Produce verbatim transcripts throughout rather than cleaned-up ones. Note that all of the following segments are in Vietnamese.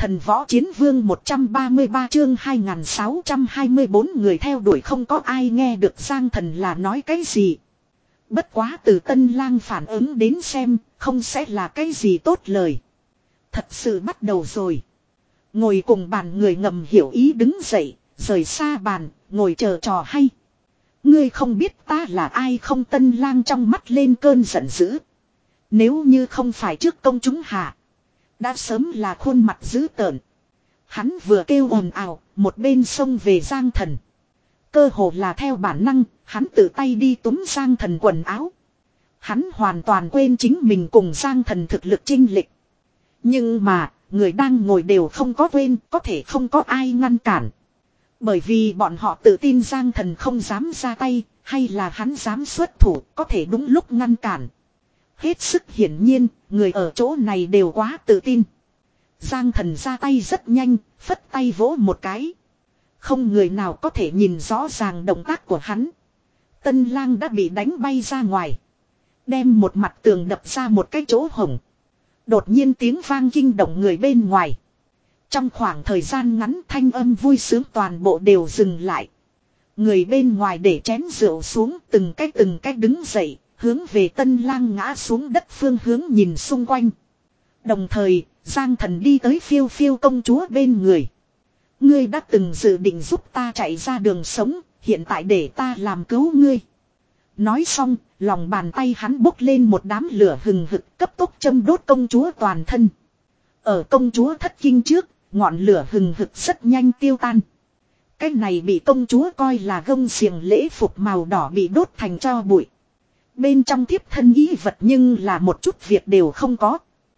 Thần võ chiến vương một trăm ba mươi ba chương hai nghìn sáu trăm hai mươi bốn người theo đuổi không có ai nghe được Giang Thần là nói cái gì. Bất quá từ Tân Lang phản ứng đến xem, không sẽ là cái gì tốt lời. Thật sự bắt đầu rồi. Ngồi cùng bàn người ngầm hiểu ý đứng dậy, rời xa bàn, ngồi chờ trò hay. Ngươi không biết ta là ai không? Tân Lang trong mắt lên cơn giận dữ. Nếu như không phải trước công chúng hạ, đã sớm là khuôn mặt dữ tợn. Hắn vừa kêu ồn ào, một bên xông về Giang Thần. Cơ hồ là theo bản năng, hắn tự tay đi túm Giang Thần quần áo. Hắn hoàn toàn quên chính mình cùng Giang Thần thực lực chênh lệch. Nhưng mà, người đang ngồi đều không có quên, có thể không có ai ngăn cản. Bởi vì bọn họ tự tin Giang Thần không dám ra tay, hay là hắn dám xuất thủ, có thể đúng lúc ngăn cản. Hết sức hiển nhiên, người ở chỗ này đều quá tự tin. Giang Thần ra tay rất nhanh, phất tay vỗ một cái. Không người nào có thể nhìn rõ ràng động tác của hắn. Tân Lang đã bị đánh bay ra ngoài. Đem một mặt tường đập ra một cái chỗ hổng. Đột nhiên tiếng vang kinh động người bên ngoài. Trong khoảng thời gian ngắn thanh âm vui sướng toàn bộ đều dừng lại. Người bên ngoài để chén rượu xuống từng cái từng cái đứng dậy. Hướng về Tân Lang ngã xuống đất phương hướng nhìn xung quanh. Đồng thời, Giang Thần đi tới phiêu phiêu công chúa bên người. Ngươi đã từng dự định giúp ta chạy ra đường sống, hiện tại để ta làm cứu ngươi. Nói xong, lòng bàn tay hắn bốc lên một đám lửa hừng hực cấp tốc châm đốt công chúa toàn thân. Ở công chúa thất kinh trước, ngọn lửa hừng hực rất nhanh tiêu tan. Cái này bị công chúa coi là gông xiềng lễ phục màu đỏ bị đốt thành tro bụi. Bên trong thiếp thân ý vật nhưng là một chút việc đều không có.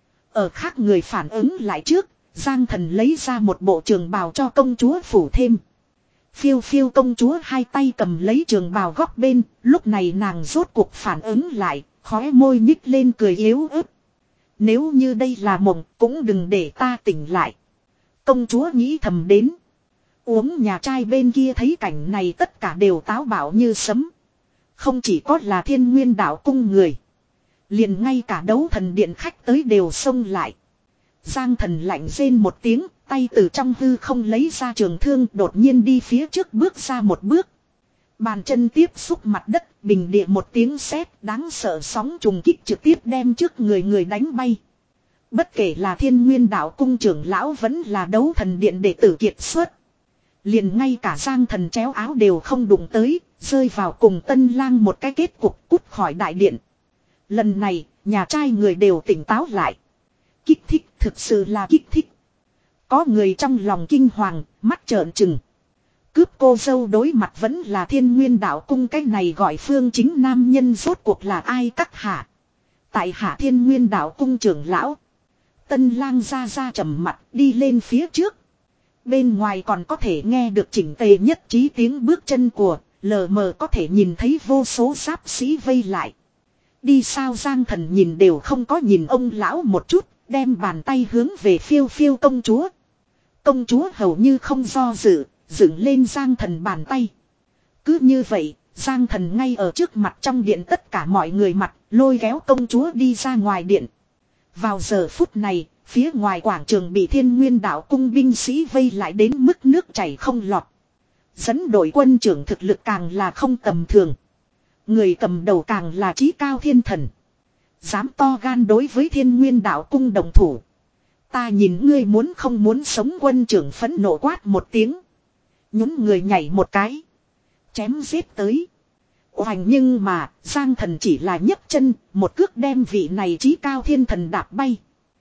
Ở khác người phản ứng lại trước, Giang Thần lấy ra một bộ trường bào cho công chúa phủ thêm. Phiêu phiêu công chúa hai tay cầm lấy trường bào góc bên, lúc này nàng rốt cuộc phản ứng lại, khóe môi nhích lên cười yếu ớt. Nếu như đây là mộng, cũng đừng để ta tỉnh lại. Công chúa nghĩ thầm đến. Uống nhà trai bên kia thấy cảnh này tất cả đều táo bạo như sấm. Không chỉ có là Thiên Nguyên Đạo cung người. Liền ngay cả đấu thần điện khách tới đều xông lại. Giang Thần lạnh rên một tiếng, tay từ trong hư không lấy ra trường thương đột nhiên đi phía trước bước ra một bước. Bàn chân tiếp xúc mặt đất, bình địa một tiếng sét đáng sợ sóng trùng kích trực tiếp đem trước người người đánh bay. Bất kể là Thiên Nguyên Đạo cung trưởng lão vẫn là đấu thần điện đệ tử kiệt xuất. Liền ngay cả Giang Thần chéo áo đều không đụng tới, rơi vào cùng Tân Lang một cái kết cục cút khỏi đại điện. Lần này, nhà trai người đều tỉnh táo lại. Kích thích, thực sự là kích thích. Có người trong lòng kinh hoàng, mắt trợn trừng. Cướp cô dâu đối mặt vẫn là Thiên Nguyên Đạo cung, cái này gọi phương chính nam nhân rốt cuộc là ai? Các hạ. Tại hạ Thiên Nguyên Đạo cung trưởng lão. Tân Lang ra ra trầm mặt đi lên phía trước. Bên ngoài còn có thể nghe được chỉnh tề nhất trí tiếng bước chân của, lờ mờ có thể nhìn thấy vô số giáp sĩ vây lại. Đi sao? Giang Thần nhìn đều không có nhìn ông lão một chút, đem bàn tay hướng về phiêu phiêu công chúa. Công chúa hầu như không do dự, dựng lên Giang Thần bàn tay. Cứ như vậy, Giang Thần ngay ở trước mặt trong điện tất cả mọi người mặt, lôi kéo công chúa đi ra ngoài điện. Vào giờ phút này, phía ngoài quảng trường bị Thiên Nguyên Đạo cung binh sĩ vây lại đến mức nước chảy không lọt. Dẫn đội quân trưởng thực lực càng là không tầm thường. Người cầm đầu càng là chí cao thiên thần. Dám to gan đối với Thiên Nguyên Đạo cung đồng thủ. Ta nhìn ngươi muốn không muốn sống? Quân trưởng phẫn nộ quát một tiếng. Nhún người nhảy một cái. Chém giết tới. Hoành nhưng mà, Giang Thần chỉ là nhấc chân, một cước đem vị này chí cao thiên thần đạp bay.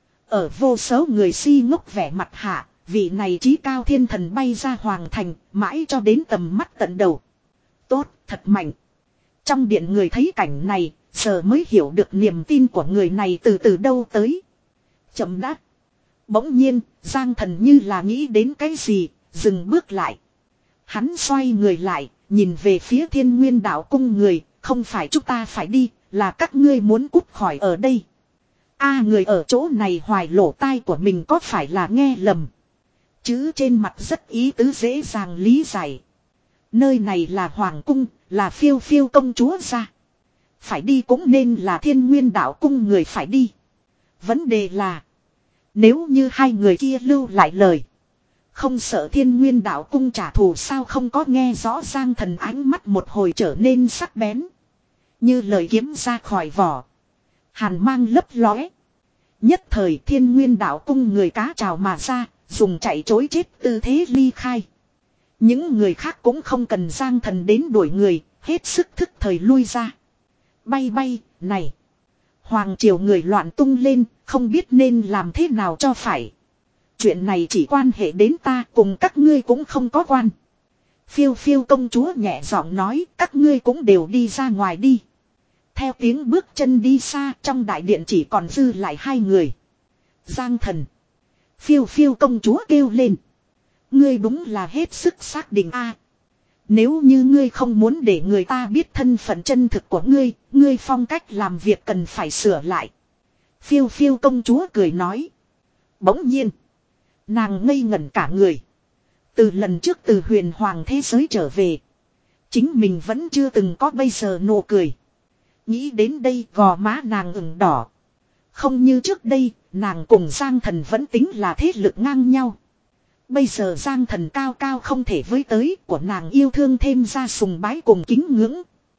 Ở vô số người si ngốc vẻ mặt hạ, vị này chí cao thiên thần bay ra hoàng thành, mãi cho đến tầm mắt tận đầu. Tốt, thật mạnh. Trong điện người thấy cảnh này, giờ mới hiểu được niềm tin của người này từ từ đâu tới. Chậm đã. Bỗng nhiên, Giang Thần như là nghĩ đến cái gì, dừng bước lại. Hắn xoay người lại, nhìn về phía Thiên Nguyên Đạo cung người, không phải chúng ta phải đi, là các ngươi muốn cút khỏi ở đây. A người ở chỗ này hoài lỗ tai của mình có phải là nghe lầm. Chứ trên mặt rất ý tứ dễ dàng lý giải. Nơi này là hoàng cung, là phiêu phiêu công chúa ra. Phải đi cũng nên là Thiên Nguyên Đạo cung người phải đi. Vấn đề là Nếu như hai người kia lưu lại lời. Không sợ Thiên Nguyên Đạo Cung trả thù sao, không có nghe rõ Giang Thần ánh mắt một hồi trở nên sắc bén. Như lời kiếm ra khỏi vỏ. Hàn mang lấp lóe. Nhất thời Thiên Nguyên Đạo Cung người cá trào mà ra, dùng chạy trối chết tư thế ly khai. Những người khác cũng không cần Giang Thần đến đuổi người, hết sức thức thời lui ra. Bay bay, này. Hoàng triều người loạn tung lên, không biết nên làm thế nào cho phải. Chuyện này chỉ quan hệ đến ta, cùng các ngươi cũng không có quan. Phiêu phiêu công chúa nhẹ giọng nói, các ngươi cũng đều đi ra ngoài đi. Theo tiếng bước chân đi xa, trong đại điện chỉ còn dư lại hai người. Giang Thần. Phiêu phiêu công chúa kêu lên. Ngươi đúng là hết sức xác định a. Nếu như ngươi không muốn để người ta biết thân phận chân thực của ngươi, ngươi phong cách làm việc cần phải sửa lại. Phiêu phiêu công chúa cười nói. Bỗng nhiên. Nàng ngây ngẩn cả người. Từ lần trước từ huyền hoàng thế giới trở về. Chính mình vẫn chưa từng có bây giờ nụ cười. Nghĩ đến đây gò má nàng ửng đỏ. Không như trước đây, nàng cùng Giang Thần vẫn tính là thế lực ngang nhau. Bây giờ Giang Thần cao cao không thể với tới, của nàng yêu thương thêm ra sùng bái cùng kính ngưỡng.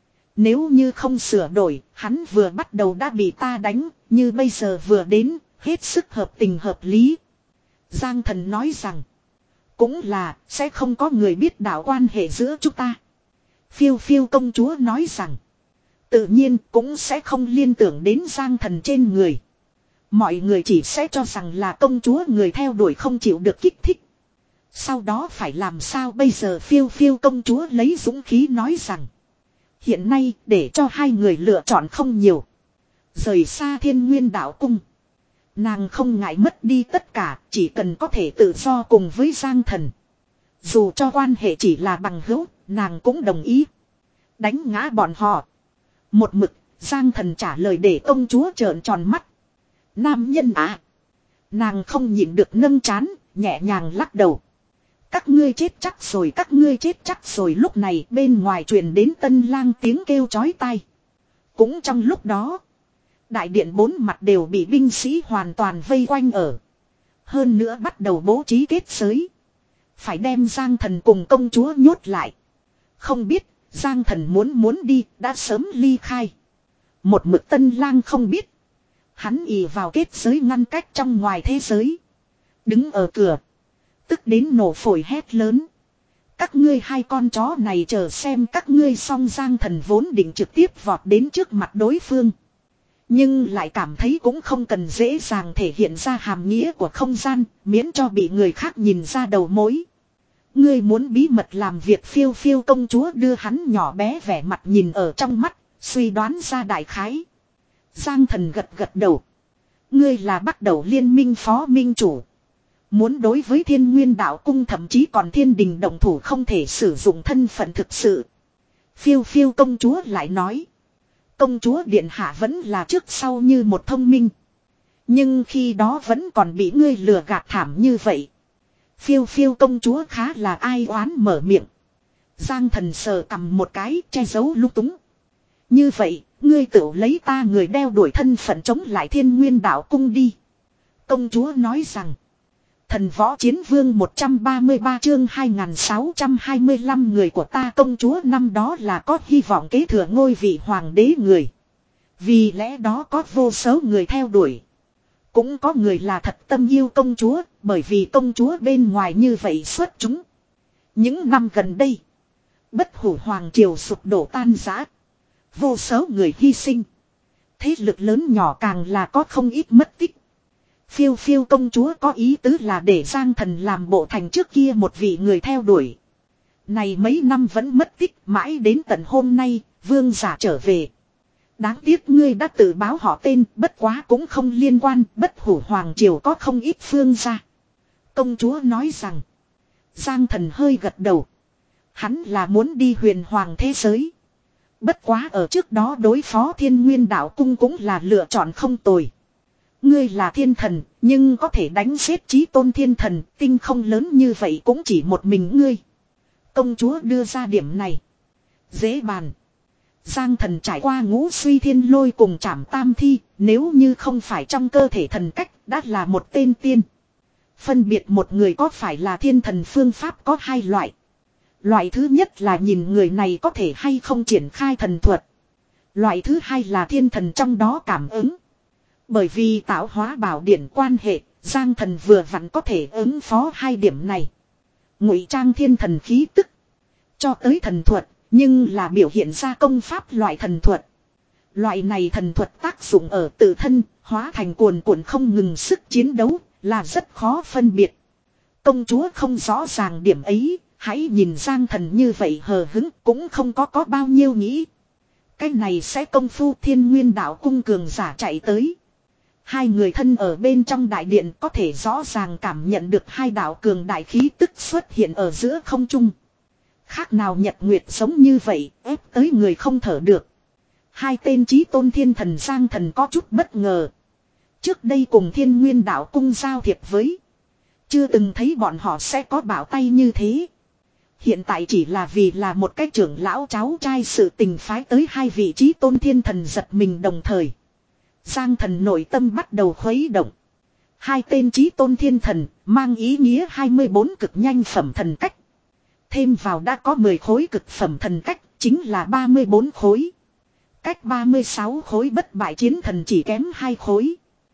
Nếu như không sửa đổi, hắn vừa bắt đầu đã bị ta đánh, như bây giờ vừa đến, hết sức hợp tình hợp lý. Giang Thần nói rằng, cũng là, sẽ không có người biết đạo quan hệ giữa chúng ta. Phiêu phiêu công chúa nói rằng, tự nhiên cũng sẽ không liên tưởng đến Giang Thần trên người. Mọi người chỉ sẽ cho rằng là công chúa người theo đuổi không chịu được kích thích. Sau đó phải làm sao bây giờ, phiêu phiêu công chúa lấy dũng khí nói rằng, hiện nay để cho hai người lựa chọn không nhiều. Rời xa Thiên Nguyên Đạo Cung. Nàng không ngại mất đi tất cả, chỉ cần có thể tự do cùng với Giang Thần. Dù cho quan hệ chỉ là bằng hữu, nàng cũng đồng ý. Đánh ngã bọn họ. Một mực, Giang Thần trả lời để công chúa trợn tròn mắt. Nam nhân à. Nàng không nhịn được nâng trán, nhẹ nhàng lắc đầu. Các ngươi chết chắc rồi, các ngươi chết chắc rồi. Lúc này bên ngoài truyền đến Tân Lang tiếng kêu chói tai. Cũng trong lúc đó, đại điện bốn mặt đều bị binh sĩ hoàn toàn vây quanh ở. Hơn nữa bắt đầu bố trí kết giới. Phải đem Giang Thần cùng công chúa nhốt lại. Không biết Giang Thần muốn muốn đi đã sớm ly khai. Một mực Tân Lang không biết. Hắn ì vào kết giới ngăn cách trong ngoài thế giới. Đứng ở cửa. Tức đến nổ phổi hét lớn. Các ngươi hai con chó này chờ xem các ngươi. Xong Giang Thần vốn định trực tiếp vọt đến trước mặt đối phương. Nhưng lại cảm thấy cũng không cần dễ dàng thể hiện ra hàm nghĩa của không gian, miễn cho bị người khác nhìn ra đầu mối. Ngươi muốn bí mật làm việc, phiêu phiêu công chúa đưa hắn nhỏ bé vẻ mặt nhìn ở trong mắt, suy đoán ra đại khái. Giang Thần gật gật đầu. Ngươi là bắt đầu liên minh phó minh chủ. Muốn đối với Thiên Nguyên Đạo Cung thậm chí còn thiên đình động thủ không thể sử dụng thân phận thực sự. Phiêu phiêu công chúa lại nói. Công chúa điện hạ vẫn là trước sau như một thông minh. Nhưng khi đó vẫn còn bị ngươi lừa gạt thảm như vậy. Phiêu phiêu công chúa khá là ai oán mở miệng. Giang Thần sờ cầm một cái che giấu lung túng. Như vậy, ngươi tự lấy ta người đeo đuổi thân phận chống lại Thiên Nguyên Đạo Cung đi. Công chúa nói rằng. Thần võ chiến vương một trăm ba mươi ba chương hai nghìn sáu trăm hai mươi lăm người của ta công chúa năm đó là có hy vọng kế thừa ngôi vị hoàng đế người. Vì lẽ đó có vô số người theo đuổi. Cũng có người là thật tâm yêu công chúa, bởi vì công chúa bên ngoài như vậy xuất chúng. Những năm gần đây, bất hủ hoàng triều sụp đổ tan rã. Vô số người hy sinh. Thế lực lớn nhỏ càng là có không ít mất tích. Phiêu phiêu công chúa có ý tứ là để Giang Thần làm bộ thành trước kia một vị người theo đuổi. Này mấy năm vẫn mất tích, mãi đến tận hôm nay, vương giả trở về. Đáng tiếc ngươi đã tự báo họ tên, bất quá cũng không liên quan, bất hủ hoàng triều có không ít phương gia. Công chúa nói rằng, Giang Thần hơi gật đầu. Hắn là muốn đi huyền hoàng thế giới. Bất quá ở trước đó đối phó Thiên Nguyên Đạo Cung cũng là lựa chọn không tồi. Ngươi là thiên thần, nhưng có thể đánh giết chí tôn thiên thần, tinh không lớn như vậy cũng chỉ một mình ngươi. Công chúa đưa ra điểm này. Dễ bàn. Giang Thần trải qua ngũ suy thiên lôi cùng trảm tam thi, nếu như không phải trong cơ thể thần cách, đã là một tên tiên. Phân biệt một người có phải là thiên thần phương pháp có hai loại. Loại thứ nhất là nhìn người này có thể hay không triển khai thần thuật. Loại thứ hai là thiên thần trong đó cảm ứng. Bởi vì tạo hóa bảo điển quan hệ, Giang Thần vừa vặn có thể ứng phó hai điểm này. Ngụy trang thiên thần khí tức. Cho tới thần thuật, nhưng là biểu hiện ra công pháp loại thần thuật. Loại này thần thuật tác dụng ở tự thân, hóa thành cuồn cuộn không ngừng sức chiến đấu, là rất khó phân biệt. Công chúa không rõ ràng điểm ấy, hãy nhìn Giang Thần như vậy hờ hứng cũng không có có bao nhiêu nghĩ. Cái này sẽ công phu Thiên Nguyên Đạo cung cường giả chạy tới. Hai người thân ở bên trong đại điện có thể rõ ràng cảm nhận được hai đạo cường đại khí tức xuất hiện ở giữa không trung. Khác nào nhật nguyệt giống như vậy, ép tới người không thở được. Hai tên chí tôn thiên thần Giang Thần có chút bất ngờ. Trước đây cùng Thiên Nguyên Đạo cung giao thiệp với. Chưa từng thấy bọn họ sẽ có bảo tay như thế. Hiện tại chỉ là vì là một cái trưởng lão cháu trai sự tình phái tới hai vị chí tôn thiên thần giật mình đồng thời. Giang Thần nội tâm bắt đầu khuấy động. Hai tên chí tôn thiên thần mang ý nghĩa hai mươi bốn cực nhanh phẩm thần cách. Thêm vào đã có mười khối cực phẩm thần cách, chính là ba mươi bốn khối. Cách ba mươi sáu khối bất bại chiến thần chỉ kém hai khối.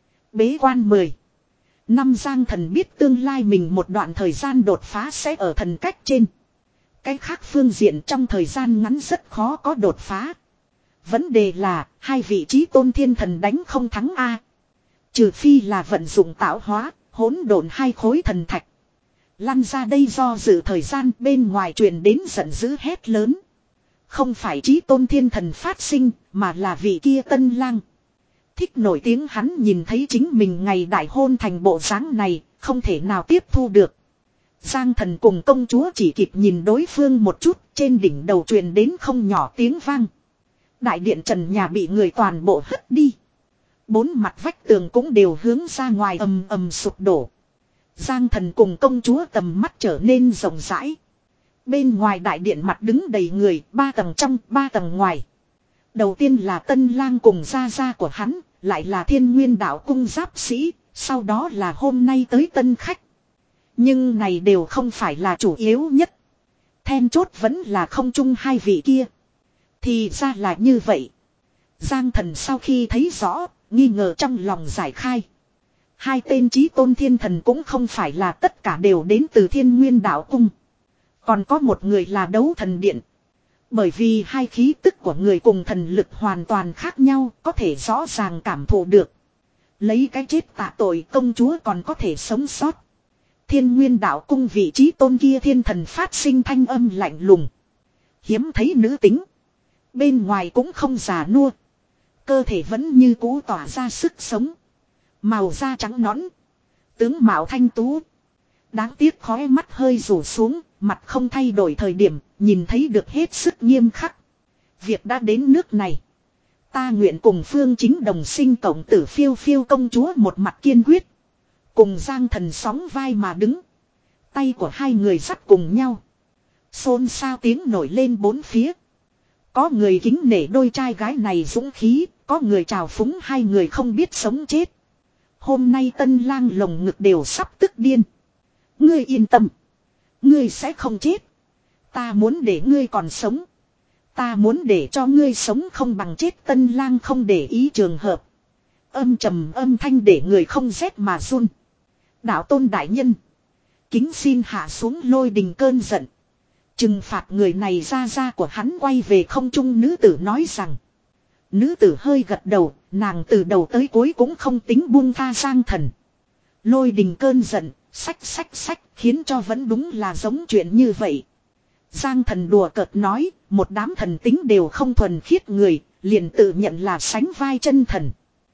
Bế quan mười. Năm Giang Thần biết tương lai mình một đoạn thời gian đột phá sẽ ở thần cách trên. Cái khác phương diện trong thời gian ngắn rất khó có đột phá. Vấn đề là hai vị chí tôn thiên thần đánh không thắng A. Trừ phi là vận dụng tạo hóa, hỗn độn hai khối thần thạch. Lăn ra đây do dự thời gian bên ngoài truyền đến giận dữ hét lớn. Không phải chí tôn thiên thần phát sinh mà là vị kia tân lang. Thích nổi tiếng hắn nhìn thấy chính mình ngày đại hôn thành bộ dáng này, không thể nào tiếp thu được. Giang Thần cùng công chúa chỉ kịp nhìn đối phương một chút, trên đỉnh đầu truyền đến không nhỏ tiếng vang. Đại điện trần nhà bị người toàn bộ hất đi. Bốn mặt vách tường cũng đều hướng ra ngoài ầm ầm sụp đổ. Giang Thần cùng công chúa tầm mắt trở nên rộng rãi. Bên ngoài đại điện mặt đứng đầy người, ba tầng trong, ba tầng ngoài. Đầu tiên là tân lang cùng gia gia của hắn, lại là Thiên Nguyên Đạo cung giáp sĩ, sau đó là hôm nay tới tân khách. Nhưng này đều không phải là chủ yếu nhất. Then chốt vẫn là không chung hai vị kia. Thì ra là như vậy. Giang Thần sau khi thấy rõ, nghi ngờ trong lòng giải khai. Hai tên chí tôn thiên thần cũng không phải là tất cả đều đến từ Thiên Nguyên Đạo cung. Còn có một người là đấu thần điện. Bởi vì hai khí tức của người cùng thần lực hoàn toàn khác nhau, có thể rõ ràng cảm thụ được. Lấy cái chết tạ tội công chúa còn có thể sống sót. Thiên Nguyên Đạo cung vị trí tôn kia thiên thần phát sinh thanh âm lạnh lùng. Hiếm thấy nữ tính. Bên ngoài cũng không già nua. Cơ thể vẫn như cũ tỏa ra sức sống. Màu da trắng nõn. Tướng mạo thanh tú. Đáng tiếc khóe mắt hơi rủ xuống, mặt không thay đổi thời điểm, nhìn thấy được hết sức nghiêm khắc. Việc đã đến nước này. Ta nguyện cùng Phương Chính đồng sinh cộng tử phiêu phiêu công chúa một mặt kiên quyết. Cùng Giang Thần sóng vai mà đứng. Tay của hai người dắt cùng nhau. Xôn xao tiếng nổi lên bốn phía. Có người kính nể đôi trai gái này dũng khí, có người trào phúng hai người không biết sống chết. Hôm nay tân lang lồng ngực đều sắp tức điên. Ngươi yên tâm. Ngươi sẽ không chết. Ta muốn để ngươi còn sống. Ta muốn để cho ngươi sống không bằng chết. Tân lang không để ý trường hợp. Âm trầm âm thanh để người không rét mà run. Đạo tôn đại nhân. Kính xin hạ xuống lôi đình cơn giận. Trừng phạt người này ra ra của hắn quay về không trung nữ tử nói rằng. Nữ tử hơi gật đầu, nàng từ đầu tới cuối cũng không tính buông tha Giang Thần. Lôi đình cơn giận, sách sách sách, khiến cho vẫn đúng là giống chuyện như vậy. Giang Thần đùa cợt nói, một đám thần tính đều không thuần khiết người, liền tự nhận là sánh vai chân thần.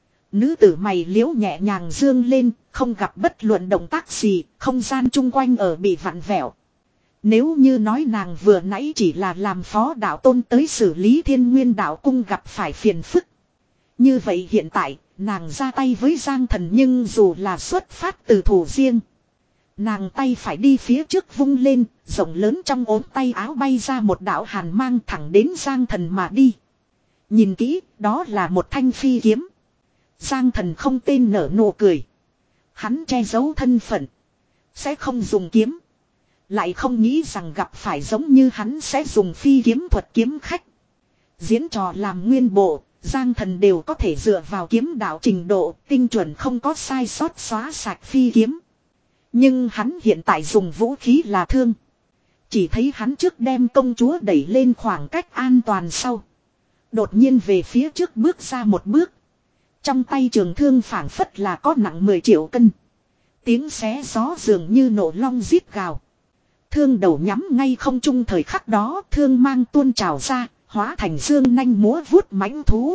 Nữ tử mày liễu nhẹ nhàng dương lên, không gặp bất luận động tác gì, không gian chung quanh ở bị vặn vẹo. Nếu như nói nàng vừa nãy chỉ là làm phó đạo tôn tới xử lý Thiên Nguyên Đạo cung gặp phải phiền phức. Như vậy hiện tại, nàng ra tay với Giang Thần nhưng dù là xuất phát từ thủ riêng. Nàng tay phải đi phía trước vung lên, rộng lớn trong ốm tay áo bay ra một đạo hàn mang thẳng đến Giang Thần mà đi. Nhìn kỹ, đó là một thanh phi kiếm. Giang Thần không tên nở nụ cười. Hắn che giấu thân phận. Sẽ không dùng kiếm. Lại không nghĩ rằng gặp phải giống như hắn sẽ dùng phi kiếm thuật kiếm khách. Diễn trò làm nguyên bộ, Giang Thần đều có thể dựa vào kiếm đạo trình độ tinh chuẩn không có sai sót xóa sạch phi kiếm. Nhưng hắn hiện tại dùng vũ khí là thương. Chỉ thấy hắn trước đem công chúa đẩy lên khoảng cách an toàn sau. Đột nhiên về phía trước bước ra một bước. Trong tay trường thương phảng phất là có nặng mười triệu cân. Tiếng xé gió dường như nổ long rít gào. Thương đầu nhắm ngay không trung thời khắc đó, thương mang tuôn trào ra, hóa thành dương nanh múa vuốt mãnh thú.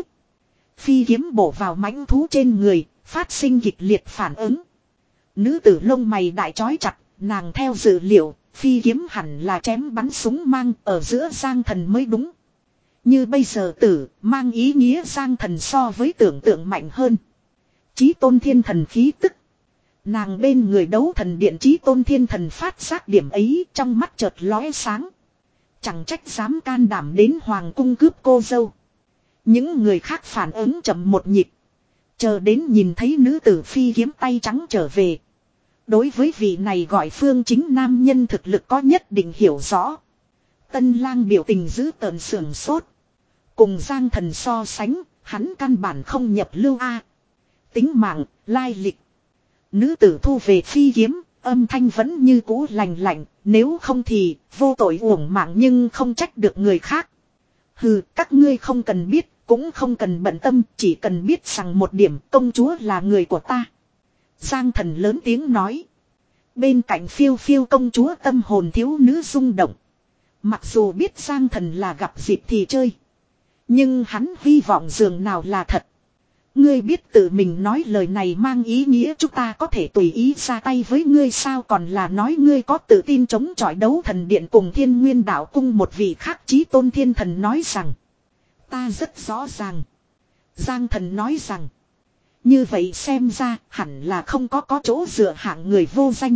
Phi kiếm bổ vào mãnh thú trên người, phát sinh kịch liệt phản ứng. Nữ tử lông mày đại chói chặt, nàng theo dự liệu, phi kiếm hẳn là chém bắn súng mang ở giữa Giang Thần mới đúng. Như bây giờ tử, mang ý nghĩa Giang Thần so với tưởng tượng mạnh hơn. Chí tôn thiên thần khí tức. Nàng bên người đấu thần điện Chí tôn thiên thần phát giác điểm ấy trong mắt chợt lóe sáng. Chẳng trách dám can đảm đến hoàng cung cướp cô dâu. Những người khác phản ứng chậm một nhịp. Chờ đến nhìn thấy nữ tử phi kiếm tay trắng trở về. Đối với vị này gọi phương chính nam nhân thực lực có nhất định hiểu rõ. Tân lang biểu tình giữ tợn sưởng sốt. Cùng Giang Thần so sánh, hắn căn bản không nhập lưu a. Tính mạng, lai lịch. Nữ tử thu về phi kiếm, âm thanh vẫn như cũ lành lạnh, nếu không thì vô tội uổng mạng nhưng không trách được người khác. Hừ, các ngươi không cần biết, cũng không cần bận tâm, chỉ cần biết rằng một điểm công chúa là người của ta. Giang Thần lớn tiếng nói. Bên cạnh phiêu phiêu công chúa tâm hồn thiếu nữ rung động. Mặc dù biết Giang Thần là gặp dịp thì chơi. Nhưng hắn hy vọng dường nào là thật. Ngươi biết tự mình nói lời này mang ý nghĩa chúng ta có thể tùy ý ra tay với ngươi sao, còn là nói ngươi có tự tin chống chọi đấu thần điện cùng Thiên Nguyên Đạo Cung. Một vị khác Chí tôn thiên thần nói rằng. Ta rất rõ ràng. Giang Thần nói rằng. Như vậy xem ra hẳn là không có có chỗ dựa hạng người vô danh.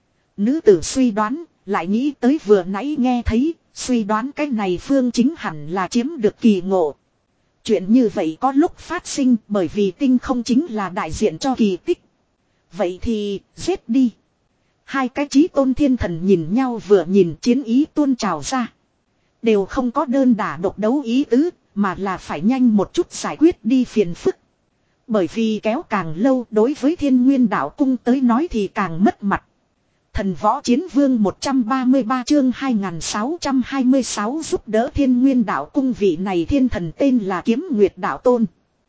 Nữ tử suy đoán, lại nghĩ tới vừa nãy nghe thấy, suy đoán cái này phương chính hẳn là chiếm được kỳ ngộ. Chuyện như vậy có lúc phát sinh bởi vì tinh không chính là đại diện cho kỳ tích. Vậy thì, giết đi. Hai cái Chí tôn thiên thần nhìn nhau vừa nhìn chiến ý tuôn trào ra. Đều không có đơn đả độc đấu ý tứ, mà là phải nhanh một chút giải quyết đi phiền phức. Bởi vì kéo càng lâu đối với Thiên Nguyên Đạo Cung tới nói thì càng mất mặt. Thần Võ Chiến Vương một trăm ba mươi ba chương hai nghìn sáu trăm hai mươi sáu giúp đỡ Thiên Nguyên Đạo Cung. Vị này thiên thần tên là Kiếm Nguyệt Đạo Tôn.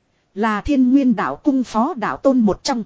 Là Thiên Nguyên Đạo Cung phó đạo tôn một trong.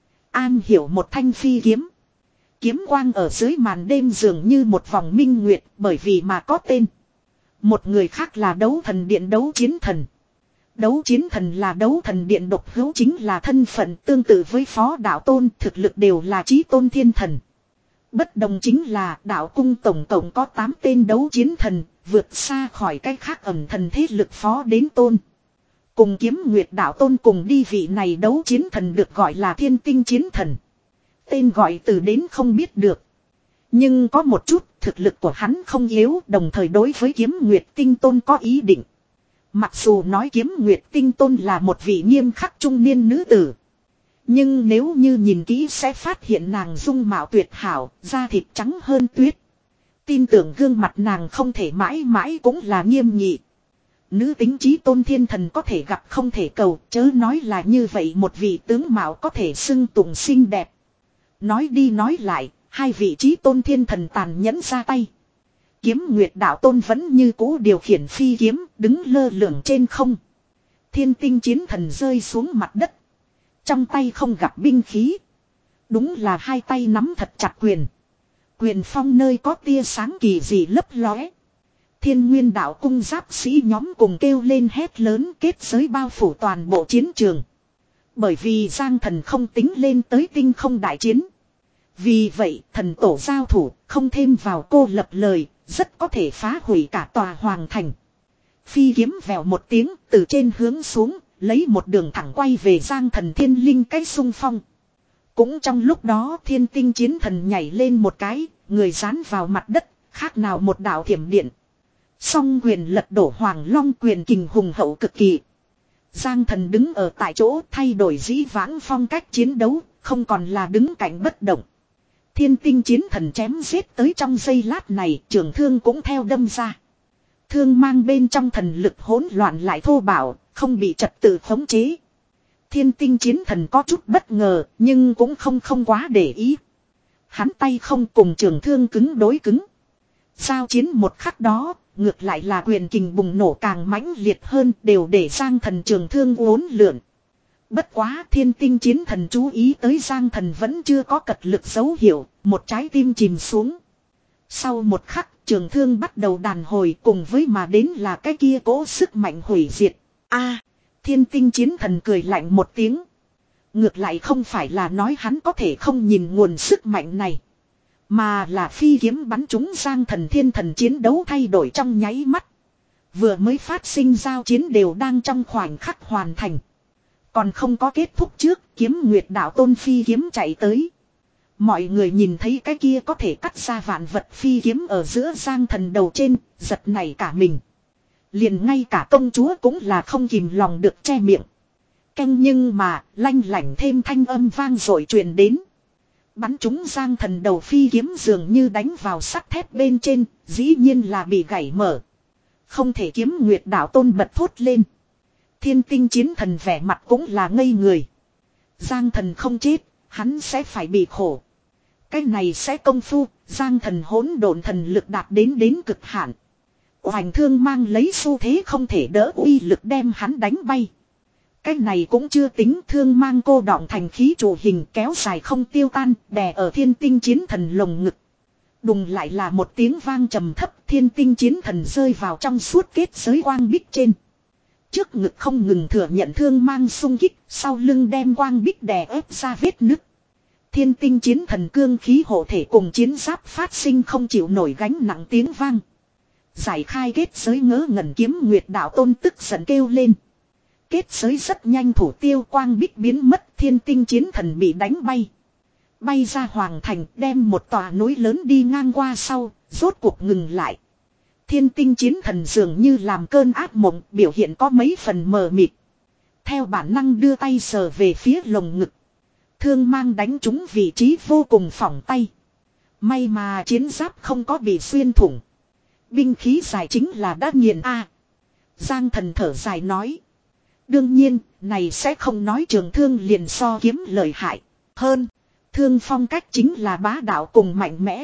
An hiểu một thanh phi kiếm. Kiếm quang ở dưới màn đêm dường như một vòng minh nguyệt bởi vì mà có tên. Một người khác là đấu thần điện đấu chiến thần. Đấu chiến thần là đấu thần điện độc hữu, chính là thân phận tương tự với phó đạo tôn, thực lực đều là Chí tôn thiên thần. Bất đồng chính là đạo cung tổng tổng có tám tên đấu chiến thần, vượt xa khỏi cái khác ẩn thần thế lực phó đến tôn. Cùng Kiếm Nguyệt Đạo Tôn cùng đi vị này đấu chiến thần được gọi là Thiên Tinh Chiến Thần. Tên gọi từ đến không biết được. Nhưng có một chút, thực lực của hắn không yếu, đồng thời đối với Kiếm Nguyệt Tinh Tôn có ý định. Mặc dù nói Kiếm Nguyệt Tinh Tôn là một vị nghiêm khắc trung niên nữ tử. Nhưng nếu như nhìn kỹ sẽ phát hiện nàng dung mạo tuyệt hảo, da thịt trắng hơn tuyết. Tin tưởng gương mặt nàng không thể mãi mãi cũng là nghiêm nghị. Nữ tính Chí tôn thiên thần có thể gặp không thể cầu, chớ nói là như vậy một vị tướng mạo có thể xưng tụng xinh đẹp. Nói đi nói lại, hai vị Chí tôn thiên thần tàn nhẫn ra tay. Kiếm Nguyệt Đạo Tôn vẫn như cũ điều khiển phi kiếm, đứng lơ lửng trên không. Thiên Tinh Chiến Thần rơi xuống mặt đất. Trong tay không gặp binh khí. Đúng là hai tay nắm thật chặt quyền. Quyền phong nơi có tia sáng kỳ dị lấp lóe. Thiên Nguyên Đạo Cung giáp sĩ nhóm cùng kêu lên hét lớn, kết giới bao phủ toàn bộ chiến trường. Bởi vì Giang Thần không tính lên tới tinh không đại chiến. Vì vậy thần tổ giao thủ không thêm vào cô lập lời, rất có thể phá hủy cả tòa hoàng thành. Phi kiếm vèo một tiếng từ trên hướng xuống, lấy một đường thẳng quay về Giang Thần thiên linh cái xung phong. Cũng trong lúc đó Thiên Tinh Chiến Thần nhảy lên một cái, người dán vào mặt đất, khác nào một đạo thiểm điện. Song quyền lật đổ Hoàng Long quyền kình hùng hậu cực kỳ. Giang Thần đứng ở tại chỗ thay đổi dĩ vãng phong cách chiến đấu, không còn là đứng cạnh bất động. Thiên tinh chiến thần chém giết tới trong giây lát này, trường thương cũng theo đâm ra. Thương mang bên trong thần lực hỗn loạn lại thô bạo, không bị trật tự khống chế. Thiên tinh chiến thần có chút bất ngờ, nhưng cũng không không quá để ý. Hắn tay không cùng trường thương cứng đối cứng. Giao chiến một khắc đó, ngược lại là quyền kình bùng nổ càng mãnh liệt hơn, đều để Giang Thần trường thương uốn lượn. Bất quá thiên tinh chiến thần chú ý tới Giang Thần vẫn chưa có cật lực dấu hiệu, một trái tim chìm xuống. Sau một khắc, trường thương bắt đầu đàn hồi, cùng với mà đến là cái kia cỗ sức mạnh hủy diệt. A, thiên tinh chiến thần cười lạnh một tiếng. Ngược lại không phải là nói hắn có thể không nhìn nguồn sức mạnh này, mà là phi kiếm bắn trúng Giang Thần thiên thần chiến đấu thay đổi trong nháy mắt. Vừa mới phát sinh giao chiến đều đang trong khoảnh khắc hoàn thành. Còn không có kết thúc trước, kiếm nguyệt đạo tôn phi kiếm chạy tới. Mọi người nhìn thấy cái kia có thể cắt ra vạn vật phi kiếm ở giữa Giang Thần đầu trên, giật nảy cả mình. Liền ngay cả công chúa cũng là không kìm lòng được che miệng. Canh nhưng mà, lanh lảnh thêm thanh âm vang rồi truyền đến. Bắn trúng Giang Thần đầu phi kiếm dường như đánh vào sắt thép bên trên, dĩ nhiên là bị gãy mở. Không thể, kiếm nguyệt đạo tôn bật thốt lên. Thiên tinh chiến thần vẻ mặt cũng là ngây người. Giang Thần không chết, hắn sẽ phải bị khổ. Cái này sẽ công phu, Giang Thần hỗn độn thần lực đạt đến đến cực hạn. Hoành thương mang lấy xu thế không thể đỡ uy lực đem hắn đánh bay. Cái này cũng chưa tính, thương mang cô đọng thành khí trụ hình kéo dài không tiêu tan, đè ở thiên tinh chiến thần lồng ngực. Đùng lại là một tiếng vang trầm thấp, thiên tinh chiến thần rơi vào trong suốt kết giới quang bích trên. Trước ngực không ngừng thừa nhận thương mang xung kích, sau lưng đem quang bích đè ép ra vết nứt. Thiên tinh chiến thần cương khí hộ thể cùng chiến giáp phát sinh không chịu nổi gánh nặng tiếng vang. Giải khai kết giới ngớ ngẩn kiếm nguyệt đạo tôn tức giận kêu lên. Kết giới rất nhanh thủ tiêu, quang bích biến mất, thiên tinh chiến thần bị đánh bay. Bay ra hoàng thành, đem một tòa núi lớn đi ngang qua sau, rốt cuộc ngừng lại. Thiên tinh chiến thần dường như làm cơn ác mộng, biểu hiện có mấy phần mờ mịt. Theo bản năng đưa tay sờ về phía lồng ngực. Thương mang đánh trúng vị trí vô cùng phỏng tay. May mà chiến giáp không có bị xuyên thủng. Binh khí dài chính là đã nghiền a. Giang Thần thở dài nói. Đương nhiên, này sẽ không nói trường thương liền so kiếm lợi hại. Hơn, thương phong cách chính là bá đạo cùng mạnh mẽ.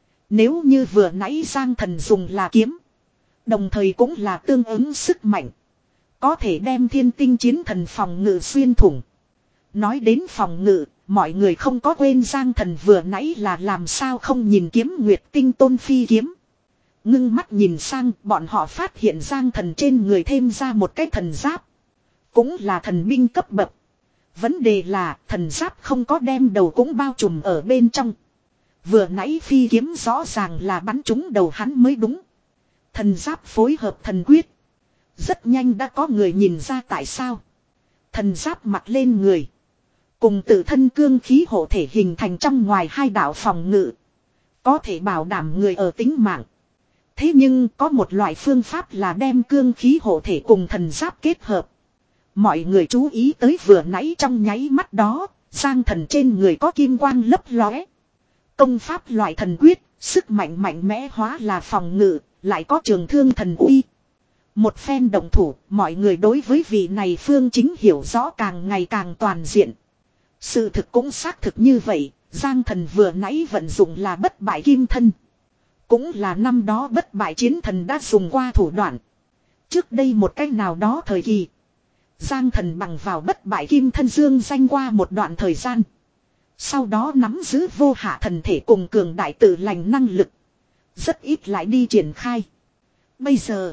Nếu như vừa nãy Giang Thần dùng là kiếm, đồng thời cũng là tương ứng sức mạnh, có thể đem thiên tinh chiến thần phòng ngự xuyên thủng. Nói đến phòng ngự, mọi người không có quên Giang Thần vừa nãy là làm sao không nhìn kiếm nguyệt tinh tôn phi kiếm. Ngưng mắt nhìn sang, bọn họ phát hiện Giang Thần trên người thêm ra một cái thần giáp. Cũng là thần binh cấp bậc. Vấn đề là thần giáp không có đem đầu cũng bao trùm ở bên trong. Vừa nãy phi kiếm rõ ràng là bắn trúng đầu hắn mới đúng. Thần giáp phối hợp thần quyết. Rất nhanh đã có người nhìn ra tại sao. Thần giáp mặc lên người, cùng tự thân cương khí hộ thể hình thành trong ngoài hai đạo phòng ngự, có thể bảo đảm người ở tính mạng. Thế nhưng có một loại phương pháp là đem cương khí hộ thể cùng thần giáp kết hợp. Mọi người chú ý tới vừa nãy trong nháy mắt đó, Giang Thần trên người có kim quang lấp lóe. Công pháp loại thần quyết, sức mạnh mạnh mẽ hóa là phòng ngự, lại có trường thương thần uy. Một phen động thủ, mọi người đối với vị này phương chính hiểu rõ càng ngày càng toàn diện. Sự thực cũng xác thực như vậy, Giang Thần vừa nãy vận dụng là bất bại kim thân. Cũng là năm đó bất bại chiến thần đã dùng qua thủ đoạn. Trước đây một cách nào đó thời kỳ, Giang Thần bằng vào bất bại kim thân dương danh qua một đoạn thời gian. Sau đó nắm giữ vô hạ thần thể cùng cường đại tự lành năng lực. Rất ít lại đi triển khai. Bây giờ,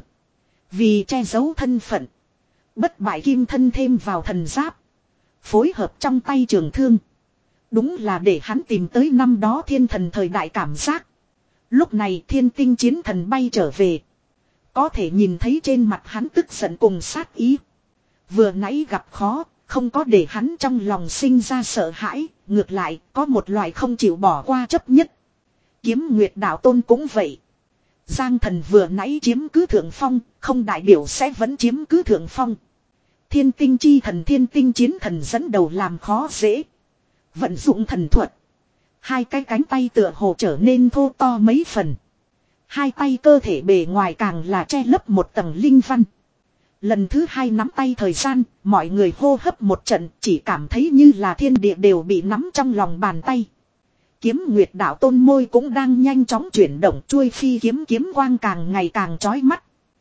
vì che giấu thân phận, bất bại kim thân thêm vào thần giáp, phối hợp trong tay trường thương. Đúng là để hắn tìm tới năm đó thiên thần thời đại cảm giác. Lúc này thiên tinh chiến thần bay trở về, có thể nhìn thấy trên mặt hắn tức giận cùng sát ý. Vừa nãy gặp khó, không có để hắn trong lòng sinh ra sợ hãi, ngược lại có một loại không chịu bỏ qua chấp nhất. Kiếm nguyệt đạo tôn cũng vậy. Giang Thần vừa nãy chiếm cứ thượng phong, không đại biểu sẽ vẫn chiếm cứ thượng phong. Thiên tinh chi thần thiên tinh chiến thần dẫn đầu làm khó dễ. Vận dụng thần thuật. Hai cái cánh tay tựa hồ trở nên thô to mấy phần. Hai tay cơ thể bề ngoài càng là che lấp một tầng linh văn. Lần thứ hai nắm tay thời gian, mọi người hô hấp một trận, chỉ cảm thấy như là thiên địa đều bị nắm trong lòng bàn tay. Kiếm Nguyệt đạo tôn môi cũng đang nhanh chóng chuyển động, chuôi phi kiếm kiếm quang càng ngày càng chói mắt.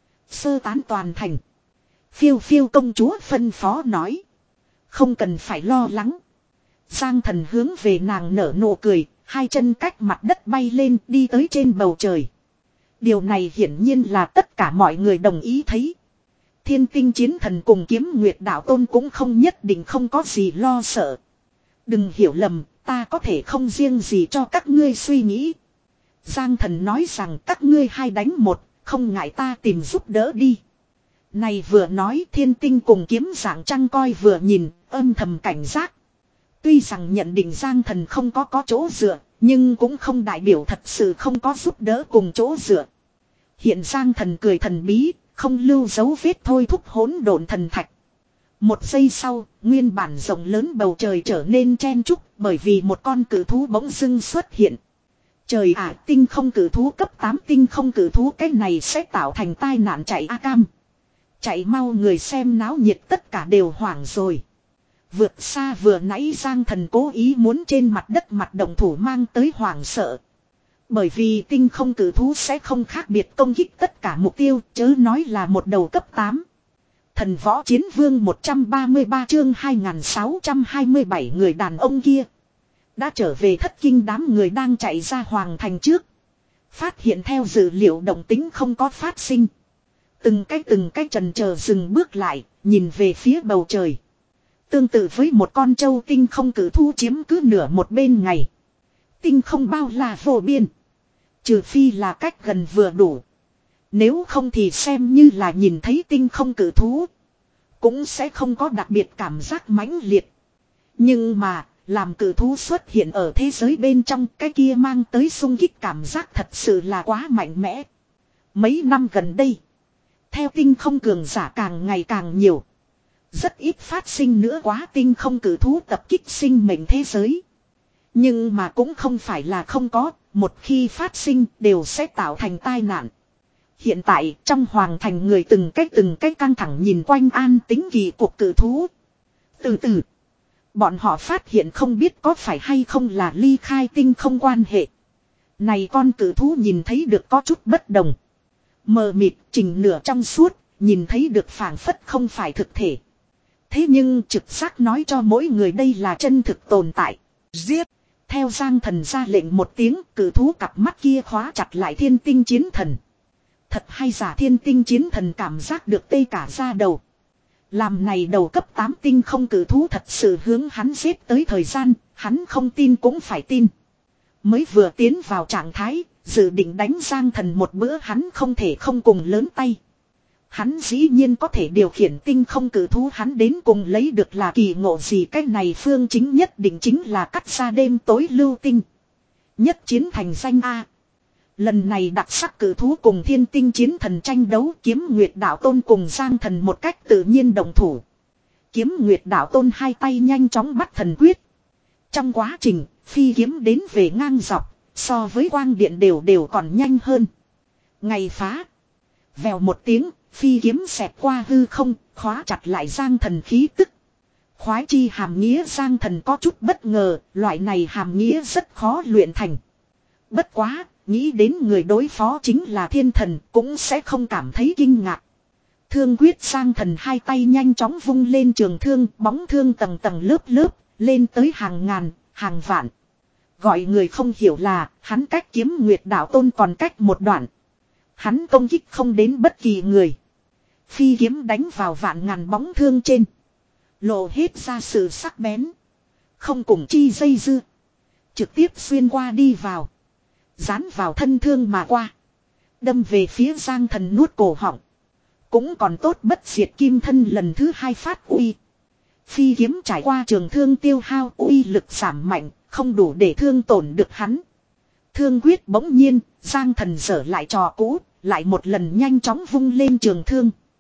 Sơ tán toàn thành. Phiêu phiêu công chúa phân phó nói. Không cần phải lo lắng. Giang Thần hướng về nàng nở nụ cười, hai chân cách mặt đất bay lên đi tới trên bầu trời. Điều này hiển nhiên là tất cả mọi người đồng ý thấy. Thiên tinh chiến thần cùng Kiếm Nguyệt đạo tôn cũng không nhất định không có gì lo sợ. Đừng hiểu lầm, ta có thể không riêng gì cho các ngươi suy nghĩ. Giang Thần nói rằng các ngươi hai đánh một, không ngại ta tìm giúp đỡ đi. Này vừa nói thiên tinh cùng kiếm dạng trăng coi vừa nhìn, âm thầm cảnh giác. Tuy rằng nhận định Giang Thần không có có chỗ dựa, nhưng cũng không đại biểu thật sự không có giúp đỡ cùng chỗ dựa. Hiện Giang Thần cười thần bí, không lưu dấu vết thôi thúc hỗn độn thần thạch. Một giây sau, nguyên bản rộng lớn bầu trời trở nên chen chúc bởi vì một con cử thú bỗng dưng xuất hiện. Trời ạ, tinh không cử thú cấp tám tinh không cử thú, cái này sẽ tạo thành tai nạn chạy a cam. Chạy mau, người xem náo nhiệt tất cả đều hoảng rồi. Vượt xa vừa nãy Giang Thần cố ý muốn trên mặt đất mặt động thủ mang tới hoảng sợ. Bởi vì tinh không cử thú sẽ không khác biệt công kích tất cả mục tiêu, chớ nói là một đầu cấp tám. Thần võ chiến vương một trăm ba mươi ba chương hai nghìn sáu trăm hai mươi bảy người đàn ông kia. Đã trở về thất kinh, đám người đang chạy ra hoàng thành trước. Phát hiện theo dữ liệu động tính không có phát sinh. Từng cái từng cái trần chờ dừng bước lại, nhìn về phía bầu trời. Tương tự với một con trâu, tinh không cử thú chiếm cứ nửa một bên ngày. Tinh không bao la vô biên. Trừ phi là cách gần vừa đủ. Nếu không thì xem như là nhìn thấy tinh không cử thú. Cũng sẽ không có đặc biệt cảm giác mãnh liệt. Nhưng mà, làm cử thú xuất hiện ở thế giới bên trong, cái kia mang tới xung kích cảm giác thật sự là quá mạnh mẽ. Mấy năm gần đây, theo tinh không cường giả càng ngày càng nhiều. Rất ít phát sinh nữa quá tinh không cử thú tập kích sinh mệnh thế giới. Nhưng mà cũng không phải là không có, một khi phát sinh đều sẽ tạo thành tai nạn. Hiện tại trong hoàng thành người từng cách từng cách căng thẳng nhìn quanh an tính kỳ cuộc cử thú. Từ từ, bọn họ phát hiện không biết có phải hay không là ly khai tinh không quan hệ. Này con cử thú nhìn thấy được có chút bất đồng. Mờ mịt trình nửa trong suốt, nhìn thấy được phảng phất không phải thực thể. Thế nhưng trực giác nói cho mỗi người đây là chân thực tồn tại. Giết! Theo Giang Thần ra lệnh một tiếng, cử thú cặp mắt kia khóa chặt lại thiên tinh chiến thần. Thật hay giả, thiên tinh chiến thần cảm giác được tê cả da đầu. Làm này đầu cấp tám tinh không cử thú thật sự hướng hắn giết tới thời gian, hắn không tin cũng phải tin. Mới vừa tiến vào trạng thái, dự định đánh Giang Thần một bữa, hắn không thể không cùng lớn tay. Hắn dĩ nhiên có thể điều khiển tinh không cử thú, hắn đến cùng lấy được là kỳ ngộ gì? Cái này phương chính nhất định chính là cắt ra đêm tối lưu tinh. Nhất chiến thành danh A. Lần này đặc sắc cử thú cùng thiên tinh chiến thần tranh đấu, Kiếm Nguyệt đạo tôn cùng Giang Thần một cách tự nhiên đồng thủ. Kiếm Nguyệt đạo tôn hai tay nhanh chóng bắt thần quyết. Trong quá trình, phi kiếm đến về ngang dọc, so với quang điện đều đều còn nhanh hơn. Ngày phá. Vèo một tiếng, phi kiếm xẹt qua hư không, khóa chặt lại Giang Thần khí tức. Khoái chi hàm nghĩa, Giang Thần có chút bất ngờ, loại này hàm nghĩa rất khó luyện thành. Bất quá, nghĩ đến người đối phó chính là thiên thần, cũng sẽ không cảm thấy kinh ngạc. Thương quyết, Giang Thần hai tay nhanh chóng vung lên trường thương, bóng thương tầng tầng lớp lớp, lên tới hàng ngàn, hàng vạn. Gọi người không hiểu là, hắn cách Kiếm Nguyệt đạo tôn còn cách một đoạn. Hắn công kích không đến bất kỳ người. Phi kiếm đánh vào vạn ngàn bóng thương trên. Lộ hết ra sự sắc bén. Không cùng chi dây dưa. Trực tiếp xuyên qua đi vào. Dán vào thân thương mà qua. Đâm về phía Giang Thần nuốt cổ họng. Cũng còn tốt bất diệt kim thân lần thứ hai phát uy. Phi kiếm trải qua trường thương tiêu hao, uy lực giảm mạnh, không đủ để thương tổn được hắn. Thương quyết bỗng nhiên, Giang Thần dở lại trò cũ, lại một lần nhanh chóng vung lên trường thương.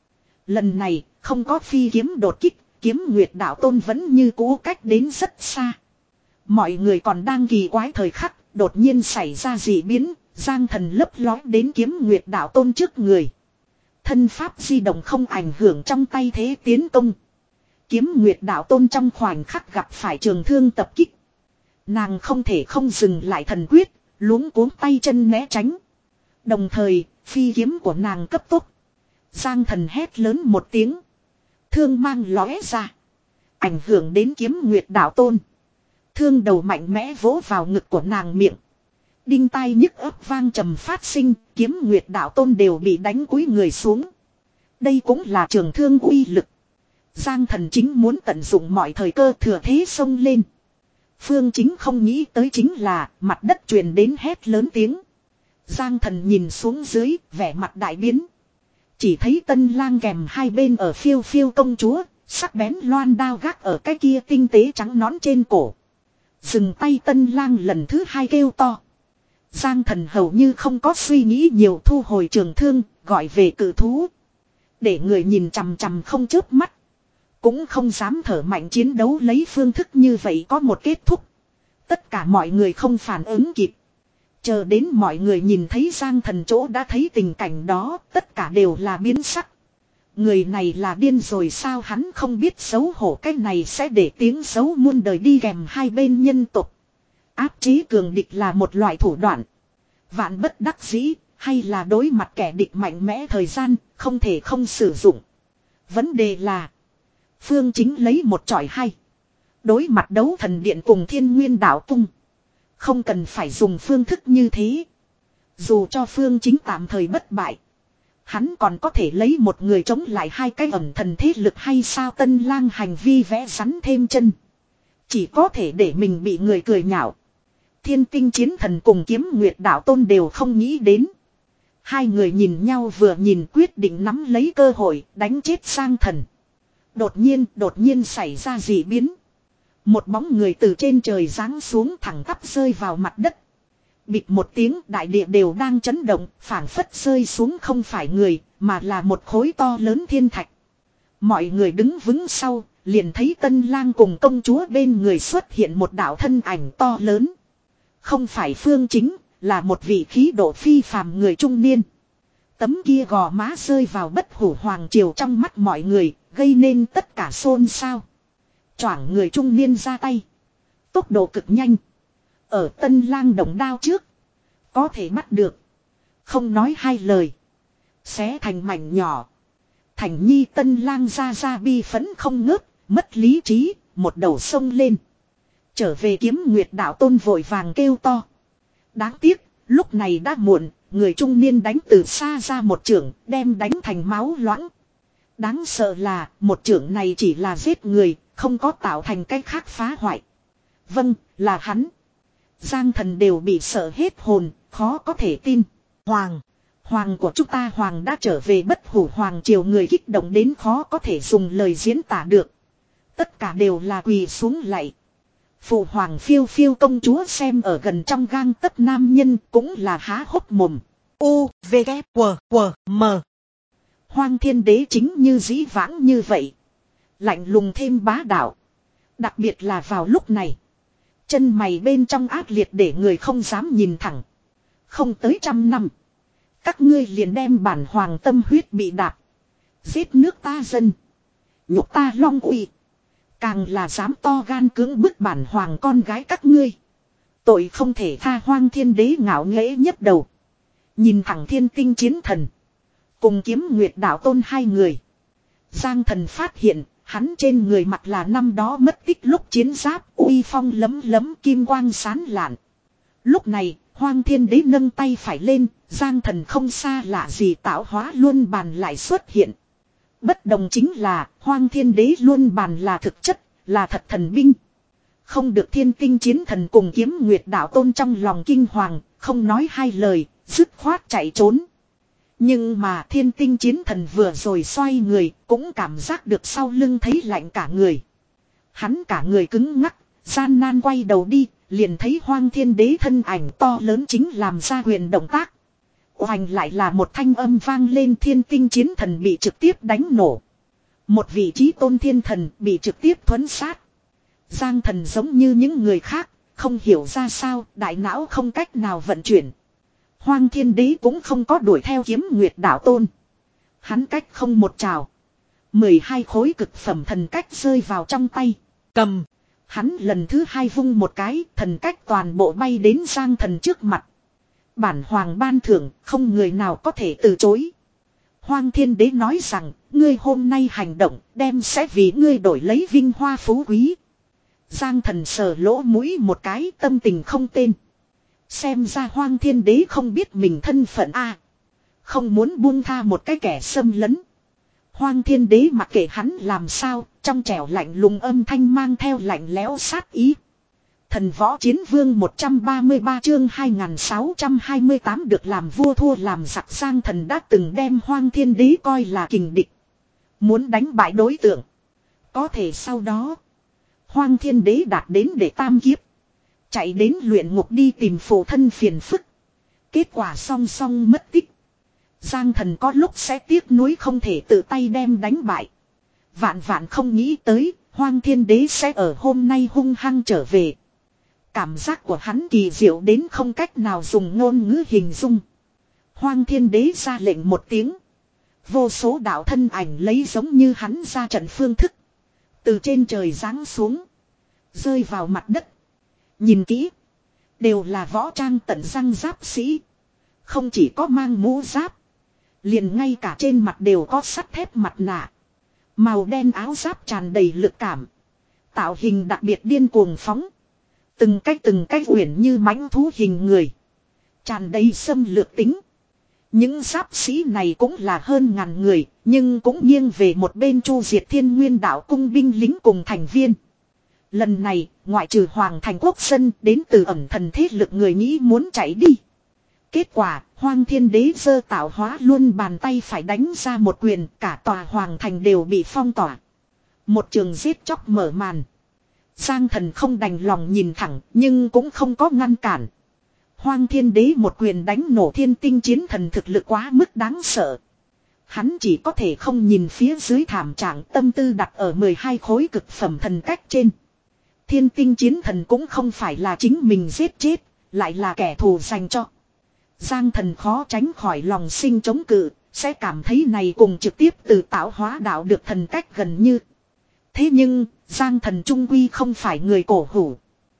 Lần này không có phi kiếm đột kích, kiếm nguyệt đạo tôn vẫn như cũ cách đến rất xa. Mọi người còn đang kỳ quái thời khắc, đột nhiên xảy ra dị biến, Giang Thần lấp lói đến kiếm nguyệt đạo tôn trước người. Thân pháp di động không ảnh hưởng trong tay thế tiến công. Kiếm nguyệt đạo tôn trong khoảnh khắc gặp phải trường thương tập kích. Nàng không thể không dừng lại thần quyết, luống cuống tay chân né tránh. Đồng thời, phi kiếm của nàng cấp tốc. Giang Thần hét lớn một tiếng. Thương mang lóe ra. Ảnh hưởng đến kiếm nguyệt đạo tôn. Thương đầu mạnh mẽ vỗ vào ngực của nàng miệng. Đinh tai nhức ấp vang trầm phát sinh, kiếm nguyệt đạo tôn đều bị đánh cúi người xuống. Đây cũng là trường thương uy lực. Giang Thần chính muốn tận dụng mọi thời cơ thừa thế xông lên. Phương Chính không nghĩ tới chính là mặt đất truyền đến hét lớn tiếng. Giang Thần nhìn xuống dưới, vẻ mặt đại biến. Chỉ thấy Tân Lang kèm hai bên ở phiêu phiêu công chúa, sắc bén loan đao gác ở cái kia tinh tế trắng nón trên cổ. Dừng tay Tân Lang lần thứ hai kêu to. Giang Thần hầu như không có suy nghĩ nhiều, thu hồi trường thương, gọi về cự thú. Để người nhìn chằm chằm không chớp mắt. Cũng không dám thở mạnh chiến đấu lấy phương thức như vậy có một kết thúc. Tất cả mọi người không phản ứng kịp. Chờ đến mọi người nhìn thấy Giang Thần chỗ đã thấy tình cảnh đó, tất cả đều là biến sắc. Người này là điên rồi sao, hắn không biết xấu hổ, cái này sẽ để tiếng xấu muôn đời đi kèm hai bên nhân tộc. Áp chế cường địch là một loại thủ đoạn. Vạn bất đắc dĩ, hay là đối mặt kẻ địch mạnh mẽ thời gian, không thể không sử dụng. Vấn đề là Phương Chính lấy một chọi hay. Đối mặt đấu thần điện cùng Thiên Nguyên Đạo Cung, không cần phải dùng phương thức như thế. Dù cho Phương Chính tạm thời bất bại, hắn còn có thể lấy một người chống lại hai cái ẩn thần thế lực hay sao? Tân Lang hành vi vẽ rắn thêm chân, chỉ có thể để mình bị người cười nhạo. Thiên Tinh Chiến Thần cùng Kiếm Nguyệt Đạo Tôn đều không nghĩ đến. Hai người nhìn nhau vừa nhìn quyết định nắm lấy cơ hội đánh chết Giang Thần. Đột nhiên, đột nhiên xảy ra dị biến. Một bóng người từ trên trời giáng xuống thẳng tắp rơi vào mặt đất. Bịch một tiếng, đại địa đều đang chấn động, phảng phất rơi xuống không phải người, mà là một khối to lớn thiên thạch. Mọi người đứng vững sau, liền thấy Tân Lang cùng công chúa bên người xuất hiện một đạo thân ảnh to lớn. Không phải Phương Chính, là một vị khí độ phi phàm người trung niên. Tấm kia gò má rơi vào bất hủ hoàng triều trong mắt mọi người, gây nên tất cả xôn xao. Choảng người trung niên ra tay, tốc độ cực nhanh. Ở Tân Lang động đao trước, có thể bắt được, không nói hai lời, xé thành mảnh nhỏ. Thành Nhi Tân Lang ra ra bi phẫn không ngớt, mất lý trí, một đầu sông lên. Trở về Kiếm Nguyệt Đạo Tôn vội vàng kêu to. Đáng tiếc, lúc này đã muộn, người trung niên đánh từ xa ra một chưởng, đem đánh thành máu loãng. Đáng sợ là, một chưởng này chỉ là giết người, không có tạo thành cái khác phá hoại. Vâng, là hắn. Giang Thần đều bị sợ hết hồn, khó có thể tin. Hoàng, Hoàng của chúng ta Hoàng đã trở về. Bất hủ Hoàng triều người kích động đến khó có thể dùng lời diễn tả được. Tất cả đều là quỳ xuống lạy. Phụ Hoàng phiêu phiêu công chúa xem ở gần trong gang tấc nam nhân cũng là há hốc mồm. U, V, K, W, W, M. Hoang Thiên Đế chính như dĩ vãng như vậy. Lạnh lùng thêm bá đạo. Đặc biệt là vào lúc này. Chân mày bên trong ác liệt để người không dám nhìn thẳng. Không tới trăm năm, các ngươi liền đem bản hoàng tâm huyết bị đạp. Giết nước ta dân, nhục ta Long Uy. Càng là dám to gan cưỡng bức bản hoàng con gái các ngươi. Tội không thể tha. Hoang Thiên Đế ngạo nghễ nhấc đầu, nhìn thẳng Thiên Tinh Chiến Thần cùng Kiếm Nguyệt Đạo Tôn hai người. Giang Thần phát hiện, hắn trên người mặc là năm đó mất tích lúc chiến giáp, uy phong lấm lấm, kim quang sán lạn. Lúc này, Hoang Thiên Đế nâng tay phải lên, Giang Thần không xa lạ gì tạo hóa luân bàn lại xuất hiện. Bất đồng chính là, Hoang Thiên Đế luân bàn là thực chất, là thật thần binh. Không được Thiên Tinh Chiến Thần cùng Kiếm Nguyệt Đạo Tôn trong lòng kinh hoàng, không nói hai lời, dứt khoát chạy trốn. Nhưng mà Thiên Tinh Chiến Thần vừa rồi xoay người, cũng cảm giác được sau lưng thấy lạnh cả người. Hắn cả người cứng ngắc, gian nan quay đầu đi, liền thấy Hoang Thiên Đế thân ảnh to lớn chính làm ra huyền động tác. Oành lại là một thanh âm vang lên, thiên tinh chiến thần bị trực tiếp đánh nổ. Một vị trí tôn thiên thần bị trực tiếp thuấn sát. Giang thần giống như những người khác, không hiểu ra sao, đại não không cách nào vận chuyển. Hoang thiên đế cũng không có đuổi theo kiếm nguyệt đạo tôn. Hắn cách không một trào. mười hai khối cực phẩm thần cách rơi vào trong tay. Cầm. Hắn lần thứ hai vung một cái, thần cách toàn bộ bay đến Giang thần trước mặt. Bản hoàng ban thưởng, không người nào có thể từ chối. Hoang thiên đế nói rằng, ngươi hôm nay hành động, đem sẽ vì ngươi đổi lấy vinh hoa phú quý. Giang thần sờ lỗ mũi một cái, tâm tình không tên. Xem ra hoang thiên đế không biết mình thân phận a, không muốn buông tha một cái kẻ xâm lấn. Hoang thiên đế mặc kệ hắn làm sao, trong trẻo lạnh lùng âm thanh mang theo lạnh lẽo sát ý. Thần võ chiến vương một trăm ba mươi ba chương hai nghìn sáu trăm hai mươi tám được làm vua thua làm giặc. Giang thần đã từng đem hoang thiên đế coi là kình địch, muốn đánh bại đối tượng. Có thể sau đó hoang thiên đế đạt đến để tam kiếp, chạy đến luyện ngục đi tìm phụ thân phiền phức. Kết quả song song mất tích. Giang thần có lúc sẽ tiếc nuối không thể tự tay đem đánh bại. Vạn vạn không nghĩ tới, hoang thiên đế sẽ ở hôm nay hung hăng trở về. Cảm giác của hắn kỳ diệu đến không cách nào dùng ngôn ngữ hình dung. Hoang thiên đế ra lệnh một tiếng. Vô số đạo thân ảnh lấy giống như hắn ra trận phương thức. Từ trên trời giáng xuống. Rơi vào mặt đất. Nhìn kỹ. Đều là võ trang tận răng giáp sĩ. Không chỉ có mang mũ giáp. Liền ngay cả trên mặt đều có sắt thép mặt nạ. Màu đen áo giáp tràn đầy lực cảm. Tạo hình đặc biệt điên cuồng phóng. Từng cách từng cách uyển như mãnh thú hình người. Tràn đầy xâm lược tính. Những giáp sĩ này cũng là hơn ngàn người. Nhưng cũng nghiêng về một bên chu diệt thiên nguyên đạo cung binh lính cùng thành viên. Lần này ngoại trừ hoàng thành quốc dân đến từ ẩn thần thế lực người nghĩ muốn chạy đi. Kết quả hoang thiên đế giơ tạo hóa luôn bàn tay phải đánh ra một quyền. Cả tòa hoàng thành đều bị phong tỏa. Một trường giết chóc mở màn. Giang thần không đành lòng nhìn thẳng nhưng cũng không có ngăn cản. Hoang thiên đế một quyền đánh nổ thiên tinh chiến thần thực lực quá mức đáng sợ. Hắn chỉ có thể không nhìn phía dưới thảm trạng, tâm tư đặt ở mười hai khối cực phẩm thần cách trên. Thiên tinh chiến thần cũng không phải là chính mình giết chết, lại là kẻ thù dành cho. Giang thần khó tránh khỏi lòng sinh chống cự, sẽ cảm thấy này cùng trực tiếp từ tạo hóa đạo được thần cách gần như. Thế nhưng, Giang thần trung quy không phải người cổ hủ.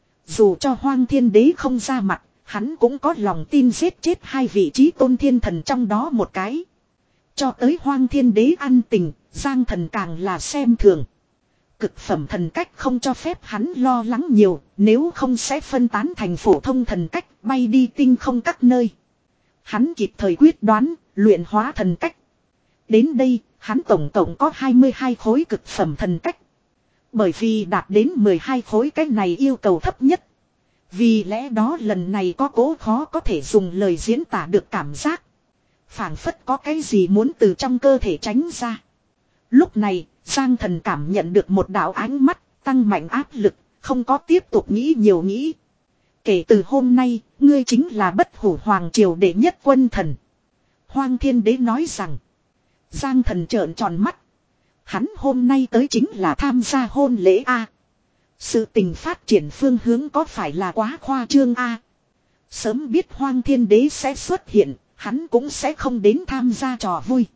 Dù cho hoang thiên đế không ra mặt, hắn cũng có lòng tin giết chết hai vị trí tôn thiên thần trong đó một cái. Cho tới hoang thiên đế ăn tình, Giang thần càng là xem thường. Cực phẩm thần cách không cho phép hắn lo lắng nhiều, nếu không sẽ phân tán thành phổ thông thần cách, bay đi tinh không các nơi. Hắn kịp thời quyết đoán, luyện hóa thần cách. Đến đây, hắn tổng cộng có hai mươi hai khối cực phẩm thần cách. Bởi vì đạt đến mười hai khối cách này yêu cầu thấp nhất. Vì lẽ đó lần này có cố khó có thể dùng lời diễn tả được cảm giác. Phảng phất có cái gì muốn từ trong cơ thể tránh ra. Lúc này, Giang thần cảm nhận được một đạo ánh mắt, tăng mạnh áp lực, không có tiếp tục nghĩ nhiều nghĩ. Kể từ hôm nay, ngươi chính là bất hủ hoàng triều đệ nhất quân thần. Hoang thiên đế nói rằng. Giang thần trợn tròn mắt. Hắn hôm nay tới chính là tham gia hôn lễ A. Sự tình phát triển phương hướng có phải là quá khoa trương A. Sớm biết hoang thiên đế sẽ xuất hiện, hắn cũng sẽ không đến tham gia trò vui.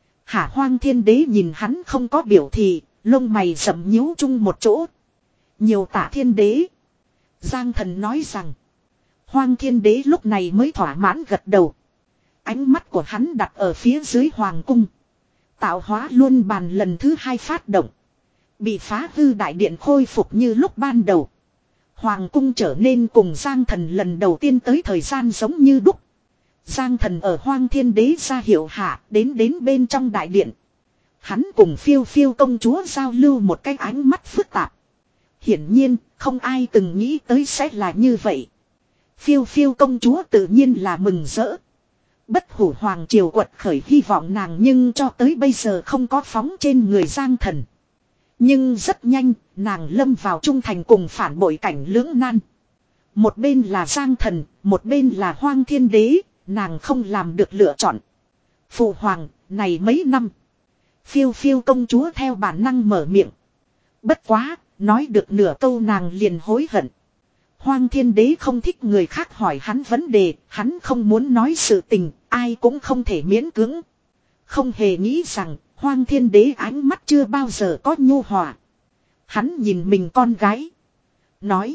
Hả hoang thiên đế nhìn hắn không có biểu thị, lông mày sầm nhíu chung một chỗ. Nhiều tả thiên đế. Giang thần nói rằng. Hoang thiên đế lúc này mới thỏa mãn gật đầu. Ánh mắt của hắn đặt ở phía dưới hoàng cung. Tạo hóa luôn bàn lần thứ hai phát động. Bị phá hư đại điện khôi phục như lúc ban đầu. Hoàng cung trở nên cùng Giang thần lần đầu tiên tới thời gian giống như đúc. Giang thần ở hoang thiên đế ra hiệu hạ đến đến bên trong đại điện. Hắn cùng phiêu phiêu công chúa giao lưu một cái ánh mắt phức tạp. Hiển nhiên không ai từng nghĩ tới sẽ là như vậy. Phiêu phiêu công chúa tự nhiên là mừng rỡ. Bất hủ hoàng triều quật khởi hy vọng nàng nhưng cho tới bây giờ không có phóng trên người Giang thần. Nhưng rất nhanh, nàng lâm vào trung thành cùng phản bội cảnh lưỡng nan. Một bên là Giang thần, một bên là hoang thiên đế, nàng không làm được lựa chọn. Phụ hoàng, này mấy năm. Phiêu phiêu công chúa theo bản năng mở miệng. Bất quá, nói được nửa câu nàng liền hối hận. Hoang Thiên Đế không thích người khác hỏi hắn vấn đề, hắn không muốn nói sự tình, ai cũng không thể miễn cưỡng. Không hề nghĩ rằng, Hoang Thiên Đế ánh mắt chưa bao giờ có nhu hòa. Hắn nhìn mình con gái. Nói.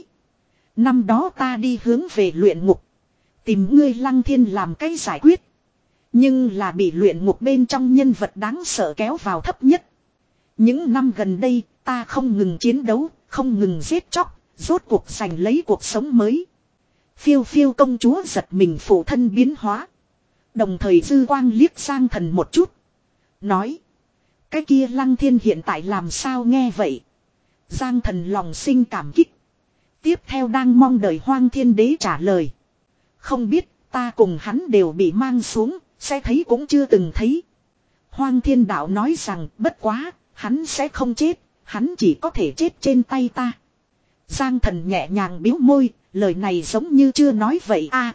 Năm đó ta đi hướng về luyện ngục. Tìm ngươi Lăng Thiên làm cái giải quyết. Nhưng là bị luyện ngục bên trong nhân vật đáng sợ kéo vào thấp nhất. Những năm gần đây, ta không ngừng chiến đấu, không ngừng giết chóc, rốt cuộc giành lấy cuộc sống mới. Phiêu phiêu công chúa giật mình phụ thân biến hóa. Đồng thời dư quang liếc Giang Thần một chút. Nói. Cái kia Lăng Thiên hiện tại làm sao nghe vậy. Giang Thần lòng sinh cảm kích. Tiếp theo đang mong đợi Hoang Thiên Đế trả lời. Không biết, ta cùng hắn đều bị mang xuống, sẽ thấy cũng chưa từng thấy. Hoang Thiên Đạo nói rằng bất quá, hắn sẽ không chết, hắn chỉ có thể chết trên tay ta. Giang Thần nhẹ nhàng biếu môi, lời này giống như chưa nói vậy a.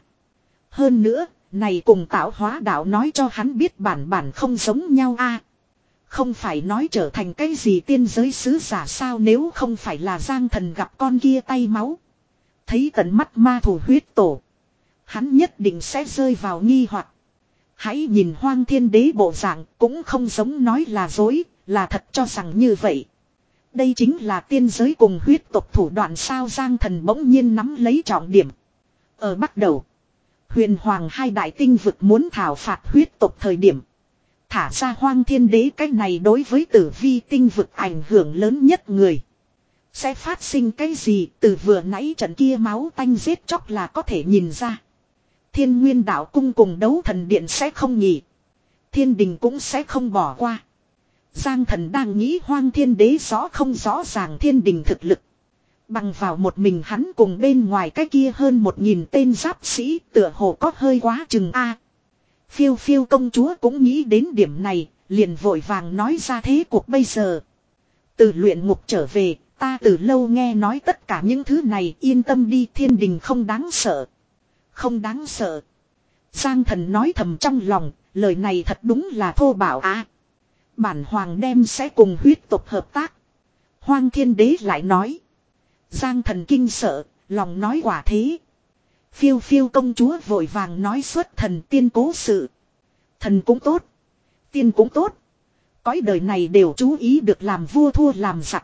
Hơn nữa, này cùng Tạo Hóa Đạo nói cho hắn biết bản bản không giống nhau a. Không phải nói trở thành cái gì tiên giới sứ giả sao, nếu không phải là Giang Thần gặp con kia tay máu. Thấy tận mắt ma thủ huyết tổ. Hắn nhất định sẽ rơi vào nghi hoặc. Hãy nhìn Hoang Thiên Đế bộ dạng cũng không giống nói là dối, là thật cho rằng như vậy. Đây chính là tiên giới cùng huyết tộc thủ đoạn sao. Giang Thần bỗng nhiên nắm lấy trọng điểm. Ở bắt đầu, huyền hoàng hai đại tinh vực muốn thảo phạt huyết tộc thời điểm. Thả ra Hoang Thiên Đế, cái này đối với tử vi tinh vực ảnh hưởng lớn nhất người. Sẽ phát sinh cái gì từ vừa nãy trận kia máu tanh giết chóc là có thể nhìn ra. Thiên Nguyên Đạo Cung cùng Đấu Thần Điện sẽ không nghỉ. Thiên Đình cũng sẽ không bỏ qua. Giang Thần đang nghĩ Hoang Thiên Đế rõ không rõ ràng Thiên Đình thực lực. Bằng vào một mình hắn cùng bên ngoài cái kia hơn một nghìn tên giáp sĩ tựa hồ có hơi quá chừng a. Phiêu phiêu công chúa cũng nghĩ đến điểm này, liền vội vàng nói ra thế cuộc bây giờ. Từ luyện ngục trở về, ta từ lâu nghe nói tất cả những thứ này, yên tâm đi, Thiên Đình không đáng sợ. Không đáng sợ. Giang Thần nói thầm trong lòng, lời này thật đúng là thô bạo á. Bản hoàng đem sẽ cùng huyết tộc hợp tác. Hoang Thiên Đế lại nói. Giang Thần kinh sợ, lòng nói quả thế. Phiêu phiêu công chúa vội vàng nói xuất thần tiên cố sự. Thần cũng tốt. Tiên cũng tốt. Cõi đời này đều chú ý được làm vua thua làm giặc.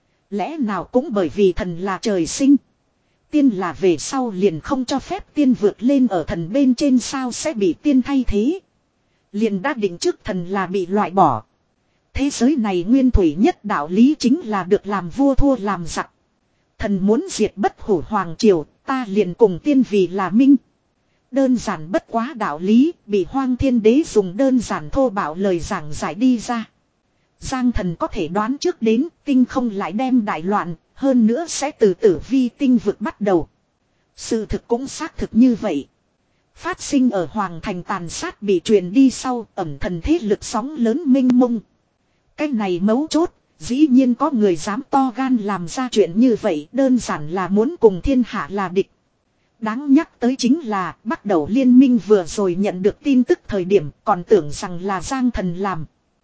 Lẽ nào cũng bởi vì thần là trời sinh. Tiên là về sau liền không cho phép tiên vượt lên ở thần bên trên sao, sẽ bị tiên thay thế. Liền đã định trước thần là bị loại bỏ. Thế giới này nguyên thủy nhất đạo lý chính là được làm vua thua làm giặc. Thần muốn diệt bất hủ hoàng triều, ta liền cùng tiên vì là minh. Đơn giản bất quá đạo lý, bị Hoang Thiên Đế dùng đơn giản thô bạo lời giảng giải đi ra. Giang Thần có thể đoán trước đến, tinh không lại đem đại loạn, hơn nữa sẽ từ tử vi tinh vực bắt đầu. Sự thực cũng xác thực như vậy. Phát sinh ở Hoàng Thành tàn sát bị truyền đi sau, ẩm thần thế lực sóng lớn mênh mông. Cái này mấu chốt, dĩ nhiên có người dám to gan làm ra chuyện như vậy, đơn giản là muốn cùng thiên hạ là địch. Đáng nhắc tới chính là, bắt đầu liên minh vừa rồi nhận được tin tức thời điểm, còn tưởng rằng là Giang Thần làm.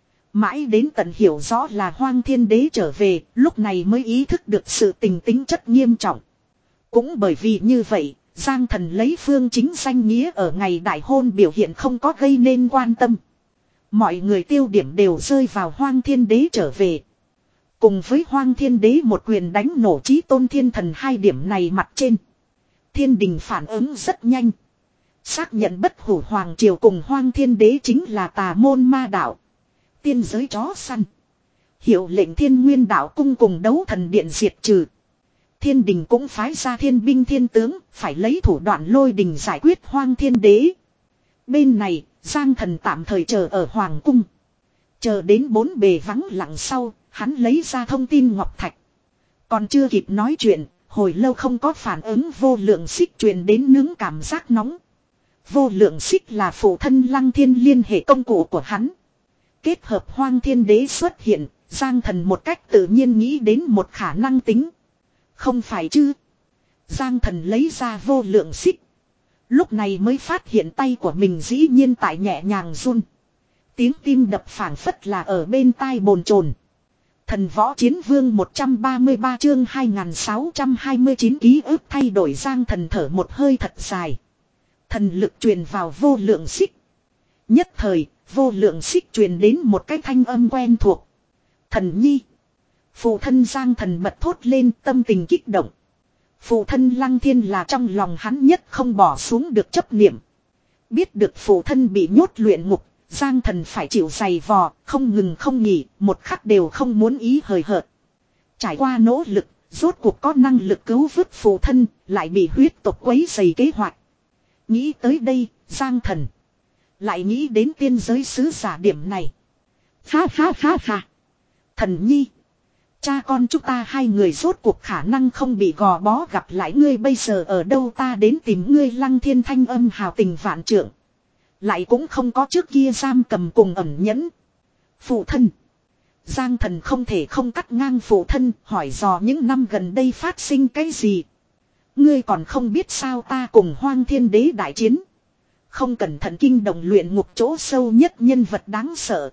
Mãi đến tận hiểu rõ là Hoang Thiên Đế trở về, lúc này mới ý thức được sự tình tính chất nghiêm trọng. Cũng bởi vì như vậy, Giang Thần lấy phương chính danh nghĩa ở ngày đại hôn biểu hiện không có gây nên quan tâm. Mọi người tiêu điểm đều rơi vào Hoang Thiên Đế trở về. Cùng với Hoang Thiên Đế một quyền đánh nổ Chí Tôn Thiên Thần hai điểm này mặt trên. Thiên Đình phản ứng rất nhanh. Xác nhận bất hủ hoàng triều cùng Hoang Thiên Đế chính là tà môn ma đạo. Tiên giới chó săn. Hiệu lệnh Thiên Nguyên Đạo Cung cùng Đấu Thần Điện diệt trừ. Thiên Đình cũng phái ra thiên binh thiên tướng, phải lấy thủ đoạn lôi đình giải quyết Hoang Thiên Đế. Bên này, Giang Thần tạm thời chờ ở Hoàng Cung. Chờ đến bốn bề vắng lặng sau, hắn lấy ra thông tin ngọc thạch. Còn chưa kịp nói chuyện, hồi lâu không có phản ứng vô lượng xích truyền đến nướng cảm giác nóng. Vô lượng xích là phụ thân Lăng Thiên liên hệ công cụ của hắn. Kết hợp Hoang Thiên Đế xuất hiện, Giang Thần một cách tự nhiên nghĩ đến một khả năng tính. Không phải chứ? Giang Thần lấy ra vô lượng xích. Lúc này mới phát hiện tay của mình dĩ nhiên tại nhẹ nhàng run. Tiếng tim đập phảng phất là ở bên tai bồn chồn. Thần võ chiến vương một trăm ba mươi ba chương hai nghìn sáu trăm hai mươi chín ký ức thay đổi. Giang Thần thở một hơi thật dài. Thần lực truyền vào vô lượng xích. Nhất thời, vô lượng xích truyền đến một cái thanh âm quen thuộc. Thần nhi. Phụ thân Giang Thần bật thốt lên, tâm tình kích động. Phụ thân Lăng Thiên là trong lòng hắn nhất không bỏ xuống được chấp niệm. Biết được phụ thân bị nhốt luyện ngục, Giang Thần phải chịu giày vò, không ngừng không nghỉ, một khắc đều không muốn ý hời hợt. Trải qua nỗ lực, rốt cuộc có năng lực cứu vớt phụ thân, lại bị huyết tộc quấy rầy kế hoạch. Nghĩ tới đây, Giang Thần lại nghĩ đến tiên giới sứ giả điểm này. Ha ha ha ha. Thần nhi. Cha con chúng ta hai người rốt cuộc khả năng không bị gò bó, gặp lại ngươi bây giờ ở đâu ta đến tìm ngươi. Lăng Thiên thanh âm hào tình vạn trượng. Lại cũng không có trước kia giam cầm cùng ẩn nhẫn. Phụ thân. Giang Thần không thể không cắt ngang phụ thân, hỏi dò những năm gần đây phát sinh cái gì. Ngươi còn không biết sao, ta cùng Hoang Thiên Đế đại chiến. Không cẩn thận kinh động luyện ngục chỗ sâu nhất nhân vật đáng sợ.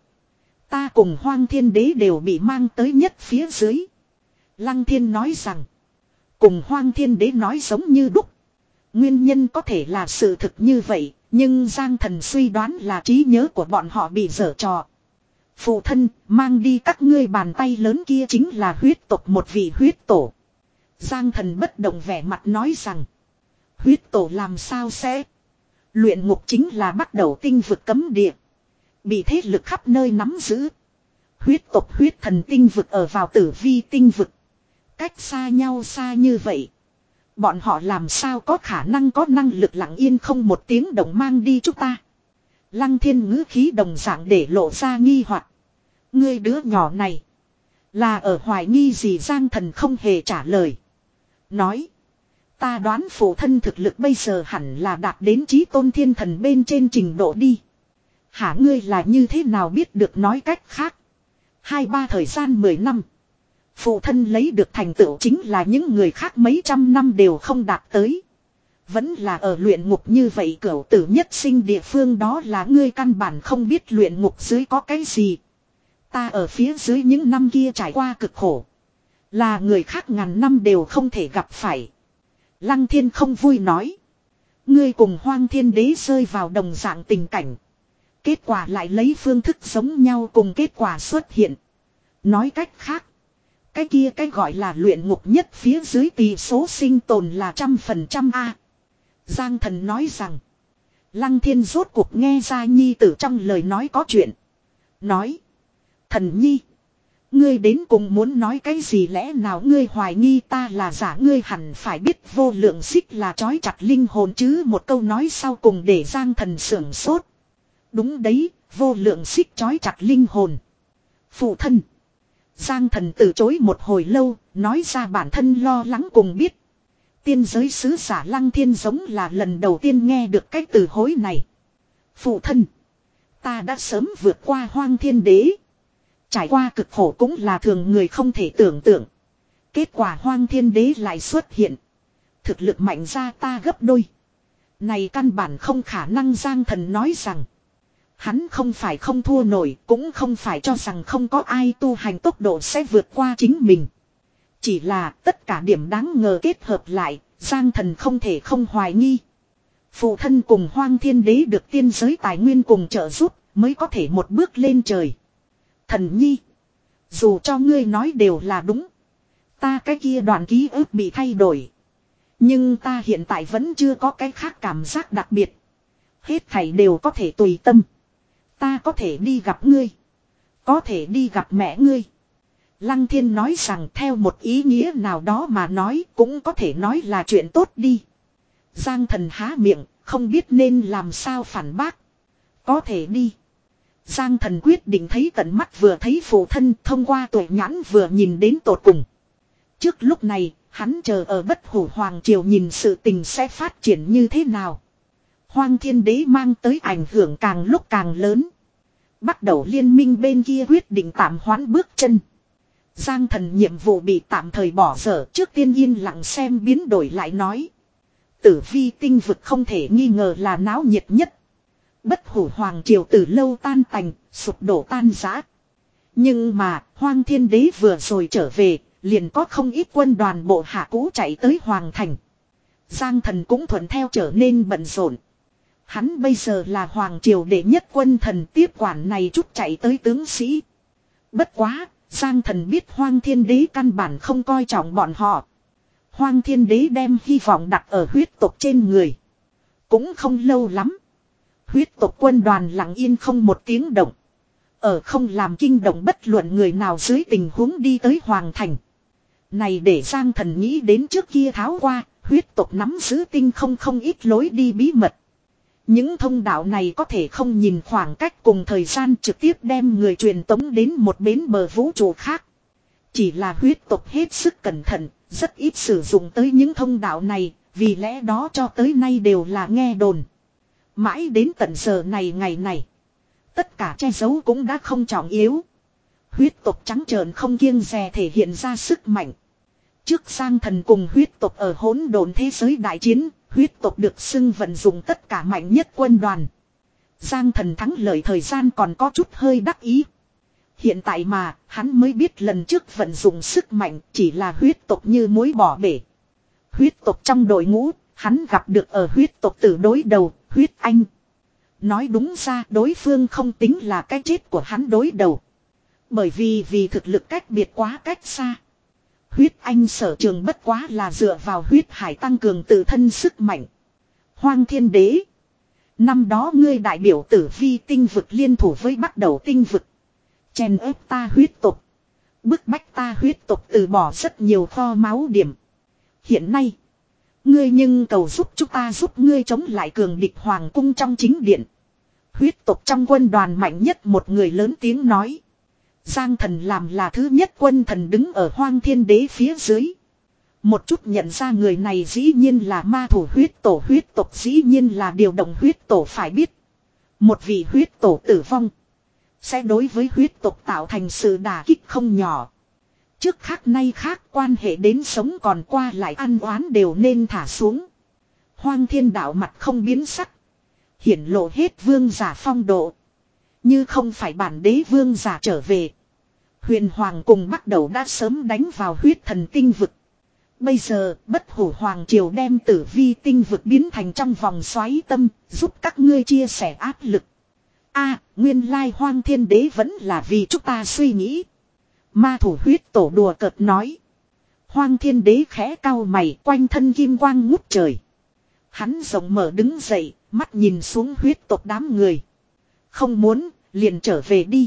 Ta cùng Hoang Thiên Đế đều bị mang tới nhất phía dưới. Lăng Thiên nói rằng. Cùng Hoang Thiên Đế nói giống như đúc. Nguyên nhân có thể là sự thực như vậy. Nhưng Giang Thần suy đoán là trí nhớ của bọn họ bị dở trò. Phụ thân, mang đi các ngươi bàn tay lớn kia chính là huyết tộc một vị huyết tổ. Giang Thần bất động vẻ mặt nói rằng. Huyết tổ làm sao sẽ? Luyện ngục chính là bắt đầu tinh vực cấm địa. Bị thế lực khắp nơi nắm giữ. Huyết tộc huyết thần tinh vực ở vào tử vi tinh vực. Cách xa nhau xa như vậy. Bọn họ làm sao có khả năng có năng lực lặng yên không một tiếng động mang đi chúng ta. Lăng Thiên ngữ khí đồng dạng để lộ ra nghi hoặc. Ngươi đứa nhỏ này. Là ở hoài nghi gì? Giang Thần không hề trả lời. Nói. Ta đoán phụ thân thực lực bây giờ hẳn là đạt đến chí tôn thiên thần bên trên trình độ đi. Hả, ngươi là như thế nào biết được? Nói cách khác. Hai ba thời gian mười năm. Phụ thân lấy được thành tựu chính là những người khác mấy trăm năm đều không đạt tới. Vẫn là ở luyện ngục như vậy, cửu tử nhất sinh địa phương đó là ngươi căn bản không biết luyện ngục dưới có cái gì. Ta ở phía dưới những năm kia trải qua cực khổ. Là người khác ngàn năm đều không thể gặp phải. Lăng Thiên không vui nói. Ngươi cùng Hoang Thiên Đế rơi vào đồng dạng tình cảnh. Kết quả lại lấy phương thức giống nhau cùng kết quả xuất hiện. Nói cách khác. Cái kia cái gọi là luyện ngục nhất phía dưới tỷ số sinh tồn là trăm phần trăm A. Giang Thần nói rằng. Lăng Thiên rốt cuộc nghe ra nhi tử trong lời nói có chuyện. Nói. Thần nhi. Ngươi đến cùng muốn nói cái gì? Lẽ nào ngươi hoài nghi ta là giả? Ngươi hẳn phải biết vô lượng xích là trói chặt linh hồn chứ. Một câu nói sau cùng để Giang Thần sưởng sốt. Đúng đấy, vô lượng xích trói chặt linh hồn. Phụ thân. Giang Thần từ chối một hồi lâu, nói ra bản thân lo lắng cùng biết. Tiên giới sứ giả Lăng Thiên giống là lần đầu tiên nghe được cái từ hối này. Phụ thân. Ta đã sớm vượt qua Hoang Thiên Đế. Trải qua cực khổ cũng là thường người không thể tưởng tượng. Kết quả Hoang Thiên Đế lại xuất hiện. Thực lực mạnh ra ta gấp đôi. Này căn bản không khả năng. Giang Thần nói rằng. Hắn không phải không thua nổi, cũng không phải cho rằng không có ai tu hành tốc độ sẽ vượt qua chính mình. Chỉ là tất cả điểm đáng ngờ kết hợp lại, Giang Thần không thể không hoài nghi. Phụ thân cùng Hoang Thiên Đế được tiên giới tài nguyên cùng trợ giúp, mới có thể một bước lên trời. Thần nhi, dù cho ngươi nói đều là đúng. Ta cái kia đoạn ký ức bị thay đổi. Nhưng ta hiện tại vẫn chưa có cái khác cảm giác đặc biệt. Hết thảy đều có thể tùy tâm. Ta có thể đi gặp ngươi. Có thể đi gặp mẹ ngươi. Lăng Thiên nói rằng theo một ý nghĩa nào đó mà nói cũng có thể nói là chuyện tốt đi. Giang Thần há miệng, không biết nên làm sao phản bác. Có thể đi. Giang Thần quyết định thấy tận mắt vừa thấy phụ thân thông qua tuổi nhãn vừa nhìn đến tột cùng. Trước lúc này, hắn chờ ở Bất Hủ Hoàng Triều nhìn sự tình sẽ phát triển như thế nào. Hoang Thiên Đế mang tới ảnh hưởng càng lúc càng lớn. Bắt đầu liên minh bên kia quyết định tạm hoãn bước chân. Giang Thần nhiệm vụ bị tạm thời bỏ dở, trước tiên yên lặng xem biến đổi lại nói. Tử vi tinh vực không thể nghi ngờ là náo nhiệt nhất. Bất hủ hoàng triều từ lâu tan tành, sụp đổ tan rã. Nhưng mà, Hoang Thiên Đế vừa rồi trở về, liền có không ít quân đoàn bộ hạ cũ chạy tới Hoàng Thành. Giang Thần cũng thuận theo trở nên bận rộn. Hắn bây giờ là Hoàng Triều đệ nhất quân thần, tiếp quản này chút chạy tới tướng sĩ. Bất quá, Giang Thần biết Hoang Thiên Đế căn bản không coi trọng bọn họ. Hoang Thiên Đế đem hy vọng đặt ở huyết tộc trên người. Cũng không lâu lắm. Huyết tộc quân đoàn lặng yên không một tiếng động. Ở không làm kinh động bất luận người nào dưới tình huống đi tới Hoàng Thành. Này để Giang Thần nghĩ đến trước kia tháo qua, huyết tộc nắm giữ tinh không không ít lối đi bí mật. Những thông đạo này có thể không nhìn khoảng cách cùng thời gian trực tiếp đem người truyền tống đến một bến bờ vũ trụ khác. Chỉ là huyết tộc hết sức cẩn thận, rất ít sử dụng tới những thông đạo này, vì lẽ đó cho tới nay đều là nghe đồn. Mãi đến tận giờ này ngày này, tất cả che giấu cũng đã không trọng yếu. Huyết tộc trắng trợn không kiêng dè thể hiện ra sức mạnh. Trước Giang Thần cùng huyết tộc ở hỗn độn thế giới đại chiến, huyết tộc được xưng vận dụng tất cả mạnh nhất quân đoàn. Giang Thần thắng lợi thời gian còn có chút hơi đắc ý. Hiện tại mà, hắn mới biết lần trước vận dụng sức mạnh chỉ là huyết tộc như muối bỏ bể. Huyết tộc trong đội ngũ, hắn gặp được ở huyết tộc tử đối đầu, huyết anh. Nói đúng ra đối phương không tính là cái chết của hắn đối đầu. Bởi vì vì thực lực cách biệt quá cách xa. Huyết anh sở trường bất quá là dựa vào huyết hải tăng cường tự thân sức mạnh. Hoang Thiên Đế. Năm đó ngươi đại biểu tử vi tinh vực liên thủ với bắt đầu tinh vực. Chèn ép ta huyết tộc. Bức bách ta huyết tộc từ bỏ rất nhiều kho máu điểm. Hiện nay. Ngươi nhưng cầu giúp chúng ta giúp ngươi chống lại cường địch hoàng cung trong chính điện. Huyết tộc trong quân đoàn mạnh nhất một người lớn tiếng nói. Giang Thần làm là thứ nhất quân thần đứng ở Hoang Thiên Đế phía dưới. Một chút nhận ra người này dĩ nhiên là ma thủ huyết tổ, huyết tộc dĩ nhiên là điều động huyết tổ. Phải biết, một vị huyết tổ tử vong sẽ đối với huyết tộc tạo thành sự đả kích không nhỏ. Trước khác nay khác, quan hệ đến sống còn qua lại ăn oán đều nên thả xuống. Hoang Thiên Đạo mặt không biến sắc, hiển lộ hết vương giả phong độ. Như không phải bản đế vương giả trở về, Huyền Hoàng cùng bắt đầu đã sớm đánh vào huyết thần tinh vực. Bây giờ bất hủ hoàng triều đem tử vi tinh vực biến thành trong vòng xoáy tâm, giúp các ngươi chia sẻ áp lực. A, nguyên lai Hoang Thiên Đế vẫn là vì chúng ta suy nghĩ. Ma thủ huyết tổ đùa cợt nói. Hoang Thiên Đế khẽ cau mày, quanh thân kim quang ngút trời. Hắn rộng mở đứng dậy, mắt nhìn xuống huyết tộc đám người. Không muốn, liền trở về đi.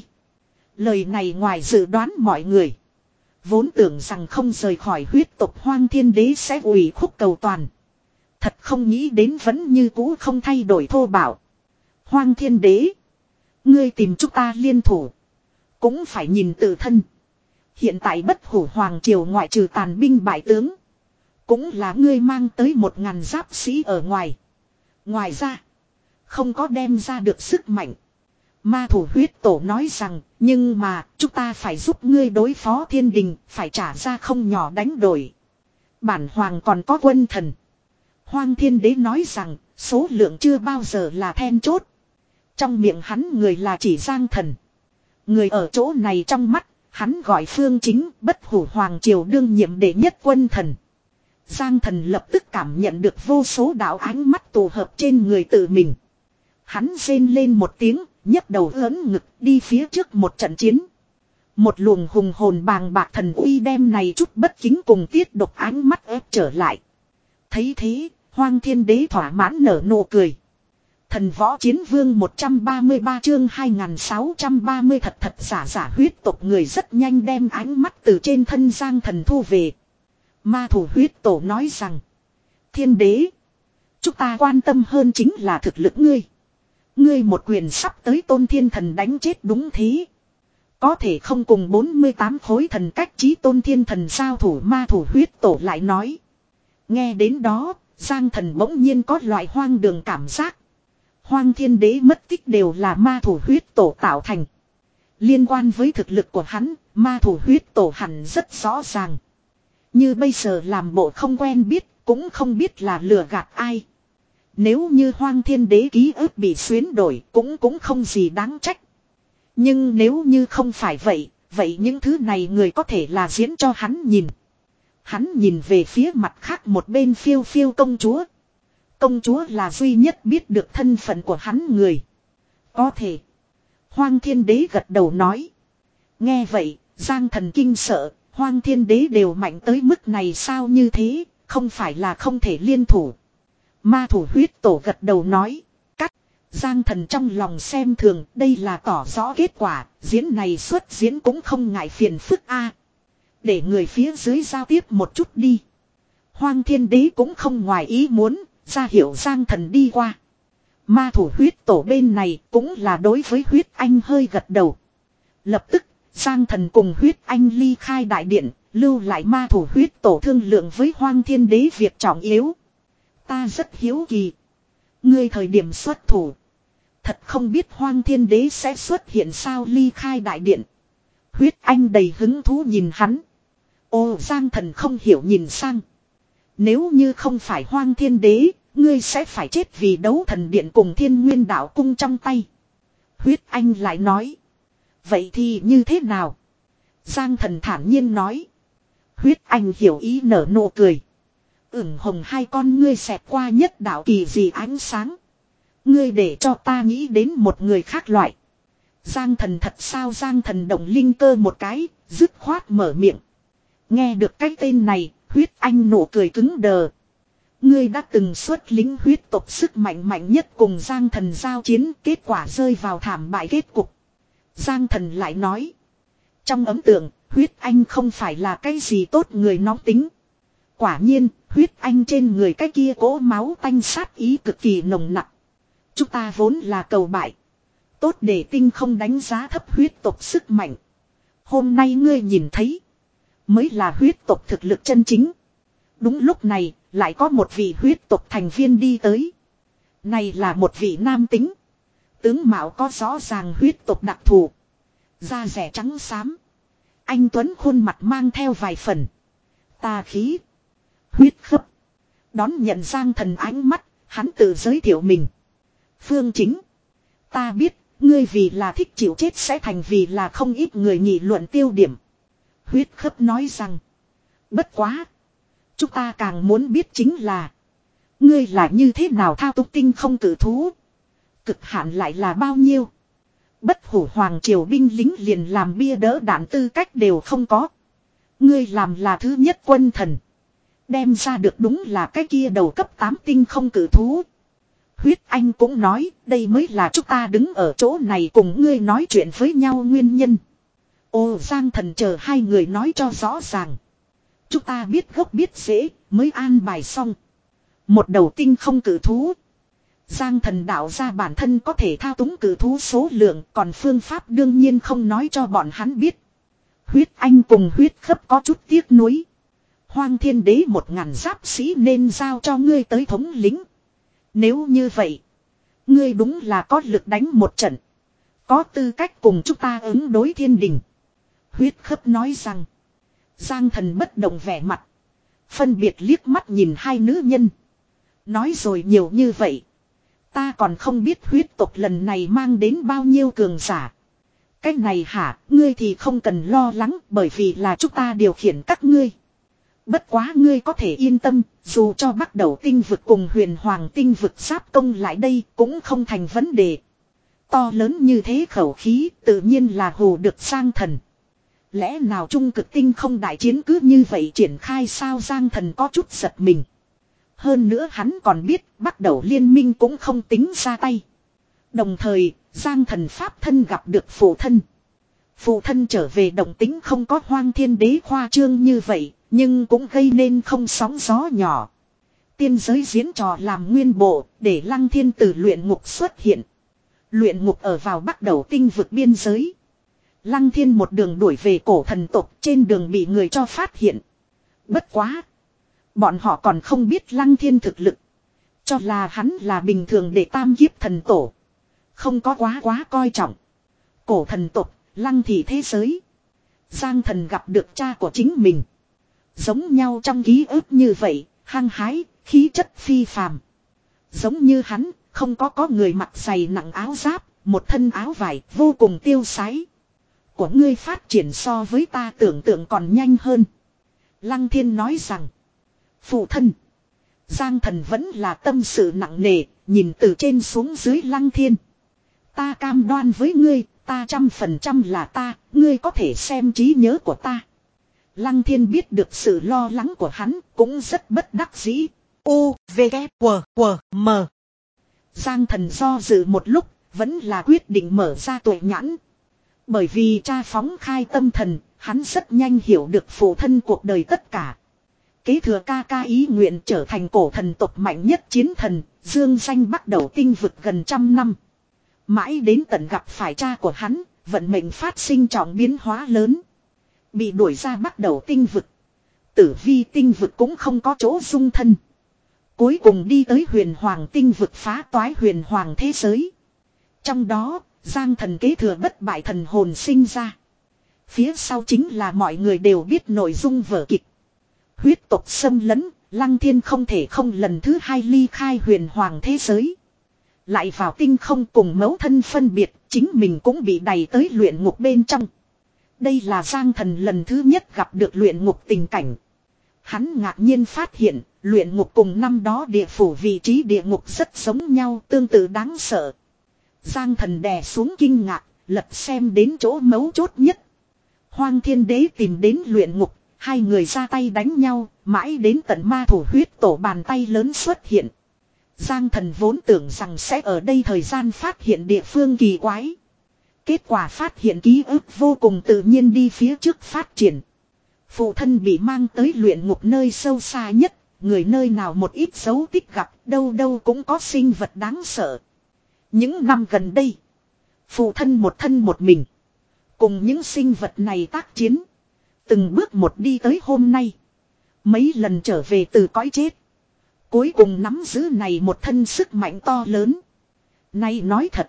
Lời này ngoài dự đoán mọi người. Vốn tưởng rằng không rời khỏi huyết tộc Hoang Thiên Đế sẽ ủy khúc cầu toàn. Thật không nghĩ đến vẫn như cũ không thay đổi thô bạo. Hoang Thiên Đế, ngươi tìm chúng ta liên thủ, cũng phải nhìn tự thân. Hiện tại bất hủ hoàng triều ngoại trừ tàn binh bại tướng, cũng là ngươi mang tới một ngàn giáp sĩ ở ngoài. Ngoài ra, không có đem ra được sức mạnh. Ma thủ huyết tổ nói rằng, nhưng mà, chúng ta phải giúp ngươi đối phó thiên đình, phải trả ra không nhỏ đánh đổi. Bản hoàng còn có quân thần. Hoang Thiên Đế nói rằng, số lượng chưa bao giờ là then chốt. Trong miệng hắn người là chỉ Giang Thần. Người ở chỗ này trong mắt, hắn gọi Phương Chính, bất hủ hoàng triều đương nhiệm đệ nhất quân thần. Giang Thần lập tức cảm nhận được vô số đạo ánh mắt tụ hợp trên người tự mình. Hắn rên lên một tiếng, nhấc đầu ớn ngực đi phía trước một trận chiến. Một luồng hùng hồn bàng bạc thần uy đem này chút bất kính cùng tiết độc ánh mắt ép trở lại. Thấy thế, Hoang Thiên Đế thỏa mãn nở nụ cười. Thần võ chiến vương một trăm ba mươi ba chương hai nghìn sáu trăm ba mươi thật thật giả giả huyết tộc người rất nhanh đem ánh mắt từ trên thân Giang Thần thu về. Ma thủ huyết tổ nói rằng, Thiên Đế, chúng ta quan tâm hơn chính là thực lực ngươi. Ngươi một quyền sắp tới Tôn Thiên Thần đánh chết đúng thế. Có thể không cùng bốn mươi tám khối thần cách chí Tôn Thiên Thần giao thủ. Ma thủ huyết tổ lại nói. Nghe đến đó, Giang Thần bỗng nhiên có loại hoang đường cảm giác. Hoang Thiên Đế mất tích đều là ma thủ huyết tổ tạo thành. Liên quan với thực lực của hắn, ma thủ huyết tổ hẳn rất rõ ràng. Như bây giờ làm bộ không quen biết, cũng không biết là lừa gạt ai. Nếu như Hoang Thiên Đế ký ức bị xuyến đổi cũng cũng không gì đáng trách. Nhưng nếu như không phải vậy, vậy những thứ này người có thể là diễn cho hắn nhìn. Hắn nhìn về phía mặt khác một bên phiêu phiêu công chúa. Công chúa là duy nhất biết được thân phận của hắn người. Có thể. Hoang Thiên Đế gật đầu nói. Nghe vậy, Giang Thần kinh sợ, Hoang Thiên Đế đều mạnh tới mức này sao như thế, không phải là không thể liên thủ. Ma thủ huyết tổ gật đầu nói. Cắt, Giang Thần trong lòng xem thường, đây là tỏ rõ kết quả, diễn này xuất diễn cũng không ngại phiền phức a. Để người phía dưới giao tiếp một chút đi. Hoang Thiên Đế cũng không ngoài ý muốn, ra hiệu Giang Thần đi qua. Ma thủ huyết tổ bên này cũng là đối với huyết anh hơi gật đầu. Lập tức, Giang Thần cùng huyết anh ly khai đại điện, lưu lại ma thủ huyết tổ thương lượng với Hoang Thiên Đế việc trọng yếu. Ta rất hiếu kỳ. Ngươi thời điểm xuất thủ. Thật không biết Hoang Thiên Đế sẽ xuất hiện sao ly khai đại điện. Huyết anh đầy hứng thú nhìn hắn. Ô Giang Thần không hiểu nhìn sang. Nếu như không phải Hoang Thiên Đế, ngươi sẽ phải chết vì đấu thần điện cùng Thiên Nguyên Đạo Cung trong tay. Huyết anh lại nói. Vậy thì như thế nào? Giang Thần thản nhiên nói. Huyết anh hiểu ý nở nụ cười. Ửng hồng hai con ngươi xẹt qua nhất đạo kỳ dị ánh sáng. Ngươi để cho ta nghĩ đến một người khác loại. Giang Thần thật sao? Giang Thần động linh cơ một cái, dứt khoát mở miệng. Nghe được cái tên này, huyết anh nụ cười cứng đờ. Ngươi đã từng xuất lính huyết tộc sức mạnh mạnh nhất cùng Giang Thần giao chiến, kết quả rơi vào thảm bại kết cục. Giang Thần lại nói. Trong ấn tượng, huyết anh không phải là cái gì tốt người nóng tính. Quả nhiên, huyết anh trên người cái kia cỗ máu tanh sát ý cực kỳ nồng nặng. Chúng ta vốn là cầu bại. Tốt để tinh không đánh giá thấp huyết tộc sức mạnh. Hôm nay ngươi nhìn thấy. Mới là huyết tộc thực lực chân chính. Đúng lúc này, lại có một vị huyết tộc thành viên đi tới. Này là một vị nam tính. Tướng mạo có rõ ràng huyết tộc đặc thù. Da rẻ trắng xám. Anh Tuấn khuôn mặt mang theo vài phần tà khí. Huyết khớp. Đón nhận Giang Thần ánh mắt, hắn tự giới thiệu mình. Phương Chính. Ta biết, ngươi vì là thích chịu chết sẽ thành vì là không ít người nghị luận tiêu điểm. Huyết khớp nói rằng. Bất quá. Chúng ta càng muốn biết chính là. Ngươi là như thế nào thao túng tinh không cử thú. Cực hạn lại là bao nhiêu. Bất hủ hoàng triều binh lính liền làm bia đỡ đạn tư cách đều không có. Ngươi làm là thứ nhất quân thần. Đem ra được đúng là cái kia đầu cấp tám tinh không cử thú. Huyết anh cũng nói đây mới là chúng ta đứng ở chỗ này cùng ngươi nói chuyện với nhau nguyên nhân. Ô Giang Thần chờ hai người nói cho rõ ràng. Chúng ta biết gốc biết rễ mới an bài xong. Một đầu tinh không cử thú. Giang Thần đạo ra bản thân có thể thao túng cử thú số lượng, còn phương pháp đương nhiên không nói cho bọn hắn biết. Huyết anh cùng huyết khớp có chút tiếc nuối. Hoang Thiên Đế một ngàn giáp sĩ nên giao cho ngươi tới thống lĩnh. Nếu như vậy, ngươi đúng là có lực đánh một trận. Có tư cách cùng chúng ta ứng đối thiên đình. Huyết khớp nói rằng. Giang Thần bất động vẻ mặt. Phân biệt liếc mắt nhìn hai nữ nhân. Nói rồi nhiều như vậy. Ta còn không biết huyết tộc lần này mang đến bao nhiêu cường giả. Cái này hả, ngươi thì không cần lo lắng bởi vì là chúng ta điều khiển các ngươi. Bất quá ngươi có thể yên tâm, dù cho bắt đầu tinh vực cùng huyền hoàng tinh vực giáp công lại đây cũng không thành vấn đề. To lớn như thế khẩu khí tự nhiên là hù được Giang Thần. Lẽ nào trung cực tinh không đại chiến cứ như vậy triển khai sao? Giang Thần có chút giật mình. Hơn nữa hắn còn biết bắt đầu liên minh cũng không tính ra tay. Đồng thời, Giang Thần pháp thân gặp được phụ thân. Phụ thân trở về động tính không có Hoang Thiên Đế khoa trương như vậy, nhưng cũng gây nên không sóng gió nhỏ. Tiên giới diễn trò làm nguyên bộ, để Lăng Thiên từ luyện ngục xuất hiện. Luyện ngục ở vào bắt đầu tinh vực biên giới. Lăng Thiên một đường đuổi về cổ thần tộc, trên đường bị người cho phát hiện. Bất quá. Bọn họ còn không biết Lăng Thiên thực lực. Cho là hắn là bình thường để tam kiếp thần tổ. Không có quá quá coi trọng. Cổ thần tộc, Lăng thị thế giới. Giang Thần gặp được cha của chính mình. Giống nhau trong ký ức như vậy, Hăng hái, khí chất phi phàm. Giống như hắn, không có có người mặc giày nặng áo giáp, một thân áo vải vô cùng tiêu sái. Của ngươi phát triển so với ta tưởng tượng còn nhanh hơn. Lăng Thiên nói rằng. Phụ thân. Giang Thần vẫn là tâm sự nặng nề, nhìn từ trên xuống dưới Lăng Thiên. Ta cam đoan với ngươi, ta trăm phần trăm là ta, ngươi có thể xem trí nhớ của ta. Lăng Thiên biết được sự lo lắng của hắn, cũng rất bất đắc dĩ. U, V, K, W, W, M. Giang Thần do dự một lúc, vẫn là quyết định mở ra tuệ nhãn. Bởi vì cha phóng khai tâm thần, hắn rất nhanh hiểu được phụ thân cuộc đời tất cả. Kế thừa ca ca ý nguyện trở thành cổ thần tộc mạnh nhất chiến thần, dương danh bắt đầu tinh vực gần trăm năm. Mãi đến tận gặp phải cha của hắn, vận mệnh phát sinh trọng biến hóa lớn. Bị đuổi ra bắt đầu tinh vực. Tử vi tinh vực cũng không có chỗ dung thân. Cuối cùng đi tới huyền hoàng tinh vực phá toái huyền hoàng thế giới. Trong đó, Giang Thần kế thừa bất bại thần hồn sinh ra. Phía sau chính là mọi người đều biết nội dung vở kịch. Huyết tộc xâm lấn, Lăng Thiên không thể không lần thứ hai ly khai huyền hoàng thế giới. Lại vào tinh không cùng mẫu thân phân biệt, chính mình cũng bị đày tới luyện ngục bên trong. Đây là Giang Thần lần thứ nhất gặp được luyện ngục tình cảnh. Hắn ngạc nhiên phát hiện, luyện ngục cùng năm đó địa phủ vị trí địa ngục rất giống nhau, tương tự đáng sợ. Giang Thần đè xuống kinh ngạc, lật xem đến chỗ mấu chốt nhất. Hoang Thiên Đế tìm đến luyện ngục, hai người ra tay đánh nhau, mãi đến tận ma thủ huyết tổ bàn tay lớn xuất hiện. Giang Thần vốn tưởng rằng sẽ ở đây thời gian phát hiện địa phương kỳ quái. Kết quả phát hiện ký ức vô cùng tự nhiên đi phía trước phát triển. Phụ thân bị mang tới luyện ngục nơi sâu xa nhất, người nơi nào một ít dấu tích gặp, đâu đâu cũng có sinh vật đáng sợ. Những năm gần đây, phụ thân một thân một mình, cùng những sinh vật này tác chiến. Từng bước một đi tới hôm nay. Mấy lần trở về từ cõi chết. Cuối cùng nắm giữ này một thân sức mạnh to lớn. Nay nói thật,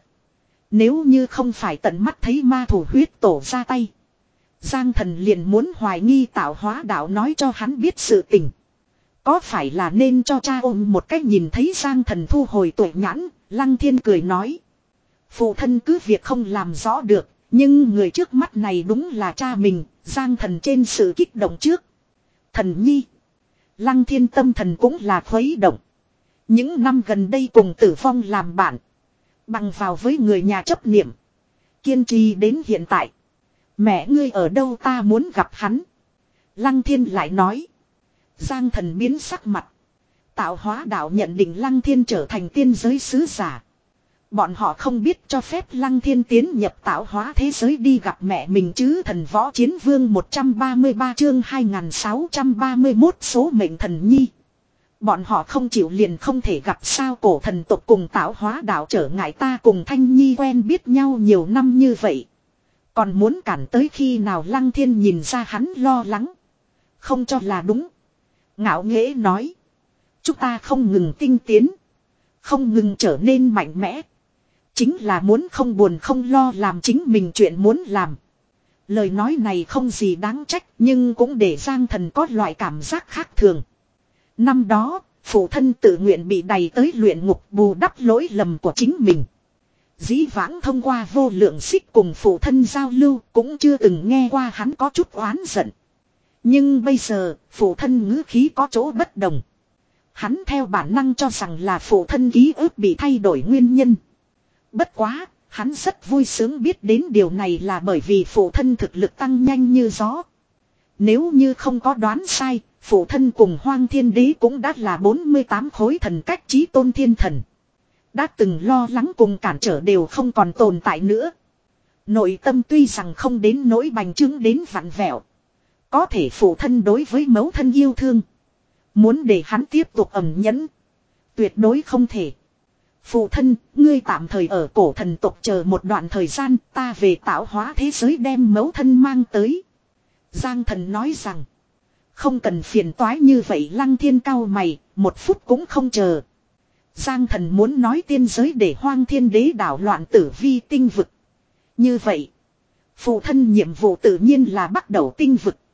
nếu như không phải tận mắt thấy ma thủ huyết tổ ra tay, Giang Thần liền muốn hoài nghi tạo hóa đạo nói cho hắn biết sự tình. Có phải là nên cho cha ôm một cách nhìn thấy Giang Thần thu hồi tuệ nhãn, Lăng Thiên cười nói. Phụ thân cứ việc không làm rõ được, nhưng người trước mắt này đúng là cha mình, Giang Thần trên sự kích động trước. Thần nhi. Lăng Thiên tâm thần cũng là khuấy động. Những năm gần đây cùng tử vong làm bạn. Bằng vào với người nhà chấp niệm. Kiên trì đến hiện tại. Mẹ ngươi ở đâu ta muốn gặp hắn. Lăng Thiên lại nói. Giang Thần biến sắc mặt. Tạo hóa đạo nhận định Lăng Thiên trở thành tiên giới sứ giả. Bọn họ không biết cho phép Lăng Thiên tiến nhập tạo hóa thế giới đi gặp mẹ mình chứ. Thần võ chiến vương một trăm ba mươi ba chương hai nghìn sáu trăm ba mươi mốt số mệnh thần nhi. Bọn họ không chịu liền không thể gặp sao. Cổ thần tộc cùng tạo hóa đạo trở ngại ta cùng Thanh Nhi quen biết nhau nhiều năm như vậy. Còn muốn cản tới khi nào. Lăng Thiên nhìn ra hắn lo lắng. Không cho là đúng. Ngạo nghễ nói. Chúng ta không ngừng tinh tiến. Không ngừng trở nên mạnh mẽ. Chính là muốn không buồn không lo làm chính mình chuyện muốn làm. Lời nói này không gì đáng trách, nhưng cũng để Giang Thần có loại cảm giác khác thường. Năm đó, phụ thân tự nguyện bị đày tới luyện ngục bù đắp lỗi lầm của chính mình. Dĩ vãng thông qua vô lượng xích cùng phụ thân giao lưu, cũng chưa từng nghe qua hắn có chút oán giận. Nhưng bây giờ, phụ thân ngữ khí có chỗ bất đồng. Hắn theo bản năng cho rằng là phụ thân ký ức bị thay đổi nguyên nhân. Bất quá, hắn rất vui sướng biết đến điều này là bởi vì phụ thân thực lực tăng nhanh như gió. Nếu như không có đoán sai, phụ thân cùng Hoang Thiên Đế cũng đã là bốn mươi tám khối thần cách chí tôn thiên thần. Đã từng lo lắng cùng cản trở đều không còn tồn tại nữa. Nội tâm tuy rằng không đến nỗi bành trướng đến vặn vẹo. Có thể phụ thân đối với mẫu thân yêu thương. Muốn để hắn tiếp tục ẩn nhẫn. Tuyệt đối không thể. Phụ thân, ngươi tạm thời ở cổ thần tộc chờ một đoạn thời gian, ta về tạo hóa thế giới đem mẫu thân mang tới. Giang Thần nói rằng, không cần phiền toái như vậy. Lăng Thiên cau mày, một phút cũng không chờ. Giang Thần muốn nói tiên giới để Hoang Thiên Đế đảo loạn tử vi tinh vực. Như vậy, phụ thân nhiệm vụ tự nhiên là bắt đầu tinh vực.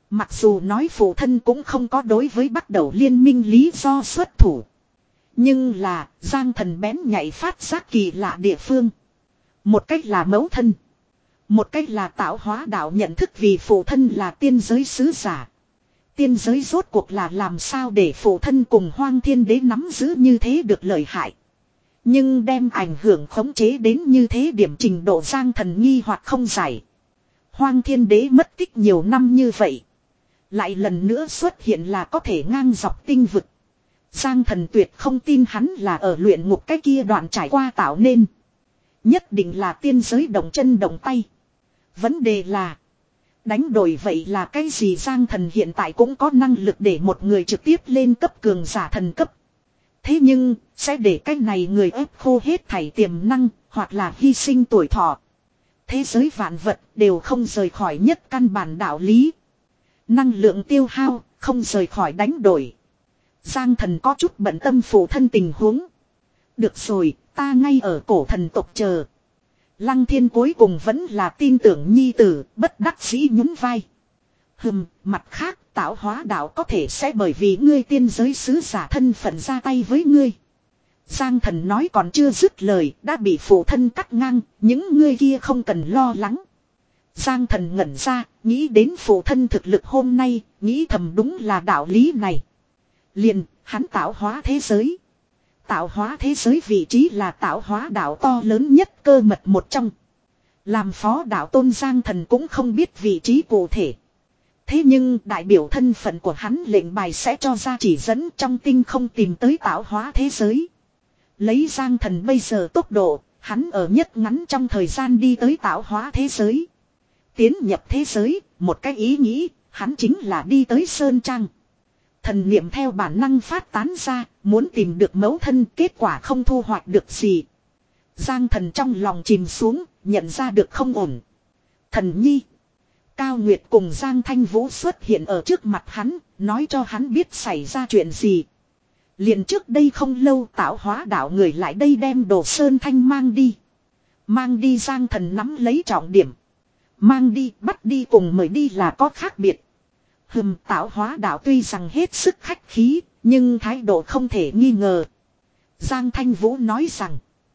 Mặc dù nói phụ thân cũng không có đối với bắt đầu liên minh lý do xuất thủ. Nhưng là Giang Thần bén nhạy phát giác kỳ lạ địa phương. Một cách là mẫu thân. Một cách là tạo hóa đạo nhận thức vì phụ thân là tiên giới sứ giả. Tiên giới rốt cuộc là làm sao để phụ thân cùng Hoang Thiên Đế nắm giữ như thế được lợi hại. Nhưng đem ảnh hưởng khống chế đến như thế điểm trình độ Giang Thần nghi hoặc không giải. Hoang Thiên Đế mất tích nhiều năm như vậy. Lại lần nữa xuất hiện là có thể ngang dọc tinh vực. Giang Thần tuyệt không tin hắn là ở luyện ngục cái kia đoạn trải qua tạo nên. Nhất định là tiên giới động chân động tay. Vấn đề là đánh đổi vậy là cái gì? Giang Thần hiện tại cũng có năng lực để một người trực tiếp lên cấp cường giả thần cấp. Thế nhưng sẽ để cái này người ép khô hết thảy tiềm năng hoặc là hy sinh tuổi thọ. Thế giới vạn vật đều không rời khỏi nhất căn bản đạo lý. Năng lượng tiêu hao không rời khỏi đánh đổi. Giang Thần có chút bận tâm phụ thân tình huống. Được rồi, ta ngay ở cổ thần tộc chờ. Lăng Thiên cuối cùng vẫn là tin tưởng nhi tử, bất đắc dĩ nhún vai. Hừm, mặt khác tạo hóa đạo có thể sẽ bởi vì ngươi tiên giới sứ giả thân phận ra tay với ngươi. Giang Thần nói còn chưa dứt lời, đã bị phụ thân cắt ngang, những ngươi kia không cần lo lắng. Giang Thần ngẩn ra, nghĩ đến phụ thân thực lực hôm nay, nghĩ thầm đúng là đạo lý này. Liền, hắn tạo hóa thế giới. Tạo hóa thế giới vị trí là tạo hóa đạo to lớn nhất cơ mật một trong. Làm phó đạo tôn Giang Thần cũng không biết vị trí cụ thể. Thế nhưng đại biểu thân phận của hắn lệnh bài sẽ cho ra chỉ dẫn trong tinh không tìm tới tạo hóa thế giới. Lấy Giang Thần bây giờ tốc độ, hắn ở nhất ngắn trong thời gian đi tới tạo hóa thế giới. Tiến nhập thế giới, một cái ý nghĩ, hắn chính là đi tới Sơn Trang. Thần niệm theo bản năng phát tán ra, muốn tìm được mẫu thân, kết quả không thu hoạch được gì. Giang Thần trong lòng chìm xuống, nhận ra được không ổn. Thần nhi. Cao Nguyệt cùng Giang Thanh Vũ xuất hiện ở trước mặt hắn, nói cho hắn biết xảy ra chuyện gì. Liền trước đây không lâu tạo hóa đạo người lại đây đem đồ Sơn Thanh mang đi. Mang đi Giang Thần nắm lấy trọng điểm. Mang đi, bắt đi cùng mời đi là có khác biệt. Hừm, tạo hóa đạo tuy rằng hết sức khách khí, nhưng thái độ không thể nghi ngờ. Giang Thanh Vũ nói rằng,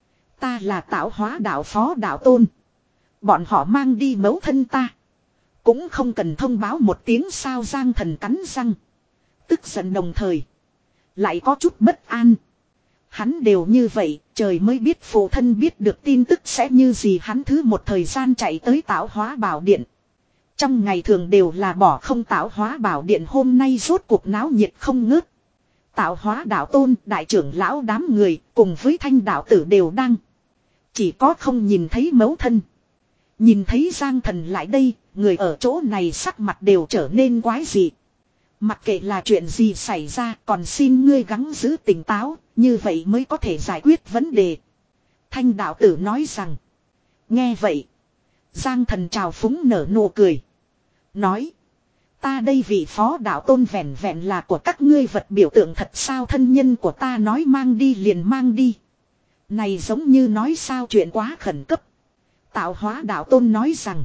ta là tạo hóa đạo phó đạo tôn. Bọn họ mang đi mẫu thân ta. Cũng không cần thông báo một tiếng sao. Giang Thần cắn răng. Tức giận đồng thời. Lại có chút bất an. Hắn đều như vậy, trời mới biết phụ thân biết được tin tức sẽ như gì. Hắn thứ một thời gian chạy tới tạo hóa bảo điện. Trong ngày thường đều là bỏ không tạo hóa bảo điện, hôm nay rốt cuộc náo nhiệt không ngớt. Tạo hóa đạo tôn, đại trưởng lão đám người, cùng với thanh đạo tử đều đang. Chỉ có không nhìn thấy mẫu thân. Nhìn thấy Giang Thần lại đây, người ở chỗ này sắc mặt đều trở nên quái dị. Mặc kệ là chuyện gì xảy ra, còn xin ngươi gắng giữ tỉnh táo, như vậy mới có thể giải quyết vấn đề. Thanh đạo tử nói rằng. Nghe vậy. Giang Thần trào phúng nở nụ cười. Nói. Ta đây vị phó đạo tôn vẹn vẹn là của các ngươi vật biểu tượng thật sao? Thân nhân của ta nói mang đi liền mang đi. Này giống như nói sao chuyện quá khẩn cấp. Tạo hóa đạo tôn nói rằng.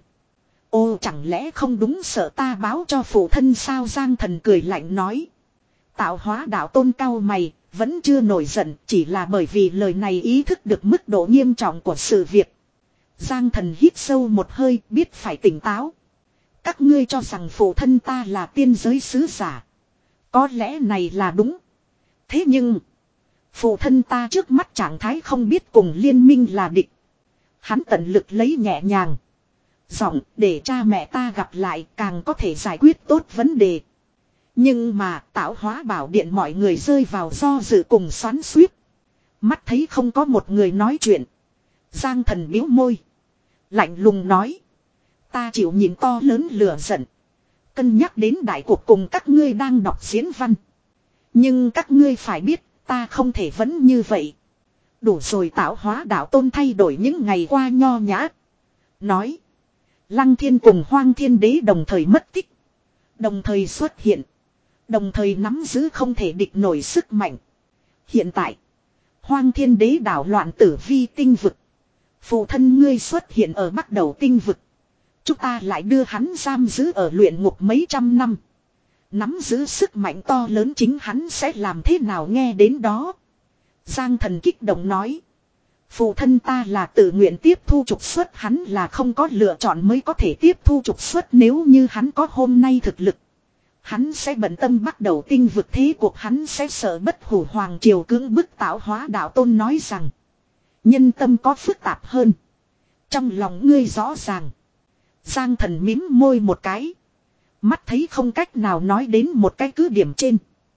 Ô chẳng lẽ không đúng sợ ta báo cho phụ thân sao? Giang Thần cười lạnh nói. Tạo hóa đạo tôn cau mày, vẫn chưa nổi giận, chỉ là bởi vì lời này ý thức được mức độ nghiêm trọng của sự việc. Giang Thần hít sâu một hơi, biết phải tỉnh táo. Các ngươi cho rằng phụ thân ta là tiên giới sứ giả. Có lẽ này là đúng. Thế nhưng, phụ thân ta trước mắt trạng thái không biết cùng liên minh là địch. Hắn tận lực lấy nhẹ nhàng giọng để cha mẹ ta gặp lại càng có thể giải quyết tốt vấn đề. Nhưng mà tạo hóa bảo điện mọi người rơi vào do dự cùng xoắn xuýt. Mắt thấy không có một người nói chuyện. Giang Thần biếu môi. Lạnh lùng nói. Ta chịu nhìn to lớn lửa giận. Cân nhắc đến đại cuộc cùng các ngươi đang đọc diễn văn. Nhưng các ngươi phải biết ta không thể vẫn như vậy. Đủ rồi. Tạo hóa đạo tôn thay đổi những ngày qua nho nhã. Nói. Lăng Thiên cùng Hoang Thiên Đế đồng thời mất tích. Đồng thời xuất hiện. Đồng thời nắm giữ không thể địch nổi sức mạnh. Hiện tại. Hoang Thiên Đế đảo loạn tử vi tinh vực. Phụ thân ngươi xuất hiện ở Bắc Đầu tinh vực. Chúng ta lại đưa hắn giam giữ ở luyện ngục mấy trăm năm. Nắm giữ sức mạnh to lớn chính hắn sẽ làm thế nào nghe đến đó. Giang Thần kích động nói. Phụ thân ta là tự nguyện tiếp thu trục xuất, hắn là không có lựa chọn mới có thể tiếp thu trục xuất, nếu như hắn có hôm nay thực lực. Hắn sẽ bận tâm bắt đầu tinh vực thế cuộc, hắn sẽ sợ bất hủ hoàng triều cưỡng bức Tạo Hóa Đạo Tôn nói rằng. Nhân tâm có phức tạp hơn. Trong lòng ngươi rõ ràng. Giang Thần mím môi một cái. Mắt thấy không cách nào nói đến một cái cứ điểm trên.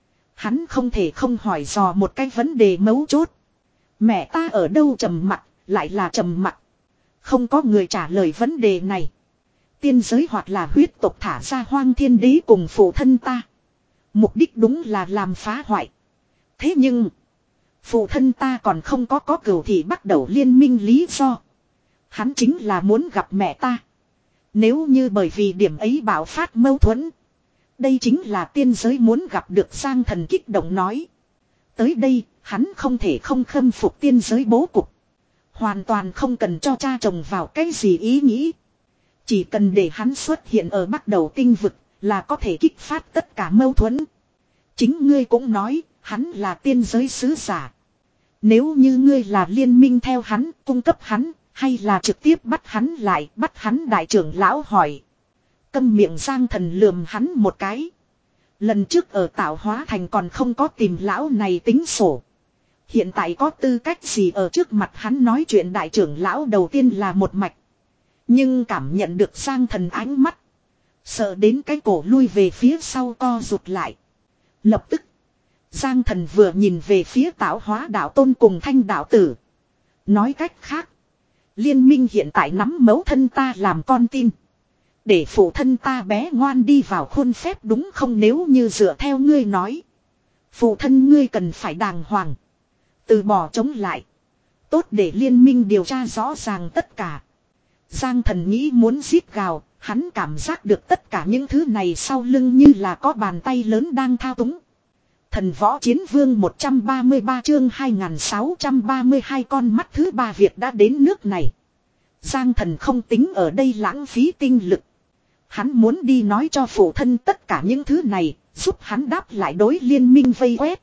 Hắn không thể không hỏi dò một cái vấn đề mấu chốt. Mẹ ta ở đâu? Trầm mặc, lại là trầm mặc. Không có người trả lời vấn đề này. Tiên giới hoặc là huyết tộc thả ra Hoang Thiên Đế cùng phụ thân ta. Mục đích đúng là làm phá hoại. Thế nhưng, phụ thân ta còn không có có cửu thì bắt đầu liên minh lý do. Hắn chính là muốn gặp mẹ ta. Nếu như bởi vì điểm ấy bạo phát mâu thuẫn. Đây chính là tiên giới muốn gặp được. Giang Thần kích động nói. Tới đây, hắn không thể không khâm phục tiên giới bố cục. Hoàn toàn không cần cho cha chồng vào cái gì ý nghĩ. Chỉ cần để hắn xuất hiện ở bắt đầu tinh vực là có thể kích phát tất cả mâu thuẫn. Chính ngươi cũng nói, hắn là tiên giới sứ giả. Nếu như ngươi là liên minh theo hắn, cung cấp hắn, hay là trực tiếp bắt hắn lại, bắt hắn đại trưởng lão hỏi. Câm miệng. Giang Thần lườm hắn một cái. Lần trước ở Tạo Hóa Thành còn không có tìm lão này tính sổ. Hiện tại có tư cách gì ở trước mặt hắn nói chuyện? Đại trưởng lão đầu tiên là một mạch. Nhưng cảm nhận được Giang Thần ánh mắt. Sợ đến cái cổ lui về phía sau co rụt lại. Lập tức. Giang Thần vừa nhìn về phía Tạo Hóa Đạo Tôn cùng Thanh Đạo Tử. Nói cách khác. Liên minh hiện tại nắm mẫu thân ta làm con tin. Để phụ thân ta bé ngoan đi vào khuôn phép đúng không? Nếu như dựa theo ngươi nói. Phụ thân ngươi cần phải đàng hoàng. Từ bỏ chống lại. Tốt để liên minh điều tra rõ ràng tất cả. Giang Thần nghĩ muốn giết gào. Hắn cảm giác được tất cả những thứ này sau lưng như là có bàn tay lớn đang thao túng. Thần Võ Chiến Vương một trăm ba mươi ba chương hai nghìn sáu trăm ba mươi hai con mắt thứ ba việc đã đến nước này. Giang Thần không tính ở đây lãng phí tinh lực. Hắn muốn đi nói cho phụ thân tất cả những thứ này, giúp hắn đáp lại đối liên minh vây quét.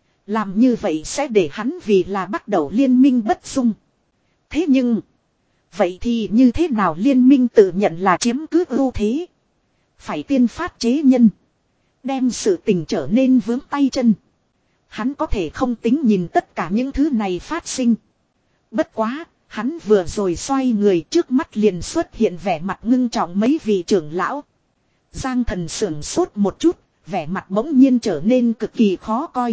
Làm như vậy sẽ để hắn vì là bắt đầu liên minh bất dung. Thế nhưng, vậy thì như thế nào liên minh tự nhận là chiếm cứ ưu thế? Phải tiên phát chế nhân. Đem sự tình trở nên vướng tay chân. Hắn có thể không tính nhìn tất cả những thứ này phát sinh. Bất quá, hắn vừa rồi xoay người trước mắt liền xuất hiện vẻ mặt ngưng trọng mấy vị trưởng lão. Giang Thần sưởng sốt một chút, vẻ mặt bỗng nhiên trở nên cực kỳ khó coi.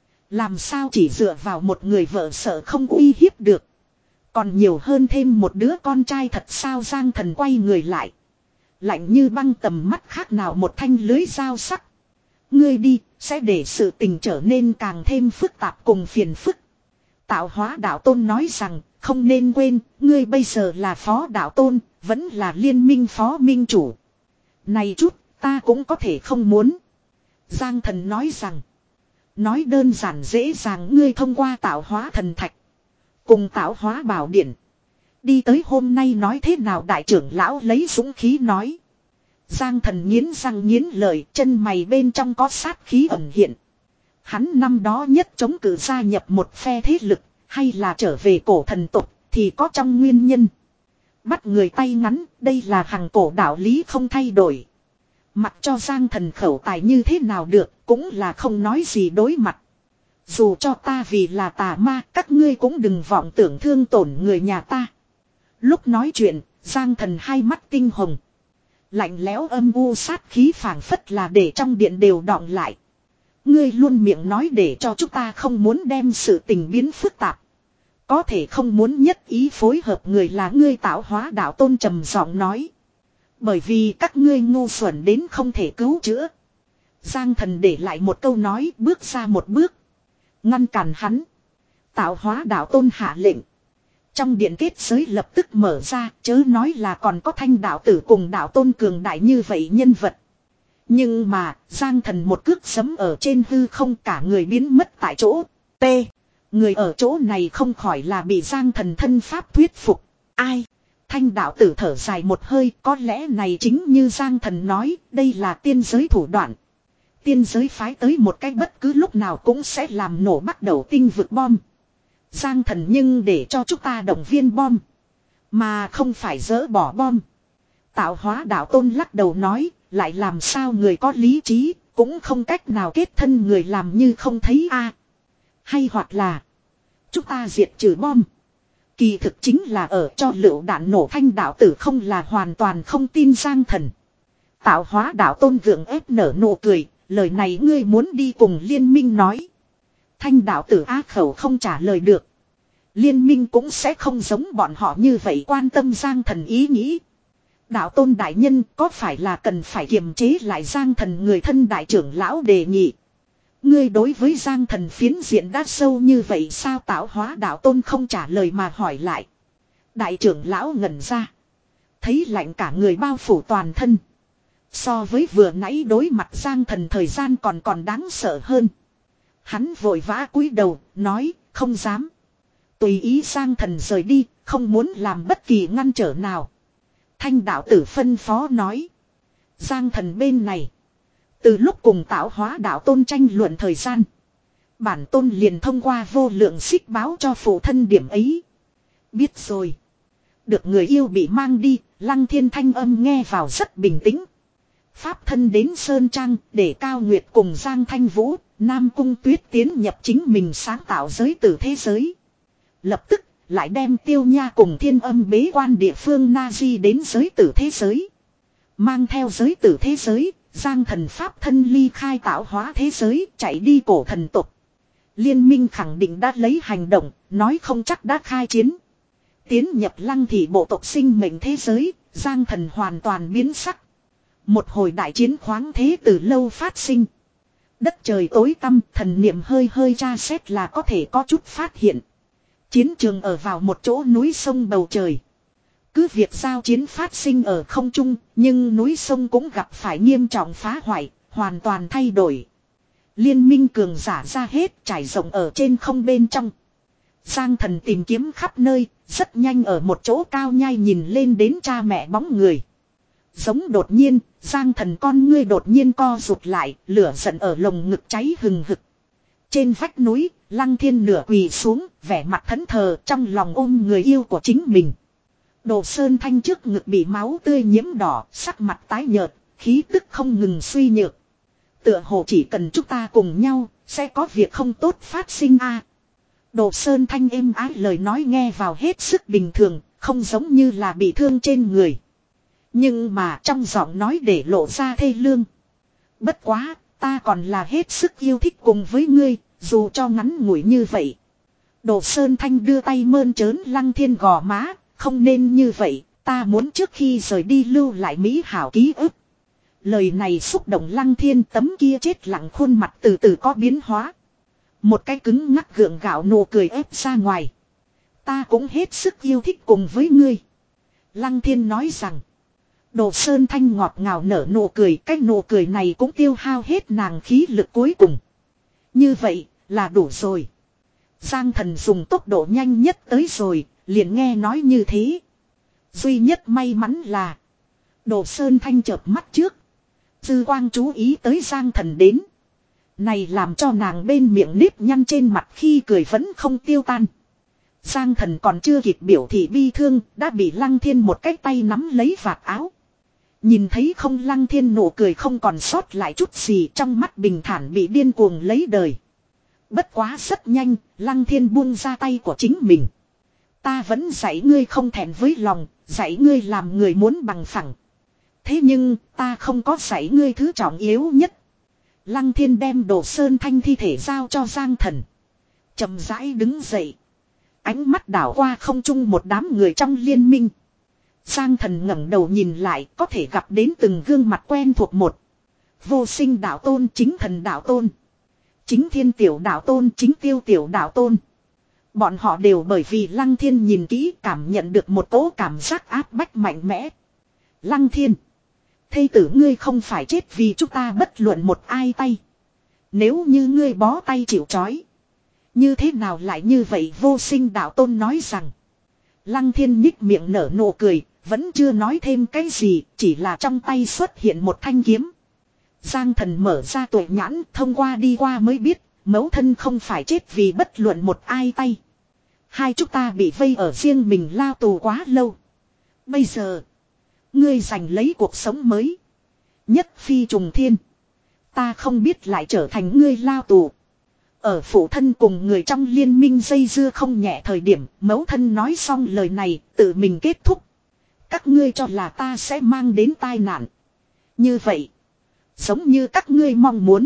Làm sao chỉ dựa vào một người vợ sợ không uy hiếp được. Còn nhiều hơn thêm một đứa con trai thật sao? Giang Thần quay người lại. Lạnh như băng tầm mắt khác nào một thanh lưới dao sắc. Ngươi đi, sẽ để sự tình trở nên càng thêm phức tạp cùng phiền phức. Tạo Hóa Đạo Tôn nói rằng, không nên quên, ngươi bây giờ là Phó Đạo Tôn, vẫn là liên minh Phó Minh Chủ. Này chút, ta cũng có thể không muốn. Giang Thần nói rằng, nói đơn giản dễ dàng, ngươi thông qua Tạo Hóa Thần Thạch, cùng Tạo Hóa Bảo Điện, đi tới hôm nay nói thế nào? Đại trưởng lão lấy dũng khí nói. Giang Thần nghiến răng nghiến lợi, chân mày bên trong có sát khí ẩn hiện. Hắn năm đó nhất chống cự gia nhập một phe thế lực, hay là trở về cổ thần tộc, thì có trong nguyên nhân. Bắt người tay ngắn, đây là hằng cổ đạo lý không thay đổi. Mặc cho Giang Thần khẩu tài như thế nào được, cũng là không nói gì đối mặt. Dù cho ta vì là tà ma, các ngươi cũng đừng vọng tưởng thương tổn người nhà ta. Lúc nói chuyện, Giang Thần hai mắt tinh hồng. Lạnh lẽo âm u sát khí phảng phất là để trong điện đều đọng lại. Ngươi luôn miệng nói để cho chúng ta không muốn đem sự tình biến phức tạp. Có thể không muốn nhất ý phối hợp người là ngươi. Tạo Hóa Đạo Tôn trầm giọng nói. Bởi vì các ngươi ngu xuẩn đến không thể cứu chữa. Giang Thần để lại một câu nói, bước ra một bước. Ngăn cản hắn. Tạo Hóa Đạo Tôn hạ lệnh. Trong điện kết giới lập tức mở ra, chớ nói là còn có Thanh Đạo Tử cùng Đạo Tôn cường đại như vậy nhân vật. Nhưng mà, Giang Thần một cước giẫm ở trên hư không, cả người biến mất tại chỗ. T. Người ở chỗ này không khỏi là bị Giang Thần thân pháp thuyết phục. Ai? Thanh Thanh đạo tử thở dài một hơi, có lẽ này chính như Giang Thần nói, đây là tiên giới thủ đoạn. Tiên giới phái tới một cách bất cứ lúc nào cũng sẽ làm nổ bắt đầu tinh vực bom. Giang Thần nhưng để cho chúng ta động viên bom, mà không phải dỡ bỏ bom. Tạo hóa đạo tôn lắc đầu nói, lại làm sao người có lý trí, cũng không cách nào kết thân người làm như không thấy a. Hay hoặc là, chúng ta diệt trừ bom. Kỳ thực chính là ở cho lựu đạn nổ. Thanh đạo tử không là hoàn toàn không tin Giang Thần. Tạo hóa đạo tôn gượng ép nở nụ cười, lời này ngươi muốn đi cùng liên minh nói. Thanh đạo tử á khẩu không trả lời được. Liên minh cũng sẽ không giống bọn họ như vậy quan tâm Giang Thần ý nghĩ. Đạo tôn đại nhân có phải là cần phải kiềm chế lại Giang Thần, người thân đại trưởng lão đề nghị. Ngươi đối với Giang Thần phiến diện đã sâu như vậy sao? Tạo hóa đạo tôn không trả lời mà hỏi lại. Đại trưởng lão ngẩn ra. Thấy lạnh cả người bao phủ toàn thân. So với vừa nãy đối mặt Giang Thần thời gian còn còn đáng sợ hơn. Hắn vội vã cúi đầu, nói, không dám. Tùy ý Giang Thần rời đi, không muốn làm bất kỳ ngăn trở nào. Thanh đạo tử phân phó nói. Giang Thần bên này. Từ lúc cùng tạo hóa đạo tôn tranh luận thời gian. Bản tôn liền thông qua vô lượng xích báo cho phụ thân điểm ấy. Biết rồi. Được người yêu bị mang đi, Lăng Thiên thanh âm nghe vào rất bình tĩnh. Pháp thân đến Sơn Trang để Cao Nguyệt cùng Giang Thanh Vũ, Nam Cung Tuyết tiến nhập chính mình sáng tạo giới tử thế giới. Lập tức lại đem Tiêu Nha cùng Thiên Âm bế quan địa phương Na Di đến giới tử thế giới. Mang theo giới tử thế giới, Giang Thần Pháp thân ly khai tạo hóa thế giới, chạy đi cổ thần tục. Liên minh khẳng định đã lấy hành động, nói không chắc đã khai chiến. Tiến nhập Lăng Thị bộ tộc sinh mệnh thế giới, Giang Thần hoàn toàn biến sắc. Một hồi đại chiến khoáng thế từ lâu phát sinh. Đất trời tối tăm, thần niệm hơi hơi tra xét là có thể có chút phát hiện. Chiến trường ở vào một chỗ núi sông bầu trời. Cứ việc giao chiến phát sinh ở không trung, nhưng núi sông cũng gặp phải nghiêm trọng phá hoại, hoàn toàn thay đổi. Liên minh cường giả ra hết trải rộng ở trên không bên trong. Giang Thần tìm kiếm khắp nơi, rất nhanh ở một chỗ cao nhai nhìn lên đến cha mẹ bóng người. Giống đột nhiên, Giang Thần con ngươi đột nhiên co rụt lại, lửa giận ở lồng ngực cháy hừng hực. Trên vách núi, Lăng Thiên nửa quỳ xuống, vẻ mặt thẫn thờ trong lòng ôm người yêu của chính mình. Đồ Sơn Thanh trước ngực bị máu tươi nhiễm đỏ, sắc mặt tái nhợt, khí tức không ngừng suy nhược. Tựa hồ chỉ cần chúng ta cùng nhau, sẽ có việc không tốt phát sinh a. Đồ Sơn Thanh êm ái lời nói nghe vào hết sức bình thường, không giống như là bị thương trên người. Nhưng mà trong giọng nói để lộ ra thê lương. Bất quá, ta còn là hết sức yêu thích cùng với ngươi, dù cho ngắn ngủi như vậy. Đồ Sơn Thanh đưa tay mơn trớn Lăng Thiên gò má, không nên như vậy, ta muốn trước khi rời đi lưu lại mỹ hảo ký ức. Lời này xúc động Lăng Thiên, tấm kia chết lặng khuôn mặt từ từ có biến hóa. Một cái cứng ngắc gượng gạo nụ cười ép ra ngoài. Ta cũng hết sức yêu thích cùng với ngươi. Lăng Thiên nói rằng. Đồ Sơn Thanh ngọt ngào nở nụ cười, cái nụ cười này cũng tiêu hao hết nàng khí lực cuối cùng. Như vậy là đủ rồi. Giang Thần dùng tốc độ nhanh nhất tới rồi, liền nghe nói như thế. Duy nhất may mắn là Đồ Sơn Thanh chợp mắt trước. Dư quang chú ý tới Giang Thần đến. Này làm cho nàng bên miệng nếp nhăn trên mặt khi cười vẫn không tiêu tan. Giang Thần còn chưa kịp biểu thị bi thương, đã bị Lăng Thiên một cái tay nắm lấy vạt áo. Nhìn thấy không, Lăng Thiên nụ cười không còn sót lại chút gì, trong mắt bình thản bị điên cuồng lấy đời. Bất quá rất nhanh, Lăng Thiên buông ra tay của chính mình. Ta vẫn dạy ngươi không thẹn với lòng, dạy ngươi làm người muốn bằng phẳng. Thế nhưng, ta không có dạy ngươi thứ trọng yếu nhất. Lăng Thiên đem Đồ Sơn Thanh thi thể giao cho Giang Thần. Chậm rãi đứng dậy. Ánh mắt đảo qua không trung một đám người trong liên minh. Giang Thần ngẩng đầu nhìn lại, có thể gặp đến từng gương mặt quen thuộc một. Vô Sinh đạo tôn, Chính Thần đạo tôn, Chính Thiên tiểu đạo tôn, Chính Tiêu tiểu đạo tôn. Bọn họ đều bởi vì Lăng Thiên nhìn kỹ cảm nhận được một cỗ cảm giác áp bách mạnh mẽ. Lăng Thiên, thây tử ngươi không phải chết vì chúng ta bất luận một ai tay. Nếu như ngươi bó tay chịu trói, như thế nào lại như vậy? Vô Sinh đạo tôn nói rằng. Lăng Thiên nhích miệng nở nụ cười, Vẫn chưa nói thêm cái gì, chỉ là trong tay xuất hiện một thanh kiếm. Giang Thần mở ra tuệ nhãn, thông qua đi qua mới biết, mẫu thân không phải chết vì bất luận một ai tay. Hai chúng ta bị vây ở riêng mình lao tù quá lâu. Bây giờ, ngươi giành lấy cuộc sống mới. Nhất phi trùng thiên. Ta không biết lại trở thành ngươi lao tù. Ở phụ thân cùng người trong liên minh dây dưa không nhẹ thời điểm, mẫu thân nói xong lời này, tự mình kết thúc. Các ngươi cho là ta sẽ mang đến tai nạn. Như vậy, giống như các ngươi mong muốn,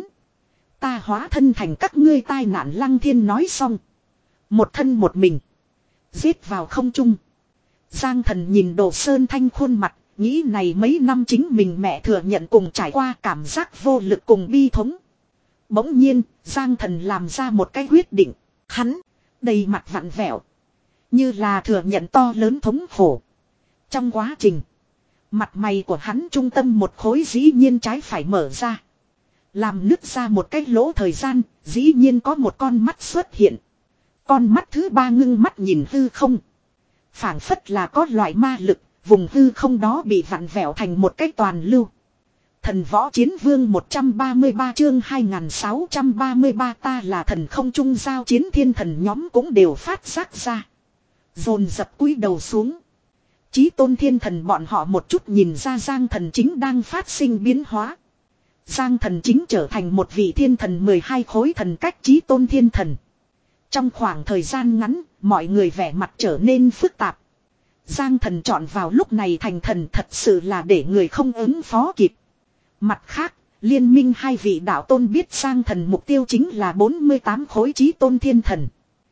ta hóa thân thành các ngươi tai nạn. Lăng Thiên nói xong, một thân một mình giết vào không trung. Giang Thần nhìn Đồ Sơn Thanh khuôn mặt, nghĩ này mấy năm chính mình mẹ thừa nhận cùng trải qua cảm giác vô lực cùng bi thống. Bỗng nhiên, Giang Thần làm ra một cái quyết định. Hắn đầy mặt vặn vẹo, như là thừa nhận to lớn thống khổ. Trong quá trình, mặt mày của hắn trung tâm một khối dĩ nhiên trái phải mở ra, làm nứt ra một cái lỗ thời gian. Dĩ nhiên có một con mắt xuất hiện. Con mắt thứ ba ngưng mắt nhìn hư không, phảng phất là có loại ma lực. Vùng hư không đó bị vặn vẹo thành một cái toàn lưu. Thần võ chiến vương một trăm ba mươi ba chương hai nghìn sáu trăm ba mươi ba. Ta là thần không trung giao chiến. Thiên thần nhóm cũng đều phát giác ra, dồn dập cúi đầu xuống. Chí tôn thiên thần bọn họ một chút nhìn ra Giang Thần chính đang phát sinh biến hóa. Giang Thần chính trở thành một vị thiên thần mười hai khối thần cách chí tôn thiên thần. Trong khoảng thời gian ngắn, mọi người vẻ mặt trở nên phức tạp. Giang Thần chọn vào lúc này thành thần thật sự là để người không ứng phó kịp. Mặt khác, liên minh hai vị đạo tôn biết Giang Thần mục tiêu chính là bốn mươi tám khối chí tôn thiên thần.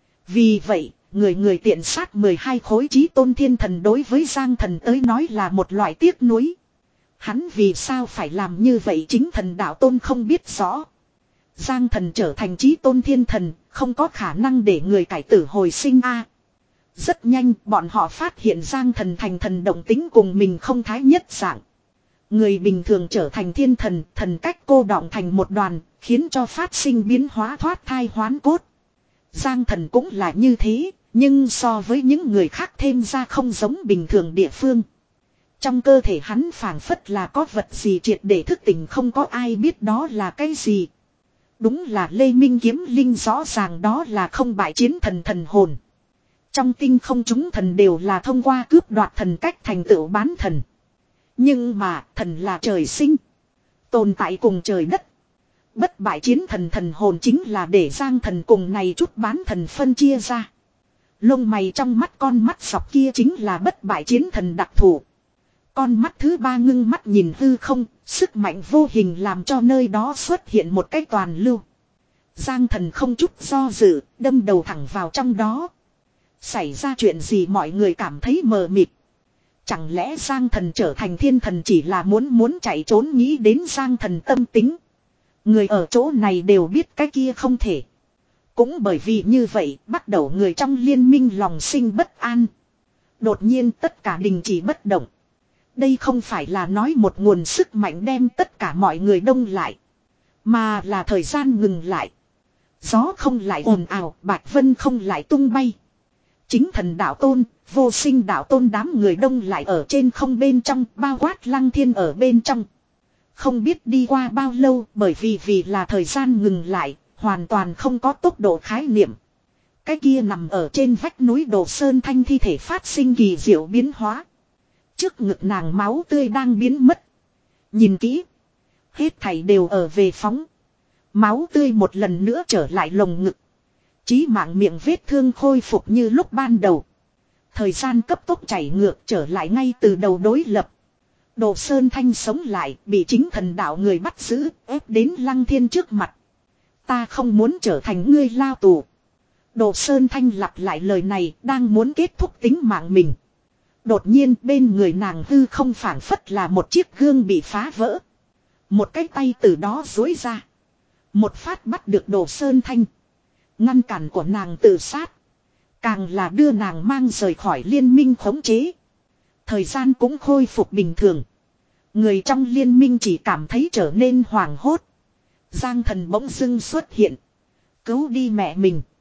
Vì vậy, người người tiện sát mười hai khối chí tôn thiên thần đối với Giang Thần tới nói là một loại tiếc nuối. Hắn vì sao phải làm như vậy chính thần đạo tôn không biết rõ. Giang Thần trở thành chí tôn thiên thần, không có khả năng để người cải tử hồi sinh a. Rất nhanh bọn họ phát hiện Giang Thần thành thần động tính cùng mình không thái nhất dạng. Người bình thường trở thành thiên thần, thần cách cô đọng thành một đoàn, khiến cho phát sinh biến hóa thoát thai hoán cốt. Giang Thần cũng là như thế, nhưng so với những người khác thêm ra không giống bình thường địa phương. Trong cơ thể hắn phảng phất là có vật gì triệt để thức tỉnh, không có ai biết đó là cái gì. Đúng là Lê Minh kiếm linh, rõ ràng đó là không bại chiến thần thần hồn. Trong tinh không chúng thần đều là thông qua cướp đoạt thần cách thành tựu bán thần. Nhưng mà thần là trời sinh, tồn tại cùng trời đất. Bất bại chiến thần thần hồn chính là để Giang Thần cùng này chút bán thần phân chia ra. Lông mày trong mắt con mắt sọc kia chính là bất bại chiến thần đặc thù. Con mắt thứ ba ngưng mắt nhìn hư không, sức mạnh vô hình làm cho nơi đó xuất hiện một cái toàn lưu. Giang Thần không chút do dự, đâm đầu thẳng vào trong đó. Xảy ra chuyện gì mọi người cảm thấy mờ mịt. Chẳng lẽ Giang Thần trở thành thiên thần chỉ là muốn muốn chạy trốn, nghĩ đến Giang Thần tâm tính. Người ở chỗ này đều biết cái kia không thể. Cũng bởi vì như vậy, bắt đầu người trong liên minh lòng sinh bất an. Đột nhiên tất cả đình chỉ bất động. Đây không phải là nói một nguồn sức mạnh đem tất cả mọi người đông lại, mà là thời gian ngừng lại. Gió không lại ồn ào, bạch vân không lại tung bay. Chính thần đạo tôn, vô sinh đạo tôn đám người đông lại ở trên không bên trong, bao quát Lăng Thiên ở bên trong. Không biết đi qua bao lâu, bởi vì vì là thời gian ngừng lại, hoàn toàn không có tốc độ khái niệm. Cái kia nằm ở trên vách núi Đồ Sơn Thanh thi thể phát sinh kỳ diệu biến hóa. Trước ngực nàng máu tươi đang biến mất. Nhìn kỹ, hết thảy đều ở về phóng. Máu tươi một lần nữa trở lại lồng ngực. Chí mạng miệng vết thương khôi phục như lúc ban đầu. Thời gian cấp tốc chảy ngược trở lại ngay từ đầu đối lập. Đồ Sơn Thanh sống lại, bị chính thần đạo người bắt giữ, ép đến Lăng Thiên trước mặt. Ta không muốn trở thành ngươi lao tù. Đồ Sơn Thanh lặp lại lời này, đang muốn kết thúc tính mạng mình. Đột nhiên bên người nàng hư không phảng phất là một chiếc gương bị phá vỡ. Một cái tay từ đó duỗi ra, một phát bắt được Đồ Sơn Thanh, ngăn cản của nàng tự sát. Càng là đưa nàng mang rời khỏi liên minh khống chế. Thời gian cũng khôi phục bình thường. Người trong liên minh chỉ cảm thấy trở nên hoảng hốt. Giang Thần bỗng dưng xuất hiện, cứu đi mẹ mình.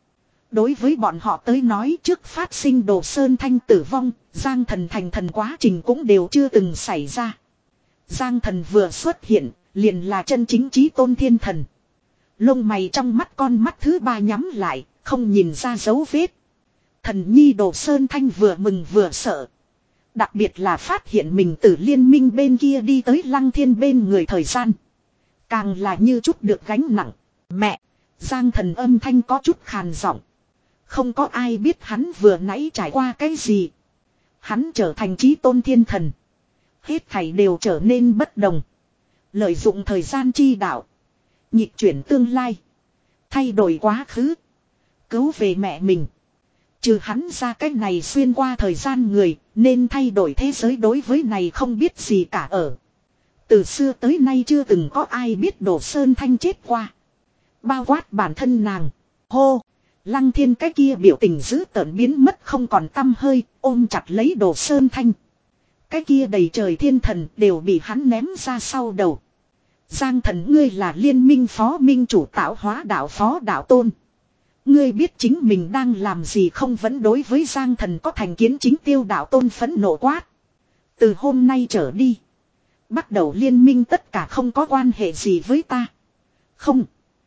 Đối với bọn họ tới nói trước phát sinh Đồ Sơn Thanh tử vong, Giang Thần thành thần quá trình cũng đều chưa từng xảy ra. Giang Thần vừa xuất hiện, liền là chân chính chí tôn thiên thần. Lông mày trong mắt con mắt thứ ba nhắm lại, không nhìn ra dấu vết. Thần nhi Đồ Sơn Thanh vừa mừng vừa sợ. Đặc biệt là phát hiện mình từ liên minh bên kia đi tới Lăng Thiên bên người thời gian. Càng là như chút được gánh nặng. Mẹ! Giang Thần âm thanh có chút khàn giọng. Không có ai biết hắn vừa nãy trải qua cái gì. Hắn trở thành chí tôn thiên thần. Hết thảy đều trở nên bất đồng. Lợi dụng thời gian chi đạo. Nhịp chuyển tương lai. Thay đổi quá khứ. Cứu về mẹ mình. Trừ hắn ra cái này xuyên qua thời gian người. Nên thay đổi thế giới đối với này không biết gì cả ở. Từ xưa tới nay chưa từng có ai biết Đồ Sơn Thanh chết qua. Bao quát bản thân nàng. Hô! Lăng Thiên cái kia biểu tình dữ tợn biến mất không còn tăm hơi, ôm chặt lấy Đồ Sơn Thanh. Cái kia đầy trời thiên thần đều bị hắn ném ra sau đầu. Giang Thần ngươi là liên minh phó minh chủ tạo hóa đạo phó đạo tôn. Ngươi biết chính mình đang làm gì không? Vẫn đối với Giang Thần có thành kiến chính tiêu đạo tôn phẫn nộ quát. Từ hôm nay trở đi. Bắt đầu liên minh tất cả không có quan hệ gì với ta. Không.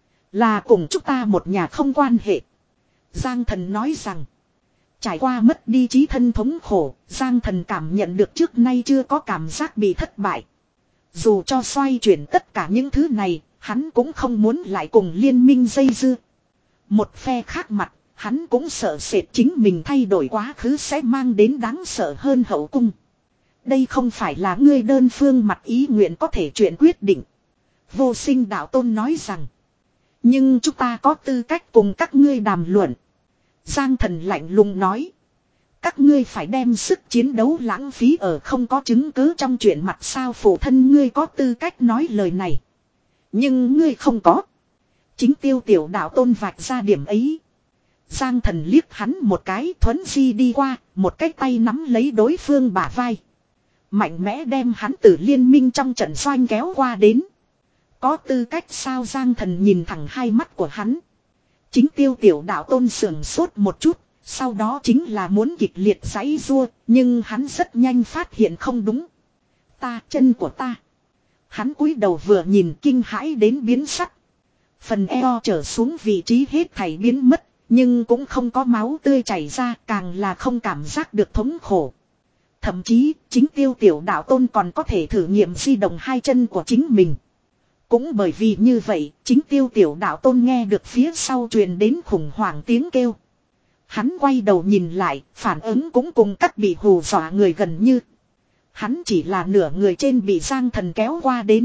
Là cùng chúng ta một nhà không quan hệ. Giang Thần nói rằng. Trải qua mất đi trí thân thống khổ. Giang Thần cảm nhận được trước nay chưa có cảm giác bị thất bại. Dù cho xoay chuyển tất cả những thứ này. Hắn cũng không muốn lại cùng liên minh dây dưa. Một phe khác mặt. Hắn cũng sợ sệt chính mình thay đổi quá khứ sẽ mang đến đáng sợ hơn hậu cung. Đây không phải là ngươi đơn phương mặt ý nguyện có thể chuyện quyết định. Vô Sinh đạo tôn nói rằng. Nhưng chúng ta có tư cách cùng các ngươi đàm luận. Giang Thần lạnh lùng nói. Các ngươi phải đem sức chiến đấu lãng phí ở không có chứng cứ trong chuyện mặt sao phụ thân ngươi có tư cách nói lời này. Nhưng ngươi không có. Chính tiêu tiểu đạo tôn vạch ra điểm ấy. Giang Thần liếc hắn một cái thuấn di đi qua, một cái tay nắm lấy đối phương bả vai. Mạnh mẽ đem hắn từ liên minh trong trận doanh kéo qua đến. Có tư cách sao? Giang Thần nhìn thẳng hai mắt của hắn. Chính tiêu tiểu đạo tôn sườn sốt một chút. Sau đó chính là muốn kịch liệt giãy giụa. Nhưng hắn rất nhanh phát hiện không đúng. Ta, chân của ta. Hắn cúi đầu vừa nhìn kinh hãi đến biến sắc. Phần eo trở xuống vị trí hết thảy biến mất. Nhưng cũng không có máu tươi chảy ra. Càng là không cảm giác được thống khổ. Thậm chí chính tiêu tiểu đạo tôn còn có thể thử nghiệm di động hai chân của chính mình. Cũng bởi vì như vậy, chính tiêu tiểu đạo tôn nghe được phía sau truyền đến khủng hoảng tiếng kêu. Hắn quay đầu nhìn lại, phản ứng cũng cùng các bị hù dọa người gần như. Hắn chỉ là nửa người trên bị Giang Thần kéo qua đến.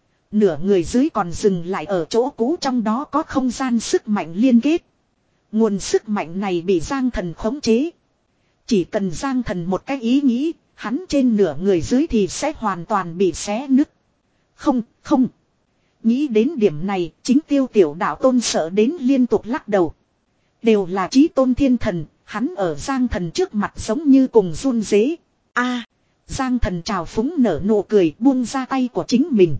Nửa người dưới còn dừng lại ở chỗ cũ, trong đó có không gian sức mạnh liên kết. Nguồn sức mạnh này bị Giang Thần khống chế. Chỉ cần Giang Thần một cái ý nghĩ, hắn trên nửa người dưới thì sẽ hoàn toàn bị xé nứt. Không, không. Nghĩ đến điểm này, chính tiêu tiểu đạo tôn sợ đến liên tục lắc đầu. Đều là chí tôn thiên thần, hắn ở Giang Thần trước mặt giống như cùng run rế. A, Giang Thần trào phúng nở nụ cười buông ra tay của chính mình.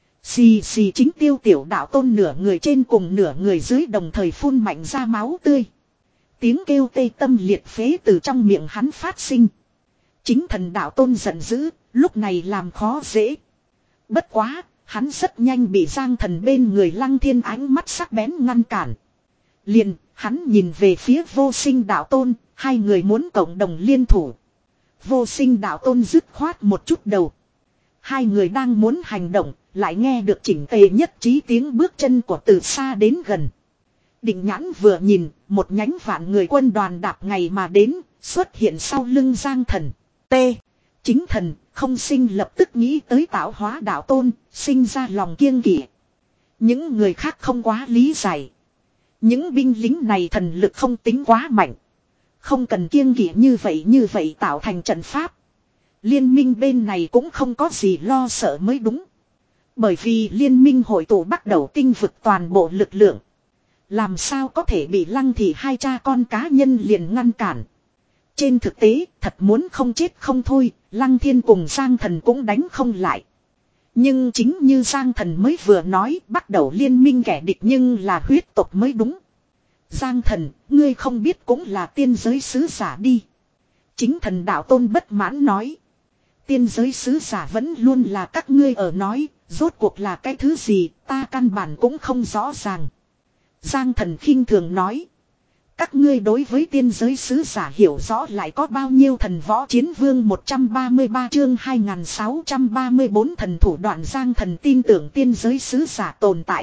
Xì xì, chính tiêu tiểu đạo tôn nửa người trên cùng nửa người dưới đồng thời phun mạnh ra máu tươi. Tiếng kêu tê tâm liệt phế từ trong miệng hắn phát sinh. Chính thần đạo tôn giận dữ, lúc này làm khó dễ. Bất quá, hắn rất nhanh bị Giang Thần bên người Lăng Thiên ánh mắt sắc bén ngăn cản. Liền, hắn nhìn về phía Vô Sinh đạo tôn, hai người muốn cộng đồng liên thủ. Vô Sinh đạo tôn dứt khoát một chút đầu. Hai người đang muốn hành động, lại nghe được chỉnh tề nhất trí tiếng bước chân của từ xa đến gần. Định nhãn vừa nhìn, một nhánh vạn người quân đoàn đạp ngày mà đến, xuất hiện sau lưng Giang Thần. T. Chính thần, không sinh lập tức nghĩ tới tạo hóa đạo tôn, sinh ra lòng kiêng kỵ. Những người khác không quá lý giải. Những binh lính này thần lực không tính quá mạnh. Không cần kiêng kỵ như vậy như vậy tạo thành trận pháp. Liên minh bên này cũng không có gì lo sợ mới đúng. Bởi vì liên minh hội tụ bắt đầu tinh vực toàn bộ lực lượng. Làm sao có thể bị Lăng Thị hai cha con cá nhân liền ngăn cản. Trên thực tế, thật muốn không chết không thôi, Lăng Thiên cùng Giang Thần cũng đánh không lại. Nhưng chính như Giang Thần mới vừa nói, bắt đầu liên minh kẻ địch nhưng là huyết tộc mới đúng. Giang thần, ngươi không biết cũng là tiên giới sứ giả đi. Chính thần đạo tôn bất mãn nói. Tiên giới sứ giả vẫn luôn là các ngươi ở nói, rốt cuộc là cái thứ gì, ta căn bản cũng không rõ ràng. Giang thần khinh thường nói. Các ngươi đối với tiên giới sứ giả hiểu rõ lại có bao nhiêu thần võ chiến vương một trăm ba mươi ba chương hai nghìn sáu trăm ba mươi tư thần thủ đoạn Giang thần tin tưởng tiên giới sứ giả tồn tại.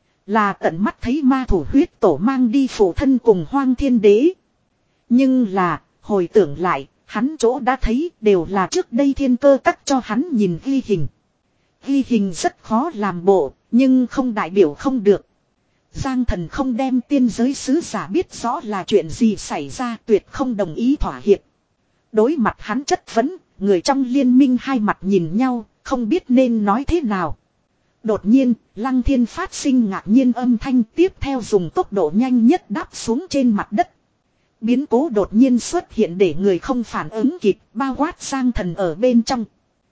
Là tận mắt thấy ma thủ huyết tổ mang đi phụ thân cùng hoang thiên đế. Nhưng là, hồi tưởng lại, hắn chỗ đã thấy đều là trước đây thiên cơ cắt cho hắn nhìn ghi hình. Ghi hình rất khó làm bộ, nhưng không đại biểu không được. Giang thần không đem tiên giới sứ giả biết rõ là chuyện gì xảy ra, tuyệt không đồng ý thỏa hiệp. Đối mặt hắn chất vấn, người trong liên minh hai mặt nhìn nhau, không biết nên nói thế nào. Đột nhiên, Lăng Thiên phát sinh ngạc nhiên âm thanh, tiếp theo dùng tốc độ nhanh nhất đáp xuống trên mặt đất. Biến cố đột nhiên xuất hiện để người không phản ứng kịp, bao quát Giang thần ở bên trong.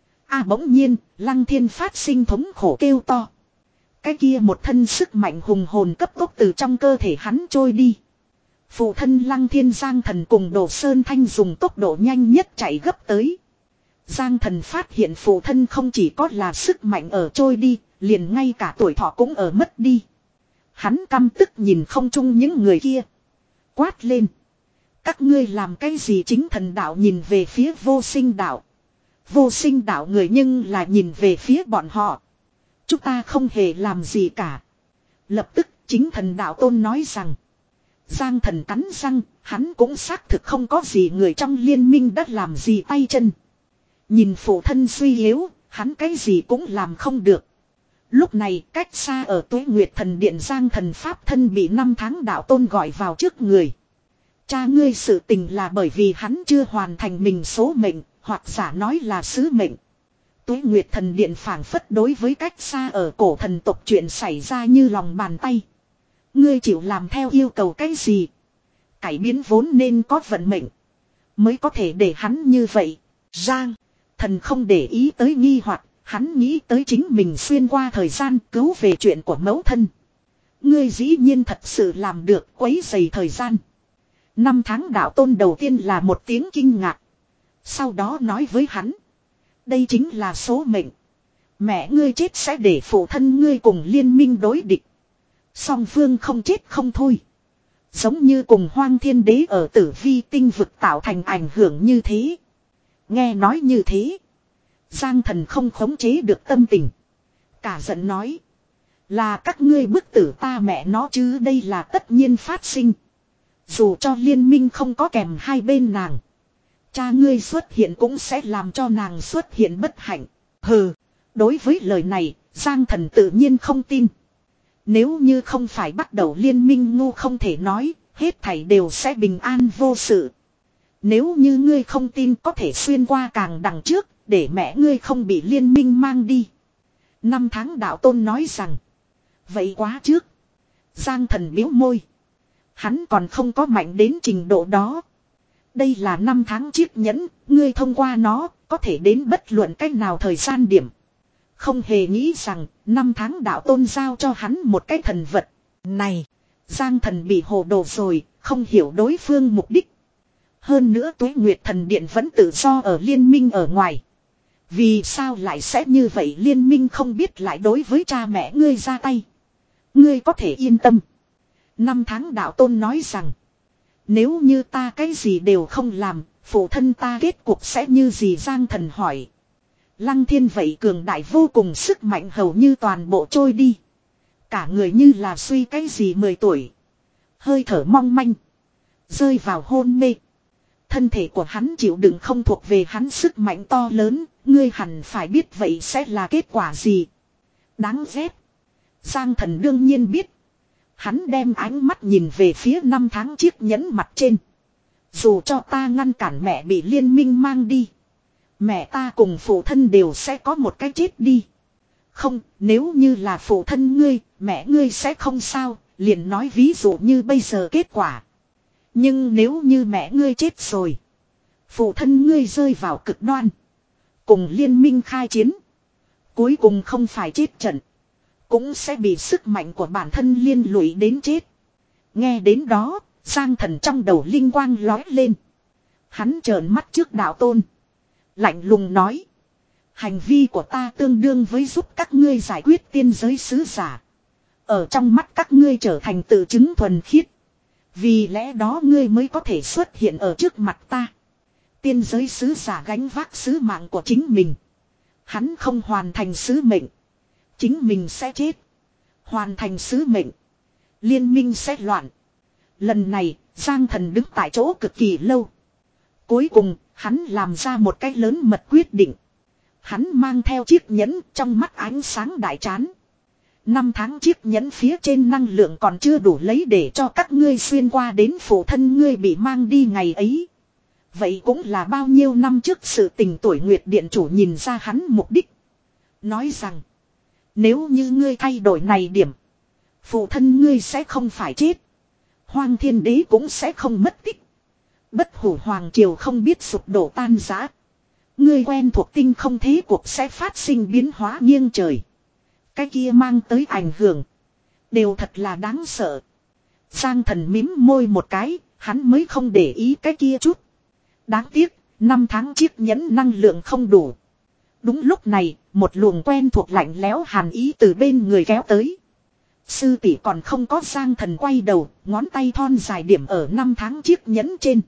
A bỗng nhiên, Lăng Thiên phát sinh thống khổ kêu to. Cái kia một thân sức mạnh hùng hồn cấp tốc từ trong cơ thể hắn trôi đi. Phụ thân Lăng Thiên Giang thần cùng Đồ Sơn Thanh dùng tốc độ nhanh nhất chạy gấp tới. Giang thần phát hiện phụ thân không chỉ có là sức mạnh ở trôi đi, liền ngay cả tuổi thọ cũng ở mất đi. Hắn căm tức nhìn không chung những người kia. Quát lên. Các ngươi làm cái gì? Chính thần đạo nhìn về phía vô sinh đạo. Vô sinh đạo người nhưng là nhìn về phía bọn họ. Chúng ta không hề làm gì cả. Lập tức chính thần đạo tôn nói rằng. Giang thần cắn răng, hắn cũng xác thực không có gì người trong liên minh đã làm gì tay chân. Nhìn phụ thân suy yếu, hắn cái gì cũng làm không được. Lúc này cách xa ở Tuế Nguyệt thần điện Giang thần pháp thân bị năm tháng đạo tôn gọi vào trước người. Cha ngươi sự tình là bởi vì hắn chưa hoàn thành mình số mệnh, hoặc giả nói là sứ mệnh. Tuế Nguyệt thần điện phảng phất đối với cách xa ở cổ thần tộc chuyện xảy ra như lòng bàn tay. Ngươi chịu làm theo yêu cầu cái gì? Cải biến vốn nên có vận mệnh. Mới có thể để hắn như vậy. Giang, thần không để ý tới nghi hoặc, hắn nghĩ tới chính mình xuyên qua thời gian cứu về chuyện của mẫu thân. Ngươi dĩ nhiên thật sự làm được quấy rầy thời gian. Năm tháng đạo tôn đầu tiên là một tiếng kinh ngạc. Sau đó nói với hắn. Đây chính là số mệnh. Mẹ ngươi chết sẽ để phụ thân ngươi cùng liên minh đối địch. Song phương không chết không thôi. Giống như cùng hoang thiên đế ở tử vi tinh vực tạo thành ảnh hưởng như thế. Nghe nói như thế. Giang thần không khống chế được tâm tình. Cả giận nói. Là các ngươi bức tử ta mẹ nó chứ, đây là tất nhiên phát sinh. Dù cho liên minh không có kèm hai bên nàng. Cha ngươi xuất hiện cũng sẽ làm cho nàng xuất hiện bất hạnh. Hừ, đối với lời này, Giang thần tự nhiên không tin. Nếu như không phải bắt đầu liên minh ngu không thể nói, hết thảy đều sẽ bình an vô sự. Nếu như ngươi không tin có thể xuyên qua càng đằng trước, để mẹ ngươi không bị liên minh mang đi. Năm tháng đạo tôn nói rằng, vậy quá trước. Giang thần biếu môi. Hắn còn không có mạnh đến trình độ đó. Đây là năm tháng chiếc nhẫn, ngươi thông qua nó, có thể đến bất luận cách nào thời gian điểm. Không hề nghĩ rằng, năm tháng đạo tôn giao cho hắn một cái thần vật. Này, Giang thần bị hồ đồ rồi, không hiểu đối phương mục đích. Hơn nữa Tuế Nguyệt thần điện vẫn tự do ở liên minh ở ngoài. Vì sao lại sẽ như vậy? Liên minh không biết lại đối với cha mẹ ngươi ra tay. Ngươi có thể yên tâm. Năm tháng đạo tôn nói rằng, nếu như ta cái gì đều không làm, phụ thân ta kết cục sẽ như gì? Giang thần hỏi. Lăng Thiên vậy cường đại vô cùng, sức mạnh hầu như toàn bộ trôi đi. Cả người như là suy cái gì mười tuổi. Hơi thở mong manh. Rơi vào hôn mê. Thân thể của hắn chịu đựng không thuộc về hắn sức mạnh to lớn. Ngươi hẳn phải biết vậy sẽ là kết quả gì. Đáng ghét. Giang thần đương nhiên biết. Hắn đem ánh mắt nhìn về phía năm tháng chiếc nhẫn mặt trên. Dù cho ta ngăn cản mẹ bị liên minh mang đi, mẹ ta cùng phụ thân đều sẽ có một cái chết đi. Không, nếu như là phụ thân ngươi, mẹ ngươi sẽ không sao, liền nói ví dụ như bây giờ kết quả. Nhưng nếu như mẹ ngươi chết rồi, phụ thân ngươi rơi vào cực đoan, cùng liên minh khai chiến, cuối cùng không phải chết trận, cũng sẽ bị sức mạnh của bản thân liên lụy đến chết. Nghe đến đó, Giang Thần trong đầu linh quang lói lên. Hắn trợn mắt trước đạo tôn. Lạnh lùng nói. Hành vi của ta tương đương với giúp các ngươi giải quyết tiên giới sứ giả. Ở trong mắt các ngươi trở thành tự chứng thuần khiết. Vì lẽ đó ngươi mới có thể xuất hiện ở trước mặt ta. Tiên giới sứ giả gánh vác sứ mạng của chính mình. Hắn không hoàn thành sứ mệnh. Chính mình sẽ chết. Hoàn thành sứ mệnh. Liên minh sẽ loạn. Lần này, Giang Thần đứng tại chỗ cực kỳ lâu. Cuối cùng, hắn làm ra một cái lớn mật quyết định. Hắn mang theo chiếc nhẫn trong mắt ánh sáng đại chán. Năm tháng chiếc nhẫn phía trên năng lượng còn chưa đủ lấy để cho các ngươi xuyên qua đến phụ thân ngươi bị mang đi ngày ấy. Vậy cũng là bao nhiêu năm trước sự tình. Tuổi Nguyệt Điện chủ nhìn ra hắn mục đích. Nói rằng, nếu như ngươi thay đổi này điểm, phụ thân ngươi sẽ không phải chết. Hoang Thiên Đế cũng sẽ không mất tích. Bất Hủ Hoàng Triều không biết sụp đổ tan rã. Ngươi quen thuộc tinh không thế cuộc sẽ phát sinh biến hóa nghiêng trời. Cái kia mang tới ảnh hưởng. Đều thật là đáng sợ. Giang Thần mím môi một cái. Hắn mới không để ý cái kia chút. Đáng tiếc. Năm tháng chiếc nhẫn năng lượng không đủ. Đúng lúc này. Một luồng quen thuộc lạnh lẽo hàn ý từ bên người kéo tới. Sư tỷ còn không có. Giang Thần quay đầu. Ngón tay thon dài điểm ở năm tháng chiếc nhẫn trên.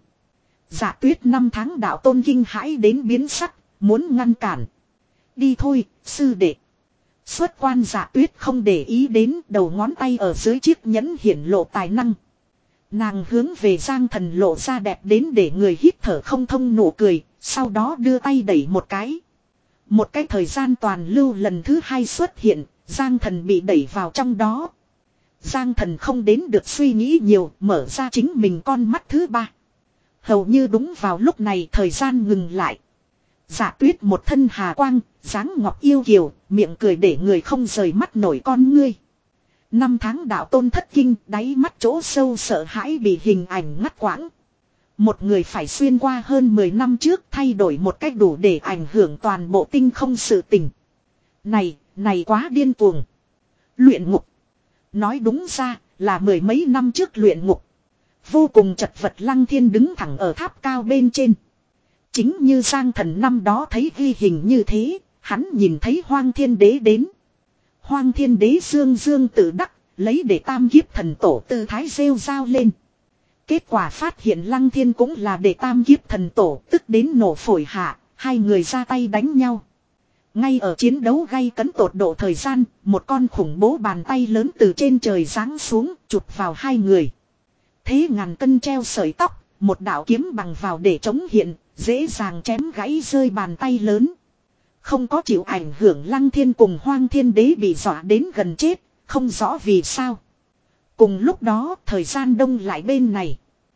Dạ Tuyết năm tháng đạo tôn kinh hãi đến biến sắc. Muốn ngăn cản. Đi thôi sư đệ. Xuất quan Dạ Tuyết không để ý đến đầu ngón tay ở dưới chiếc nhẫn hiển lộ tài năng. Nàng hướng về Giang Thần lộ ra đẹp đến để người hít thở không thông nụ cười. Sau đó đưa tay đẩy một cái. Một cái thời gian toàn lưu lần thứ hai xuất hiện. Giang Thần bị đẩy vào trong đó. Giang Thần không đến được suy nghĩ nhiều. Mở ra chính mình con mắt thứ ba. Hầu như đúng vào lúc này thời gian ngừng lại. Dạ Tuyết một thân hà quang, dáng ngọc yêu kiều, miệng cười để người không rời mắt nổi con ngươi. Năm tháng đạo tôn thất kinh, đáy mắt chỗ sâu sợ hãi bị hình ảnh ngắt quãng. Một người phải xuyên qua hơn mười năm trước thay đổi một cách đủ để ảnh hưởng toàn bộ tinh không sự tình. Này, này quá điên cuồng. Luyện ngục. Nói đúng ra là mười mấy năm trước luyện ngục. Vô cùng chật vật Lăng Thiên đứng thẳng ở tháp cao bên trên. Chính như Giang Thần năm đó thấy ghi hình như thế, hắn nhìn thấy Hoang Thiên Đế đến. Hoang Thiên Đế dương dương tự đắc, lấy để tam kiếp thần tổ tư thái rêu rao lên. Kết quả phát hiện Lăng Thiên cũng là để tam kiếp thần tổ, tức đến nổ phổi hạ, hai người ra tay đánh nhau. Ngay ở chiến đấu gay cấn tột độ thời gian, một con khủng bố bàn tay lớn từ trên trời giáng xuống, chụp vào hai người. Thế ngàn cân treo sợi tóc, một đạo kiếm bằng vào để chống hiện, dễ dàng chém gãy rơi bàn tay lớn. Không có chịu ảnh hưởng Lăng Thiên cùng Hoang Thiên Đế bị dọa đến gần chết, không rõ vì sao. Cùng lúc đó thời gian đông lại bên này.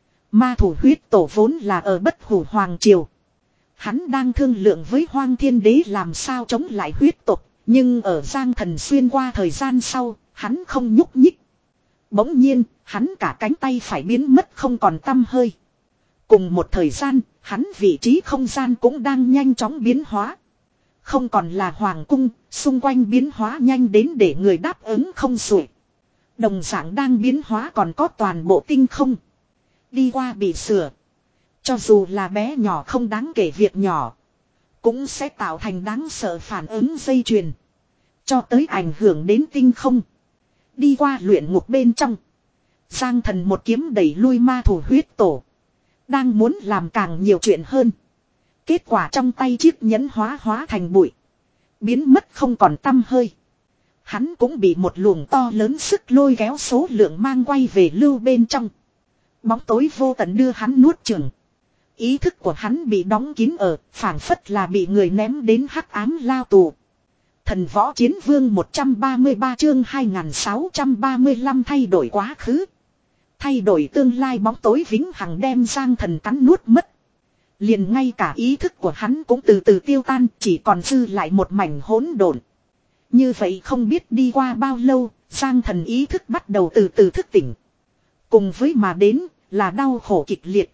Ma thủ huyết tổ vốn là ở Bất Hủ Hoàng Triều. Hắn đang thương lượng với Hoang Thiên Đế làm sao chống lại huyết tộc, nhưng ở Giang Thần xuyên qua thời gian sau, hắn không nhúc nhích. Bỗng nhiên, hắn cả cánh tay phải biến mất không còn tăm hơi. Cùng một thời gian, hắn vị trí không gian cũng đang nhanh chóng biến hóa. Không còn là hoàng cung, xung quanh biến hóa nhanh đến để người đáp ứng không xuể. Đồng dạng đang biến hóa còn có toàn bộ tinh không. Đi qua bị sửa. Cho dù là bé nhỏ không đáng kể việc nhỏ, cũng sẽ tạo thành đáng sợ phản ứng dây chuyền. Cho tới ảnh hưởng đến tinh không. Đi qua luyện ngục bên trong. Giang Thần một kiếm đẩy lui ma thủ huyết tổ. Đang muốn làm càng nhiều chuyện hơn. Kết quả trong tay chiếc nhẫn hóa hóa thành bụi. Biến mất không còn tăm hơi. Hắn cũng bị một luồng to lớn sức lôi kéo số lượng mang quay về lưu bên trong. Bóng tối vô tận đưa hắn nuốt chửng. Ý thức của hắn bị đóng kín ở, phảng phất là bị người ném đến hắc ám lao tù. Thần Võ Chiến Vương một trăm ba mươi ba chương hai nghìn sáu trăm ba mươi lăm thay đổi quá khứ. Thay đổi tương lai bóng tối vĩnh hằng đem Giang Thần cắn nuốt mất. Liền ngay cả ý thức của hắn cũng từ từ tiêu tan, chỉ còn dư lại một mảnh hỗn độn. Như vậy không biết đi qua bao lâu, Giang Thần ý thức bắt đầu từ từ thức tỉnh. Cùng với mà đến là đau khổ kịch liệt.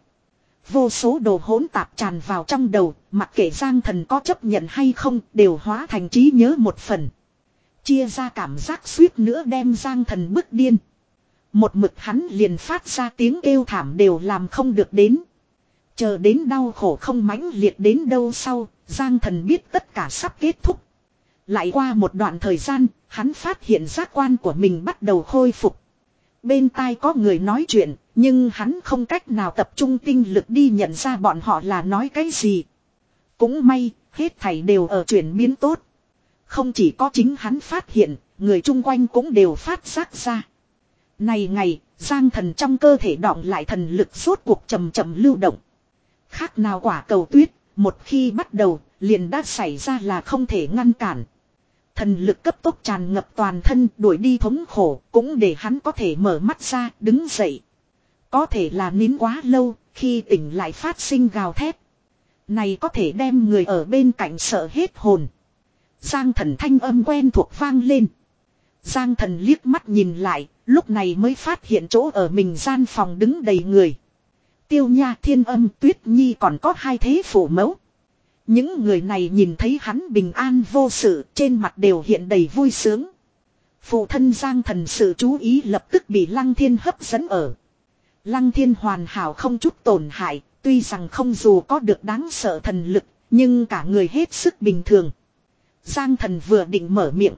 Vô số đồ hỗn tạp tràn vào trong đầu, mặc kệ Giang Thần có chấp nhận hay không, đều hóa thành trí nhớ một phần. Chia ra cảm giác suýt nữa đem Giang Thần bức điên. Một mực hắn liền phát ra tiếng kêu thảm đều làm không được đến. Chờ đến đau khổ không mãnh liệt đến đâu sau, Giang Thần biết tất cả sắp kết thúc. Lại qua một đoạn thời gian, hắn phát hiện giác quan của mình bắt đầu khôi phục. Bên tai có người nói chuyện, nhưng hắn không cách nào tập trung tinh lực đi nhận ra bọn họ là nói cái gì. Cũng may, hết thảy đều ở chuyển biến tốt. Không chỉ có chính hắn phát hiện, người chung quanh cũng đều phát giác ra. Này ngày, Giang Thần trong cơ thể đọng lại thần lực rốt cuộc chậm chậm lưu động. Khác nào quả cầu tuyết, một khi bắt đầu, liền đã xảy ra là không thể ngăn cản. Thần lực cấp tốc tràn ngập toàn thân, đuổi đi thống khổ, cũng để hắn có thể mở mắt ra, đứng dậy. Có thể là nín quá lâu, khi tỉnh lại phát sinh gào thét. Này có thể đem người ở bên cạnh sợ hết hồn. Giang Thần thanh âm quen thuộc vang lên. Giang Thần liếc mắt nhìn lại, lúc này mới phát hiện chỗ ở mình gian phòng đứng đầy người. Tiêu Nha, Thiên Âm, Tuyết Nhi còn có hai thế phụ mẫu. Những người này nhìn thấy hắn bình an vô sự, trên mặt đều hiện đầy vui sướng. Phụ thân Giang Thần sự chú ý lập tức bị Lăng Thiên hấp dẫn ở. Lăng Thiên hoàn hảo không chút tổn hại, tuy rằng không dù có được đáng sợ thần lực, nhưng cả người hết sức bình thường. Giang Thần vừa định mở miệng.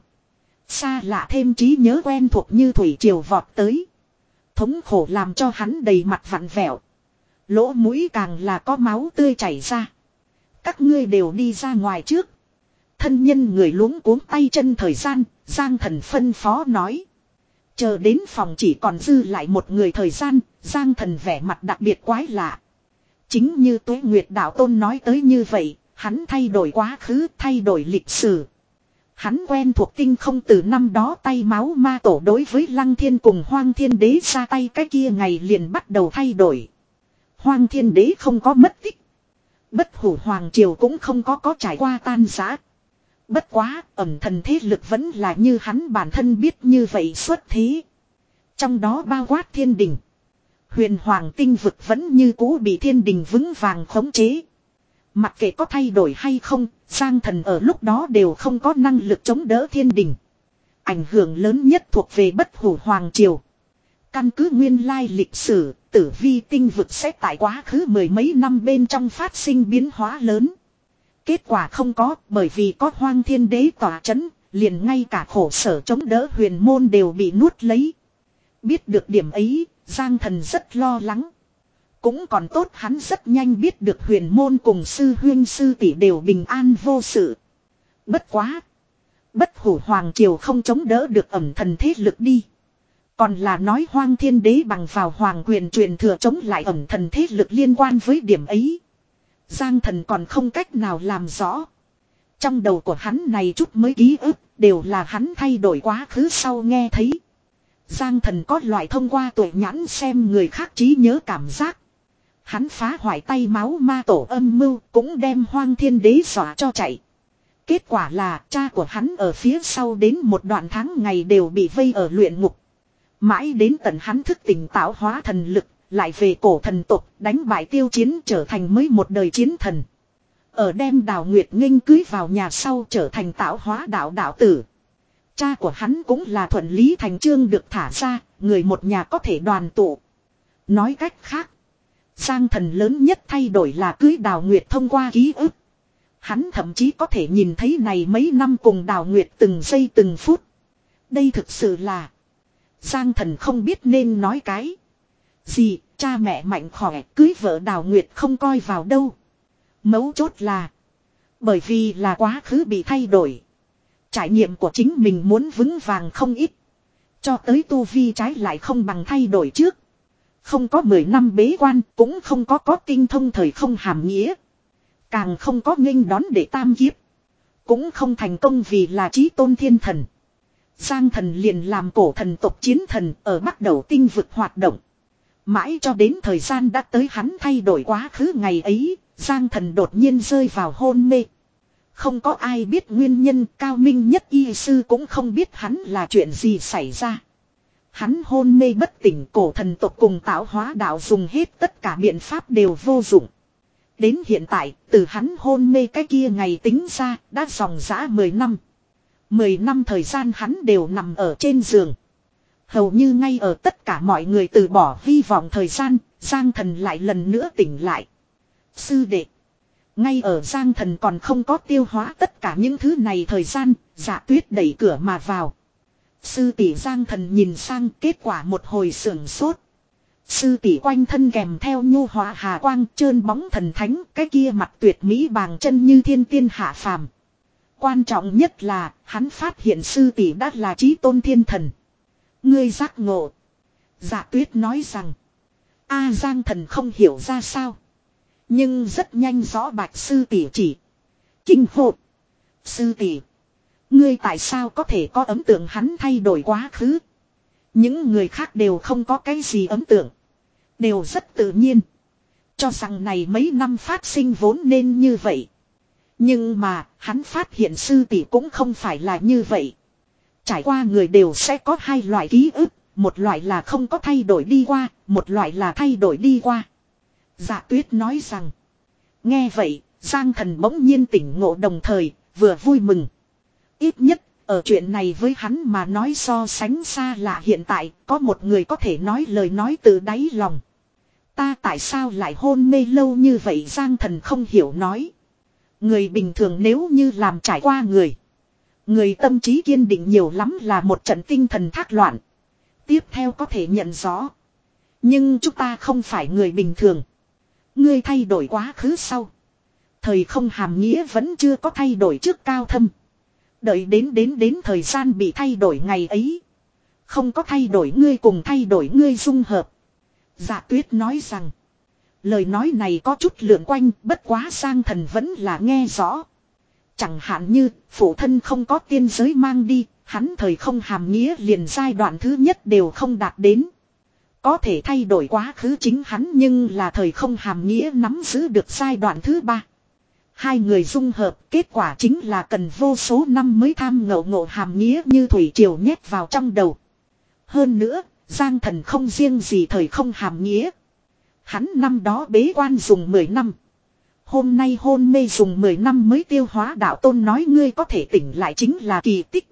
Xa lạ thêm trí nhớ quen thuộc như thủy triều vọt tới. Thống khổ làm cho hắn đầy mặt vặn vẹo. Lỗ mũi càng là có máu tươi chảy ra. Các ngươi đều đi ra ngoài trước. Thân nhân người luống cuống tay chân thời gian, Giang Thần phân phó nói. Chờ đến phòng chỉ còn dư lại một người thời gian, Giang Thần vẻ mặt đặc biệt quái lạ. Chính như Tuế Nguyệt Đạo Tôn nói tới như vậy, hắn thay đổi quá khứ, thay đổi lịch sử. Hắn quen thuộc tinh không từ năm đó tay máu ma tổ đối với Lăng Thiên cùng Hoang Thiên Đế ra tay cái kia ngày liền bắt đầu thay đổi. Hoang Thiên Đế không có mất tích. Bất Hủ Hoàng Triều cũng không có có trải qua tan rã. Bất quá, ẩm thần thế lực vẫn là như hắn bản thân biết như vậy xuất thế. Trong đó bao quát thiên đình. Huyền Hoàng tinh vực vẫn như cũ bị thiên đình vững vàng khống chế. Mặc kệ có thay đổi hay không, Giang Thần ở lúc đó đều không có năng lực chống đỡ thiên đình. Ảnh hưởng lớn nhất thuộc về Bất Hủ Hoàng Triều. Căn cứ nguyên lai lịch sử, Tử Vi tinh vực sẽ tại quá khứ mười mấy năm bên trong phát sinh biến hóa lớn. Kết quả không có, bởi vì có Hoang Thiên Đế tỏa chấn, liền ngay cả khổ sở chống đỡ huyền môn đều bị nuốt lấy. Biết được điểm ấy, Giang Thần rất lo lắng. Cũng còn tốt hắn rất nhanh biết được huyền môn cùng sư huyên sư tỷ đều bình an vô sự. Bất quá. Bất Hủ Hoàng Triều không chống đỡ được ẩm thần thế lực đi. Còn là nói Hoang Thiên Đế bằng vào hoàng quyền truyền thừa chống lại ẩm thần thế lực liên quan với điểm ấy. Giang Thần còn không cách nào làm rõ. Trong đầu của hắn này chút mới ký ức đều là hắn thay đổi quá khứ sau nghe thấy. Giang Thần có loại thông qua tuổi nhãn xem người khác trí nhớ cảm giác. Hắn phá hoại tay máu ma tổ âm mưu cũng đem Hoang Thiên Đế dọa cho chạy. Kết quả là cha của hắn ở phía sau đến một đoạn tháng ngày đều bị vây ở luyện ngục. Mãi đến tận hắn thức tỉnh tạo hóa thần lực, lại về cổ thần tộc đánh bại Tiêu Chiến trở thành mới một đời chiến thần. Ở đem Đào Nguyệt Nghênh cưới vào nhà sau trở thành tạo hóa đạo đạo tử. Cha của hắn cũng là thuận lý thành chương được thả ra, người một nhà có thể đoàn tụ. Nói cách khác, Giang Thần lớn nhất thay đổi là cưới Đào Nguyệt thông qua ký ức. Hắn thậm chí có thể nhìn thấy này mấy năm cùng Đào Nguyệt từng giây từng phút. Đây thực sự là... Giang Thần không biết nên nói cái gì, cha mẹ mạnh khỏe, cưới vợ Đào Nguyệt không coi vào đâu. Mấu chốt là, bởi vì là quá khứ bị thay đổi. Trải nghiệm của chính mình muốn vững vàng không ít. Cho tới tu vi trái lại không bằng thay đổi trước. Không có mười năm bế quan, cũng không có có tinh thông thời không hàm nghĩa. Càng không có nghênh đón để tam kiếp. Cũng không thành công vì là chí tôn thiên thần. Giang Thần liền làm cổ thần tộc chiến thần ở bắt đầu tinh vực hoạt động. Mãi cho đến thời gian đã tới hắn thay đổi quá khứ ngày ấy, Giang Thần đột nhiên rơi vào hôn mê. Không có ai biết nguyên nhân, cao minh nhất y sư cũng không biết hắn là chuyện gì xảy ra. Hắn hôn mê bất tỉnh, cổ thần tộc cùng tạo hóa đạo dùng hết tất cả biện pháp đều vô dụng. Đến hiện tại, từ hắn hôn mê cái kia ngày tính ra, đã dòng dã mười năm. Mười năm thời gian hắn đều nằm ở trên giường. Hầu như ngay ở tất cả mọi người từ bỏ hy vọng thời gian, Giang Thần lại lần nữa tỉnh lại. Sư đệ. Ngay ở Giang Thần còn không có tiêu hóa tất cả những thứ này thời gian, Dạ Tuyết đẩy cửa mà vào. Sư tỷ. Giang Thần nhìn sang, kết quả một hồi sưởng sốt. Sư tỷ quanh thân kèm theo nhu hòa hà quang, trơn bóng thần thánh, cái kia mặt tuyệt mỹ bàng chân như thiên tiên hạ phàm. Quan trọng nhất là, hắn phát hiện sư tỷ đã là chí tôn thiên thần. Ngươi giác ngộ. Dạ Tuyết nói rằng. A Giang Thần không hiểu ra sao. Nhưng rất nhanh rõ bạch sư tỷ chỉ. Kinh hộp. Sư tỷ. Ngươi tại sao có thể có ấn tượng hắn thay đổi quá khứ. Những người khác đều không có cái gì ấn tượng. Đều rất tự nhiên. Cho rằng này mấy năm phát sinh vốn nên như vậy. Nhưng mà hắn phát hiện sư tỷ cũng không phải là như vậy. Trải qua người đều sẽ có hai loại ký ức. Một loại là không có thay đổi đi qua. Một loại là thay đổi đi qua. Dạ Tuyết nói rằng. Nghe vậy Giang Thần bỗng nhiên tỉnh ngộ đồng thời vừa vui mừng. Ít nhất ở chuyện này với hắn mà nói so sánh xa lạ hiện tại có một người có thể nói lời nói từ đáy lòng. Ta tại sao lại hôn mê lâu như vậy Giang Thần không hiểu nói. Người bình thường nếu như làm trải qua người. Người tâm trí kiên định nhiều lắm là một trận tinh thần thác loạn. Tiếp theo có thể nhận rõ. Nhưng chúng ta không phải người bình thường. Ngươi thay đổi quá khứ sau. Thời không hàm nghĩa vẫn chưa có thay đổi trước cao thâm. Đợi đến đến đến thời gian bị thay đổi ngày ấy. Không có thay đổi ngươi cùng thay đổi ngươi dung hợp. Dạ Tuyết nói rằng. Lời nói này có chút lượn quanh bất quá Giang Thần vẫn là nghe rõ. Chẳng hạn như phụ thân không có tiên giới mang đi. Hắn thời không hàm nghĩa liền giai đoạn thứ nhất đều không đạt đến. Có thể thay đổi quá khứ chính hắn nhưng là thời không hàm nghĩa nắm giữ được giai đoạn thứ ba. Hai người dung hợp kết quả chính là cần vô số năm mới tham ngộ ngộ hàm nghĩa như thủy triều nhét vào trong đầu. Hơn nữa, Giang Thần không riêng gì thời không hàm nghĩa. Hắn năm đó bế quan dùng mười năm. Hôm nay hôn mê dùng mười năm mới tiêu hóa đạo tôn nói ngươi có thể tỉnh lại chính là kỳ tích.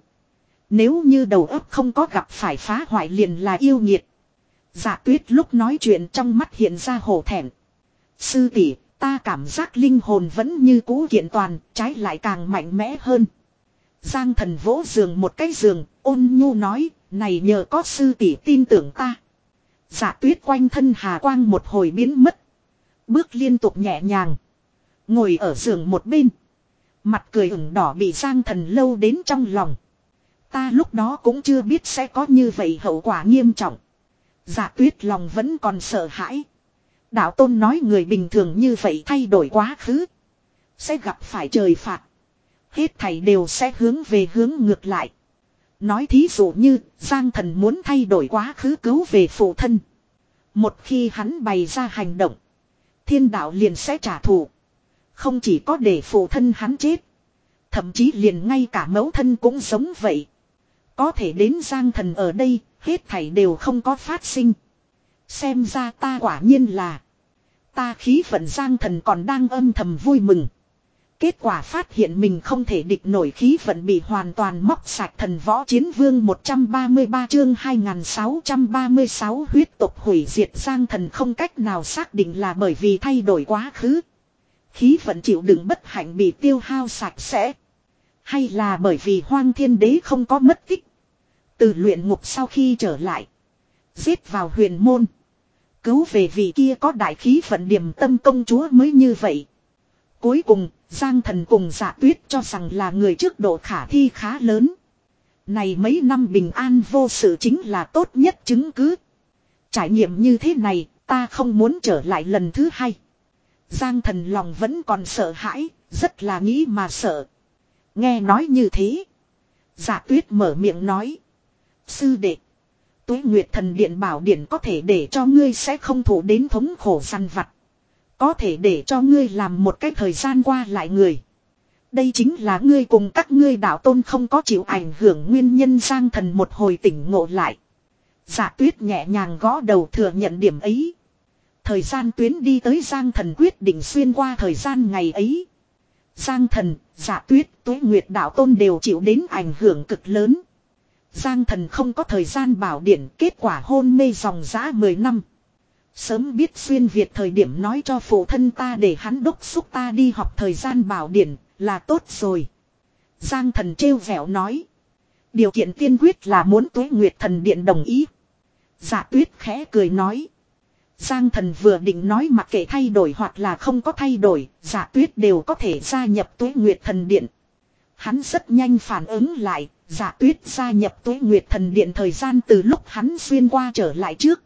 Nếu như đầu óc không có gặp phải phá hoại liền là yêu nghiệt. Dạ Tuyết lúc nói chuyện trong mắt hiện ra hổ thẹn. Sư tỷ, ta cảm giác linh hồn vẫn như cũ kiện toàn, trái lại càng mạnh mẽ hơn. Giang Thần vỗ giường một cái giường, ôn nhu nói, này nhờ có sư tỷ tin tưởng ta. Dạ Tuyết quanh thân hà quang một hồi biến mất. Bước liên tục nhẹ nhàng. Ngồi ở giường một bên. Mặt cười ửng đỏ bị Giang Thần lâu đến trong lòng. Ta lúc đó cũng chưa biết sẽ có như vậy hậu quả nghiêm trọng. Dạ Tuyết lòng vẫn còn sợ hãi. Đạo tôn nói người bình thường như vậy thay đổi quá khứ. Sẽ gặp phải trời phạt. Hết thảy đều sẽ hướng về hướng ngược lại. Nói thí dụ như Giang Thần muốn thay đổi quá khứ cứu về phụ thân. Một khi hắn bày ra hành động. Thiên đạo liền sẽ trả thù. Không chỉ có để phụ thân hắn chết. Thậm chí liền ngay cả mẫu thân cũng giống vậy. Có thể đến Giang Thần ở đây. Hết thảy đều không có phát sinh. Xem ra ta quả nhiên là. Ta khí vận Giang Thần còn đang âm thầm vui mừng. Kết quả phát hiện mình không thể địch nổi khí vận bị hoàn toàn móc sạch thần võ chiến vương một trăm ba mươi ba chương hai nghìn sáu trăm ba mươi sáu huyết tục hủy diệt Giang Thần không cách nào xác định là bởi vì thay đổi quá khứ. Khí vận chịu đựng bất hạnh bị tiêu hao sạch sẽ. Hay là bởi vì Hoang Thiên Đế không có mất tích. Từ luyện ngục sau khi trở lại. Giết vào huyền môn. Cứu về vị kia có đại khí vận điểm tâm công chúa mới như vậy. Cuối cùng, Giang Thần cùng Dạ Tuyết cho rằng là người trước độ khả thi khá lớn. Này mấy năm bình an vô sự chính là tốt nhất chứng cứ. Trải nghiệm như thế này, ta không muốn trở lại lần thứ hai. Giang Thần lòng vẫn còn sợ hãi, rất là nghĩ mà sợ. Nghe nói như thế. Dạ Tuyết mở miệng nói. Sư đệ. Tuế Nguyệt Thần Điện bảo điển có thể để cho ngươi sẽ không thụ đến thống khổ săn vặt. Có thể để cho ngươi làm một cái thời gian qua lại người. Đây chính là ngươi cùng các ngươi đạo tôn không có chịu ảnh hưởng nguyên nhân. Giang Thần một hồi tỉnh ngộ lại. Dạ Tuyết nhẹ nhàng gõ đầu thừa nhận điểm ấy. Thời gian tuyến đi tới Giang Thần quyết định xuyên qua thời gian ngày ấy. Giang Thần, Dạ Tuyết, Tuế Nguyệt đạo tôn đều chịu đến ảnh hưởng cực lớn. Giang Thần không có thời gian bảo điển, kết quả hôn mê dòng dã mười năm. Sớm biết xuyên Việt thời điểm nói cho phụ thân ta để hắn đốc xúc ta đi học thời gian bảo điển là tốt rồi. Giang Thần trêu vẻo nói. Điều kiện tiên quyết là muốn Tuế Nguyệt Thần Điện đồng ý. Dạ Tuyết khẽ cười nói. Giang Thần vừa định nói mặc kệ thay đổi hoặc là không có thay đổi, Dạ Tuyết đều có thể gia nhập Tuế Nguyệt Thần Điện. Hắn rất nhanh phản ứng lại, Dạ Tuyết gia nhập Tuế Nguyệt Thần Điện thời gian từ lúc hắn xuyên qua trở lại trước.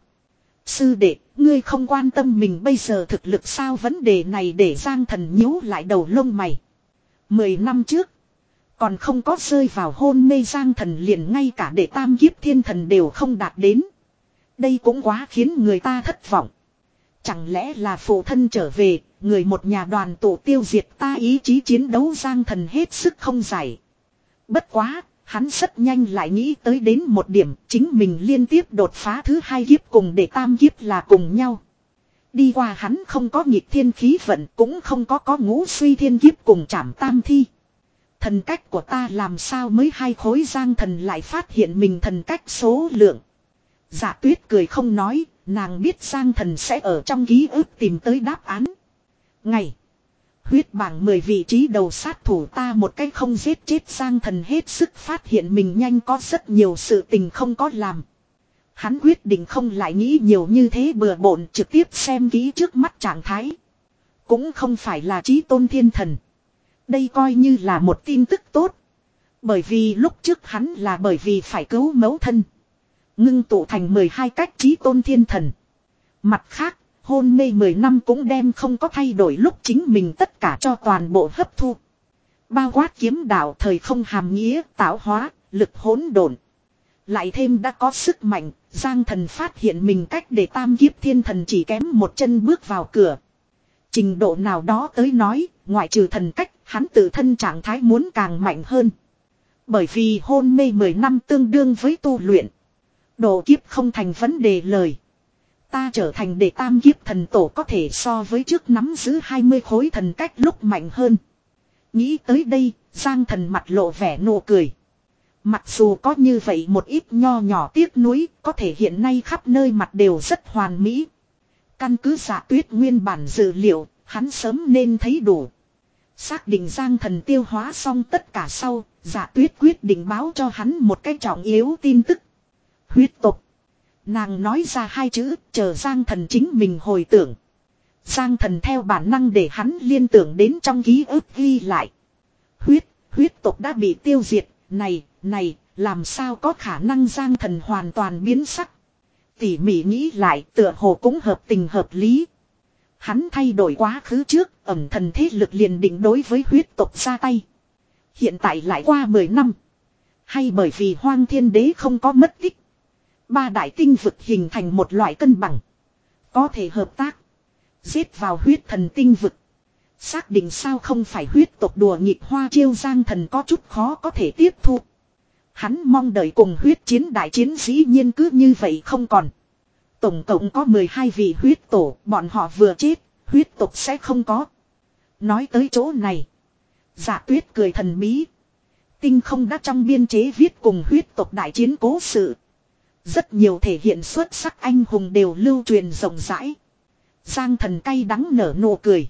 Sư đệ, ngươi không quan tâm mình bây giờ thực lực sao, vấn đề này để Giang Thần nhíu lại đầu lông mày. Mười năm trước, còn không có rơi vào hôn mê Giang Thần liền ngay cả đệ tam kiếp thiên thần đều không đạt đến. Đây cũng quá khiến người ta thất vọng. Chẳng lẽ là phụ thân trở về, người một nhà đoàn tụ tiêu diệt ta ý chí chiến đấu, Giang Thần hết sức không giải. Bất quá, hắn rất nhanh lại nghĩ tới đến một điểm, chính mình liên tiếp đột phá thứ hai kiếp cùng đệ tam kiếp là cùng nhau. Đi qua hắn không có nghịch thiên khí vận, cũng không có có ngũ suy thiên kiếp cùng trảm tam thi. Thần cách của ta làm sao mới hai khối, Giang Thần lại phát hiện mình thần cách số lượng. Dạ Tuyết cười không nói, nàng biết Giang Thần sẽ ở trong ký ức tìm tới đáp án. Ngày huyết bảng mười vị trí đầu sát thủ ta một cách không giết chết, Giang Thần hết sức phát hiện mình nhanh có rất nhiều sự tình không có làm. Hắn quyết định không lại nghĩ nhiều như thế bừa bộn, trực tiếp xem kỹ trước mắt trạng thái. Cũng không phải là chí tôn thiên thần. Đây coi như là một tin tức tốt. Bởi vì lúc trước hắn là bởi vì phải cứu mẫu thân, ngưng tụ thành mười hai cách chí tôn thiên thần. Mặt khác, hôn mê mười năm cũng đem không có thay đổi lúc chính mình tất cả cho toàn bộ hấp thu. Bao quát kiếm đạo, thời không hàm nghĩa, tạo hóa, lực hỗn độn. Lại thêm đã có sức mạnh, Giang Thần phát hiện mình cách để tam kiếp thiên thần chỉ kém một chân bước vào cửa. Trình độ nào đó tới nói, ngoại trừ thần cách, hắn tự thân trạng thái muốn càng mạnh hơn. Bởi vì hôn mê mười năm tương đương với tu luyện. Độ kiếp không thành vấn đề lời. Ta trở thành đệ tam kiếp thần tổ có thể so với trước nắm giữ hai mươi khối thần cách lúc mạnh hơn. Nghĩ tới đây, Giang Thần mặt lộ vẻ nụ cười. Mặc dù có như vậy một ít nho nhỏ tiếc nuối, có thể hiện nay khắp nơi mặt đều rất hoàn mỹ. Căn cứ Dạ Tuyết nguyên bản dự liệu, hắn sớm nên thấy đủ. Xác định Giang Thần tiêu hóa xong tất cả sau, Dạ Tuyết quyết định báo cho hắn một cái trọng yếu tin tức. Huyết tộc. Nàng nói ra hai chữ, chờ Giang Thần chính mình hồi tưởng. Giang Thần theo bản năng để hắn liên tưởng đến trong ký ức ghi lại. Huyết, huyết tộc đã bị tiêu diệt, này, này, làm sao có khả năng, Giang Thần hoàn toàn biến sắc. Tỉ mỉ nghĩ lại, tựa hồ cũng hợp tình hợp lý. Hắn thay đổi quá khứ trước, ẩm thần thế lực liền định đối với huyết tộc ra tay. Hiện tại lại qua mười năm. Hay bởi vì Hoang Thiên Đế không có mất tích. Ba đại tinh vực hình thành một loại cân bằng. Có thể hợp tác. Giết vào huyết thần tinh vực. Xác định sao không phải huyết tộc đùa nghịch hoa chiêu, Giang Thần có chút khó có thể tiếp thu. Hắn mong đợi cùng huyết chiến đại chiến dĩ nhiên cứ như vậy không còn. Tổng cộng có mười hai vị huyết tổ, bọn họ vừa chết, huyết tộc sẽ không có. Nói tới chỗ này, Dạ Tuyết cười thần bí. Tinh không đã trong biên chế viết cùng huyết tộc đại chiến cố sự. Rất nhiều thể hiện xuất sắc anh hùng đều lưu truyền rộng rãi. Giang Thần cay đắng nở nụ cười.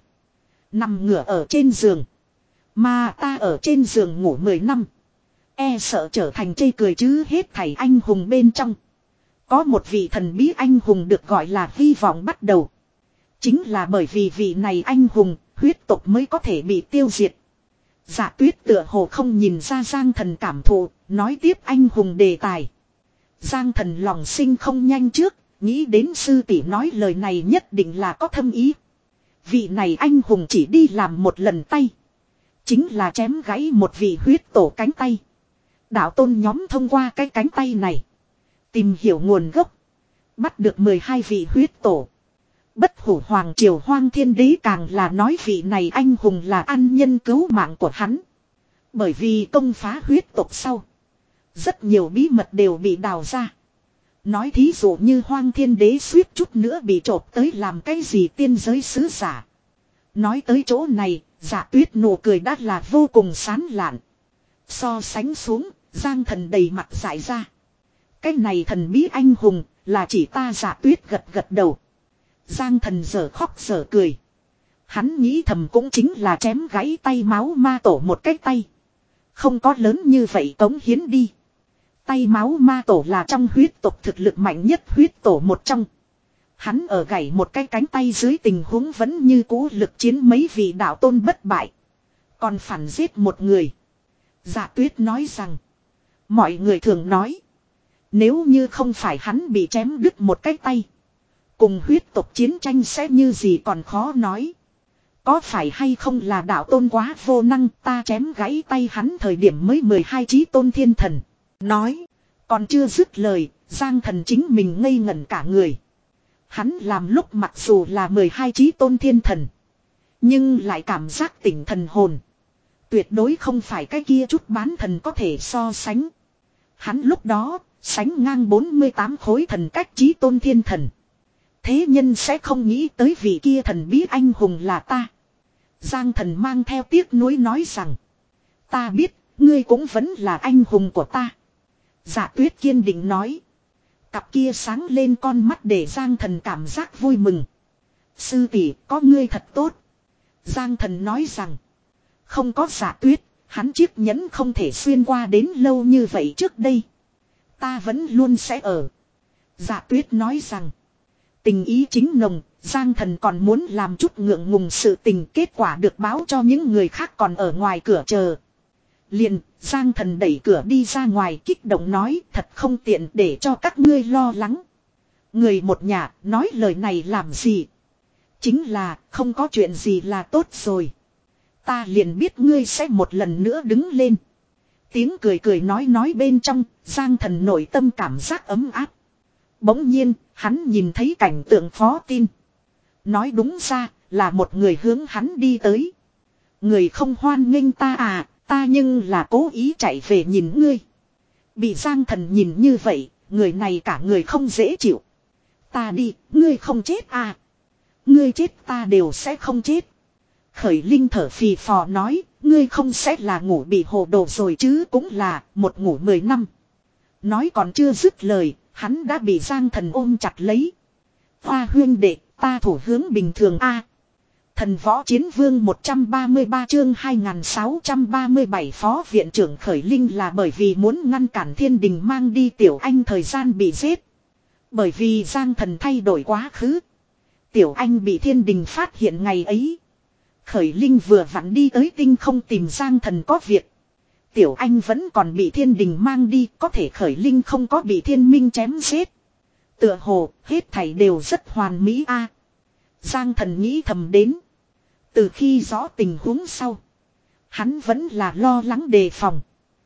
Nằm ngửa ở trên giường. Mà ta ở trên giường ngủ mười năm. E sợ trở thành chê cười chứ, hết thảy anh hùng bên trong. Có một vị thần bí anh hùng được gọi là hy vọng bắt đầu. Chính là bởi vì vị này anh hùng, huyết tộc mới có thể bị tiêu diệt. Dạ Tuyết tựa hồ không nhìn ra Giang Thần cảm thụ, nói tiếp anh hùng đề tài. Giang Thần lòng sinh không nhanh trước, nghĩ đến sư tỷ nói lời này nhất định là có thâm ý. Vị này anh hùng chỉ đi làm một lần tay. Chính là chém gãy một vị huyết tổ cánh tay. Đạo tôn nhóm thông qua cái cánh tay này. Tìm hiểu nguồn gốc. Bắt được mười hai vị huyết tổ. Bất hủ hoàng triều Hoang Thiên Đế càng là nói vị này anh hùng là ân nhân cứu mạng của hắn. Bởi vì công phá huyết tộc sau. Rất nhiều bí mật đều bị đào ra. Nói thí dụ như Hoang Thiên Đế suýt chút nữa bị trộm tới làm cái gì tiên giới sứ giả. Nói tới chỗ này, Dạ Tuyết nụ cười đã là vô cùng sán lạn. So sánh xuống, Giang Thần đầy mặt dại ra. Cái này thần bí anh hùng là chỉ ta Dạ Tuyết gật gật đầu. Giang Thần giờ khóc giờ cười. Hắn nghĩ thầm cũng chính là chém gãy tay máu ma tổ một cái tay. Không có lớn như vậy cống hiến đi. Tay máu ma tổ là trong huyết tộc thực lực mạnh nhất huyết tổ một trong. Hắn ở gãy một cái cánh tay dưới tình huống vẫn như cũ lực chiến mấy vị đạo tôn bất bại. Còn phản giết một người. Dạ Tuyết nói rằng. Mọi người thường nói. Nếu như không phải hắn bị chém đứt một cái tay. Cùng huyết tộc chiến tranh sẽ như gì còn khó nói. Có phải hay không là đạo tôn quá vô năng, ta chém gãy tay hắn thời điểm mới mười hai chí tôn thiên thần. Nói. Còn chưa dứt lời, Giang Thần chính mình ngây ngẩn cả người. Hắn làm lúc mặc dù là mười hai chí tôn thiên thần. Nhưng lại cảm giác tỉnh thần hồn. Tuyệt đối không phải cái kia chút bán thần có thể so sánh. Hắn lúc đó, sánh ngang bốn mươi tám khối thần cách chí tôn thiên thần. Thế nhân sẽ không nghĩ tới vị kia thần bí anh hùng là ta. Giang Thần mang theo tiếc nuối nói rằng. Ta biết, ngươi cũng vẫn là anh hùng của ta. Dạ Tuyết kiên định nói. Cặp kia sáng lên con mắt để Giang Thần cảm giác vui mừng. Sư tỷ, có ngươi thật tốt. Giang Thần nói rằng. Không có Dạ Tuyết, hắn chiếc nhẫn không thể xuyên qua đến lâu như vậy trước đây. Ta vẫn luôn sẽ ở. Dạ Tuyết nói rằng. Tình ý chính nồng, Giang Thần còn muốn làm chút ngượng ngùng sự tình, kết quả được báo cho những người khác còn ở ngoài cửa chờ. Liền, Giang Thần đẩy cửa đi ra ngoài kích động nói thật không tiện để cho các ngươi lo lắng. Người một nhà nói lời này làm gì? Chính là không có chuyện gì là tốt rồi. Ta liền biết ngươi sẽ một lần nữa đứng lên. Tiếng cười cười nói nói bên trong, Giang Thần nội tâm cảm giác ấm áp. Bỗng nhiên, hắn nhìn thấy cảnh tượng khó tin. Nói đúng ra, là một người hướng hắn đi tới. Người không hoan nghênh ta à, ta nhưng là cố ý chạy về nhìn ngươi. Bị Giang Thần nhìn như vậy, người này cả người không dễ chịu. Ta đi, ngươi không chết à. Ngươi chết ta đều sẽ không chết. Khởi Linh thở phì phò nói, ngươi không sẽ là ngủ bị hồ đồ rồi chứ, cũng là một ngủ mười năm. Nói còn chưa dứt lời, hắn đã bị Giang Thần ôm chặt lấy. Hoa huyên đệ, ta thủ hướng bình thường a. Thần võ chiến vương một trăm ba mươi ba chương hai nghìn sáu trăm ba mươi bảy phó viện trưởng Khởi Linh là bởi vì muốn ngăn cản Thiên Đình mang đi Tiểu Anh thời gian bị giết. Bởi vì Giang Thần thay đổi quá khứ. Tiểu Anh bị Thiên Đình phát hiện ngày ấy. Khởi Linh vừa vặn đi tới tinh không tìm Giang Thần có việc. Tiểu Anh vẫn còn bị Thiên Đình mang đi, có thể Khởi Linh không có bị Thiên Minh chém giết. Tựa hồ, hết thảy đều rất hoàn mỹ a. Giang Thần nghĩ thầm đến. Từ khi rõ tình huống sau, hắn vẫn là lo lắng đề phòng.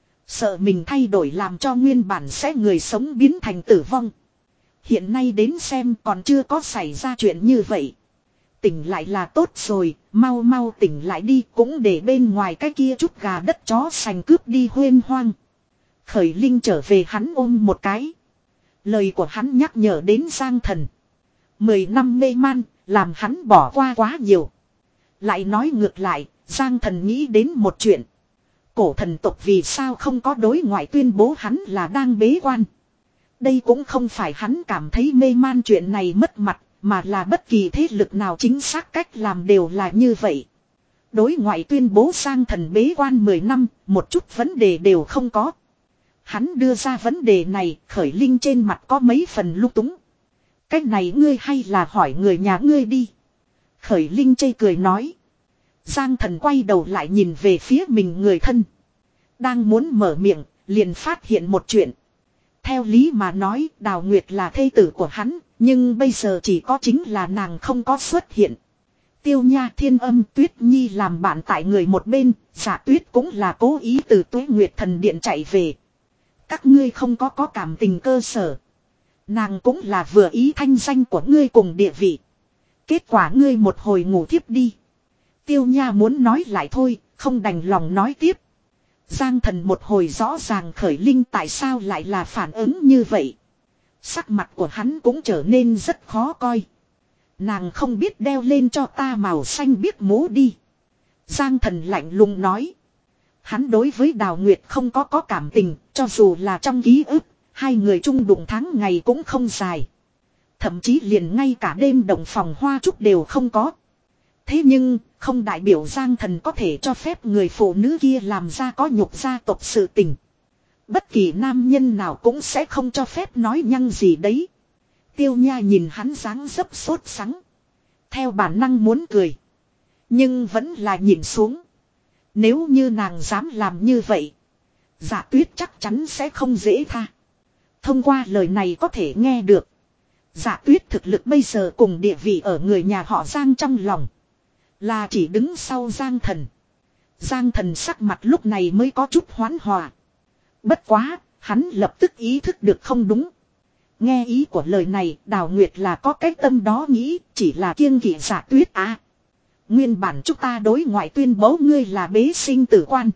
Sợ mình thay đổi làm cho nguyên bản sẽ người sống biến thành tử vong. Hiện nay đến xem còn chưa có xảy ra chuyện như vậy. Tỉnh lại là tốt rồi, mau mau tỉnh lại đi, cũng để bên ngoài cái kia chút gà đất chó sành cướp đi huyên hoang. Khởi Linh trở về hắn ôm một cái. Lời của hắn nhắc nhở đến Giang Thần. Mười năm mê man, làm hắn bỏ qua quá nhiều. Lại nói ngược lại, Giang Thần nghĩ đến một chuyện. Cổ thần tộc vì sao không có đối ngoại tuyên bố hắn là đang bế quan. Đây cũng không phải hắn cảm thấy mê man chuyện này mất mặt, mà là bất kỳ thế lực nào chính xác cách làm đều là như vậy. Đối ngoại tuyên bố Giang Thần bế quan mười năm, một chút vấn đề đều không có. Hắn đưa ra vấn đề này, Khởi Linh trên mặt có mấy phần lung túng. Cách này ngươi hay là hỏi người nhà ngươi đi. Khởi Linh chây cười nói. Giang Thần quay đầu lại nhìn về phía mình người thân. Đang muốn mở miệng, liền phát hiện một chuyện. Theo lý mà nói, Đào Nguyệt là thê tử của hắn, nhưng bây giờ chỉ có chính là nàng không có xuất hiện. Tiêu Nha, Thiên Âm, Tuyết Nhi làm bạn tại người một bên, Dạ Tuyết cũng là cố ý từ Tuế Nguyệt Thần Điện chạy về. Các ngươi không có có cảm tình cơ sở. Nàng cũng là vừa ý thanh danh của ngươi cùng địa vị. Kết quả ngươi một hồi ngủ thiếp đi. Tiêu Nha muốn nói lại thôi, không đành lòng nói tiếp. Giang Thần một hồi rõ ràng Khởi Linh tại sao lại là phản ứng như vậy. Sắc mặt của hắn cũng trở nên rất khó coi. Nàng không biết đeo lên cho ta màu xanh biếc mũ đi. Giang Thần lạnh lùng nói. Hắn đối với Đào Nguyệt không có có cảm tình, cho dù là trong ký ức, hai người chung đụng tháng ngày cũng không dài. Thậm chí liền ngay cả đêm động phòng hoa trúc đều không có. Thế nhưng, không đại biểu Giang Thần có thể cho phép người phụ nữ kia làm ra có nhục gia tộc sự tình. Bất kỳ nam nhân nào cũng sẽ không cho phép nói nhăng gì đấy. Tiêu Nha nhìn hắn dáng dấp sốt sắng. Theo bản năng muốn cười. Nhưng vẫn là nhìn xuống. Nếu như nàng dám làm như vậy. Dạ Tuyết chắc chắn sẽ không dễ tha. Thông qua lời này có thể nghe được. Dạ Tuyết thực lực bây giờ cùng địa vị ở người nhà họ Giang trong lòng. Là chỉ đứng sau Giang Thần. Giang Thần sắc mặt lúc này mới có chút hoán hòa. Bất quá, hắn lập tức ý thức được không đúng. Nghe ý của lời này, Đào Nguyệt là có cái tâm đó nghĩ, chỉ là kiêng kỵ Dạ Tuyết à. Nguyên bản chúng ta đối ngoại tuyên bố ngươi là bế sinh tử quan.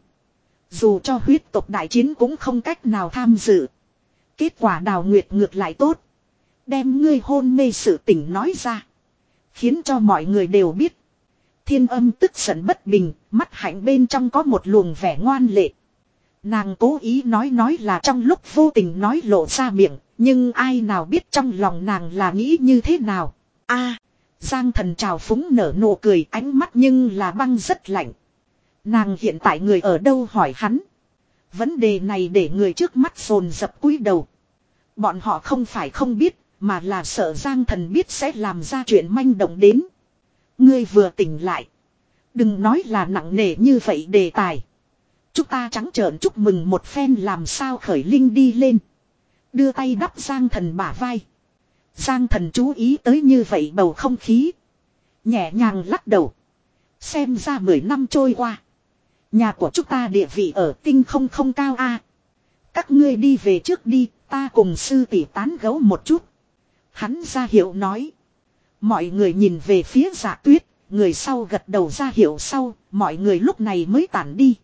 Dù cho huyết tộc đại chiến cũng không cách nào tham dự. Kết quả Đào Nguyệt ngược lại tốt. Đem ngươi hôn mê sự tình nói ra. Khiến cho mọi người đều biết. Thiên Âm tức giận bất bình, mắt hạnh bên trong có một luồng vẻ ngoan lệ. Nàng cố ý nói nói là trong lúc vô tình nói lộ ra miệng, nhưng ai nào biết trong lòng nàng là nghĩ như thế nào. A, Giang Thần trào phúng nở nụ cười, ánh mắt nhưng là băng rất lạnh. Nàng hiện tại người ở đâu hỏi hắn. Vấn đề này để người trước mắt dồn dập cúi đầu. Bọn họ không phải không biết, mà là sợ Giang Thần biết sẽ làm ra chuyện manh động đến. Ngươi vừa tỉnh lại. Đừng nói là nặng nề như vậy đề tài. Chúng ta trắng trợn chúc mừng một phen làm sao khởi linh đi lên. Đưa tay đắp Giang Thần bả vai. Giang Thần chú ý tới như vậy bầu không khí. Nhẹ nhàng lắc đầu. Xem ra mười năm trôi qua. Nhà của chúng ta địa vị ở tinh không không cao a. Các ngươi đi về trước đi, ta cùng sư tỷ tán gấu một chút. Hắn ra hiệu nói. Mọi người nhìn về phía Dạ Tuyết, người sau gật đầu ra hiệu sau, mọi người lúc này mới tản đi.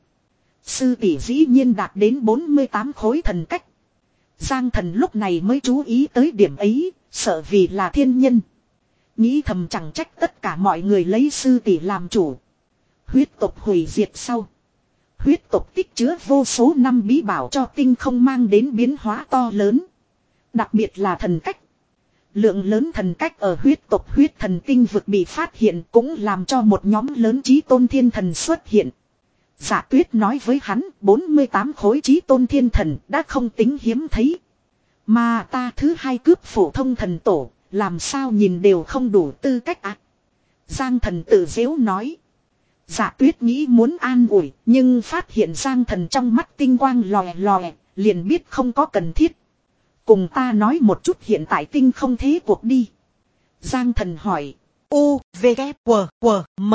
Sư tỷ dĩ nhiên đạt đến bốn mươi tám khối thần cách. Giang Thần lúc này mới chú ý tới điểm ấy, sợ vì là thiên nhân. Nghĩ thầm chẳng trách tất cả mọi người lấy sư tỷ làm chủ. Huyết tộc hủy diệt sau. Huyết tộc tích chứa vô số năm bí bảo cho tinh không mang đến biến hóa to lớn. Đặc biệt là thần cách. Lượng lớn thần cách ở huyết tộc huyết thần tinh vực bị phát hiện cũng làm cho một nhóm lớn chí tôn thiên thần xuất hiện. Dạ Tuyết nói với hắn bốn mươi tám khối chí tôn thiên thần đã không tính hiếm thấy. Mà ta thứ hai cướp phổ thông thần tổ, làm sao nhìn đều không đủ tư cách ạ. À? Giang Thần tự dễu nói. Dạ Tuyết nghĩ muốn an ủi, nhưng phát hiện Giang Thần trong mắt tinh quang lòe lòe, liền biết không có cần thiết. Cùng ta nói một chút hiện tại tinh không thế cuộc đi. Giang Thần hỏi. U, V, K, W, W, M.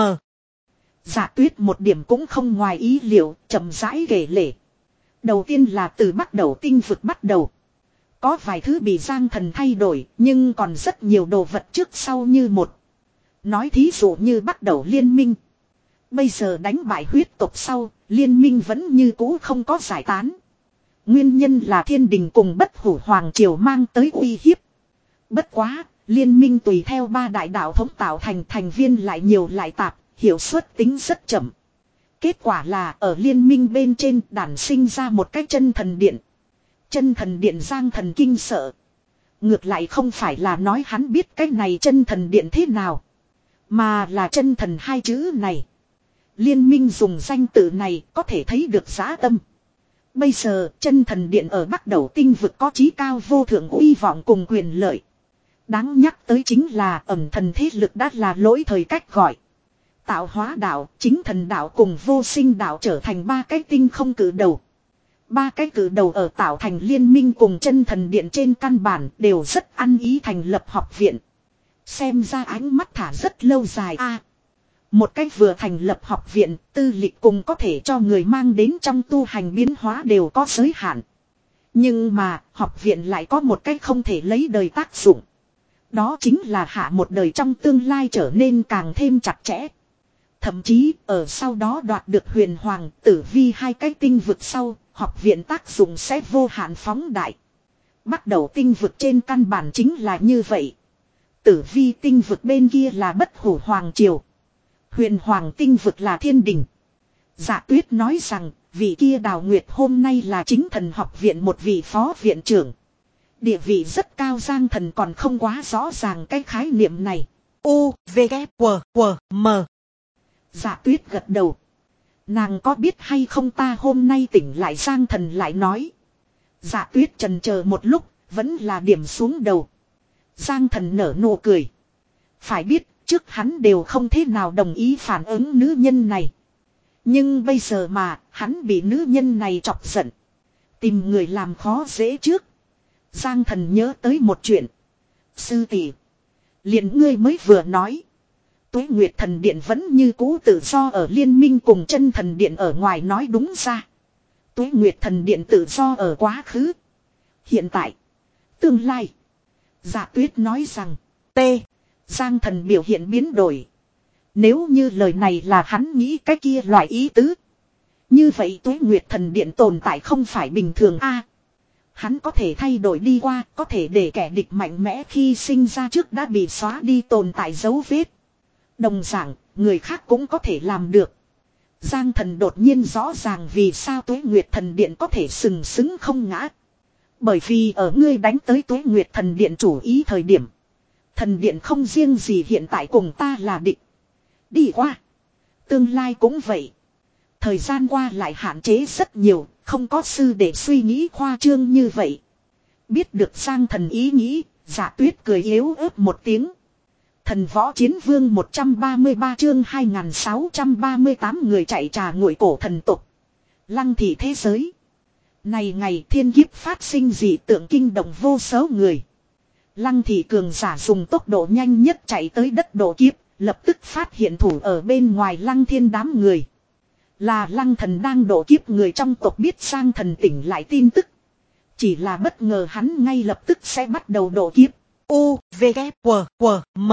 Dạ Tuyết một điểm cũng không ngoài ý liệu, chậm rãi kể lể. Đầu tiên là từ bắt đầu tinh vực bắt đầu. Có vài thứ bị Giang Thần thay đổi, nhưng còn rất nhiều đồ vật trước sau như một. Nói thí dụ như bắt đầu liên minh. Bây giờ đánh bại huyết tộc sau, liên minh vẫn như cũ không có giải tán. Nguyên nhân là thiên đình cùng bất hủ hoàng triều mang tới uy hiếp. Bất quá, liên minh tùy theo ba đại đạo thống tạo thành thành viên lại nhiều lại tạp, hiệu suất tính rất chậm. Kết quả là ở liên minh bên trên đản sinh ra một cái chân thần điện. Chân thần điện Giang Thần kinh sợ. Ngược lại không phải là nói hắn biết cái này chân thần điện thế nào. Mà là chân thần hai chữ này. Liên minh dùng danh tự này có thể thấy được giá tâm. Bây giờ chân thần điện ở Bắc Đầu tinh vực có chí cao vô thượng uy vọng cùng quyền lợi. Đáng nhắc tới chính là ẩn thần thế lực đã là lỗi thời cách gọi. Tạo hóa đạo, chính thần đạo cùng vô sinh đạo trở thành ba cái tinh không cử đầu. Ba cái cử đầu ở tạo thành liên minh cùng chân thần điện trên căn bản đều rất ăn ý thành lập học viện. Xem ra ánh mắt thả rất lâu dài a. À, một cách vừa thành lập học viện, tư lịch cùng có thể cho người mang đến trong tu hành biến hóa đều có giới hạn. Nhưng mà, học viện lại có một cách không thể lấy đời tác dụng. Đó chính là hạ một đời trong tương lai trở nên càng thêm chặt chẽ. Thậm chí, ở sau đó đoạt được huyền hoàng, tử vi hai cái tinh vực sau, học viện tác dụng sẽ vô hạn phóng đại. Bắt đầu tinh vực trên căn bản chính là như vậy. Tử vi tinh vực bên kia là bất hủ hoàng triều. Huyền hoàng tinh vực là thiên đình. Dạ Tuyết nói rằng, Vị kia Đào Nguyệt hôm nay là chính thần học viện một vị phó viện trưởng. Địa vị rất cao, Giang Thần còn không quá rõ ràng cái khái niệm này. U, V, K, W, W, M. Dạ Tuyết gật đầu. Nàng có biết hay không ta hôm nay tỉnh lại, Giang Thần lại nói. Dạ Tuyết chần chờ một lúc, vẫn là điểm xuống đầu. Giang Thần nở nụ cười. Phải biết, trước hắn đều không thế nào đồng ý phản ứng nữ nhân này. Nhưng bây giờ mà, hắn bị nữ nhân này chọc giận. Tìm người làm khó dễ trước. Giang Thần nhớ tới một chuyện. Sư tỷ, liền ngươi mới vừa nói. Tuế Nguyệt Thần Điện vẫn như cũ tự do ở liên minh cùng Chân Thần Điện ở ngoài, nói đúng ra. Tuế Nguyệt Thần Điện tự do ở quá khứ, hiện tại, tương lai. Dạ Tuyết nói rằng, T. Giang Thần biểu hiện biến đổi. Nếu như lời này là hắn nghĩ cái kia loại ý tứ, như vậy Tuế Nguyệt Thần Điện tồn tại không phải bình thường a. Hắn có thể thay đổi đi qua, có thể để kẻ địch mạnh mẽ khi sinh ra trước đã bị xóa đi tồn tại dấu vết. Đồng dạng, người khác cũng có thể làm được. Giang Thần đột nhiên rõ ràng vì sao Tuế Nguyệt Thần Điện có thể sừng sững không ngã. Bởi vì ở ngươi đánh tới Tuế Nguyệt Thần Điện chủ ý thời điểm, Thần Điện không riêng gì hiện tại cùng ta là địch, đi qua, tương lai cũng vậy. Thời gian qua lại hạn chế rất nhiều, không có sư để suy nghĩ khoa trương như vậy. Biết được Giang Thần ý nghĩ, Dạ Tuyết cười yếu ớt một tiếng. Thần Võ Chiến Vương một trăm ba mươi ba chương hai nghìn sáu trăm ba mươi tám người chạy trà nguội cổ thần tục. Lăng thị thế giới. Này ngày thiên kiếp phát sinh dị tượng kinh động vô số người. Lăng thị cường giả dùng tốc độ nhanh nhất chạy tới đất độ kiếp, lập tức phát hiện thủ ở bên ngoài Lăng Thiên đám người. Là Lăng Thần đang độ kiếp, người trong tộc biết Giang Thần tỉnh lại tin tức. Chỉ là bất ngờ hắn ngay lập tức sẽ bắt đầu độ kiếp. U, V, K, W, W, M.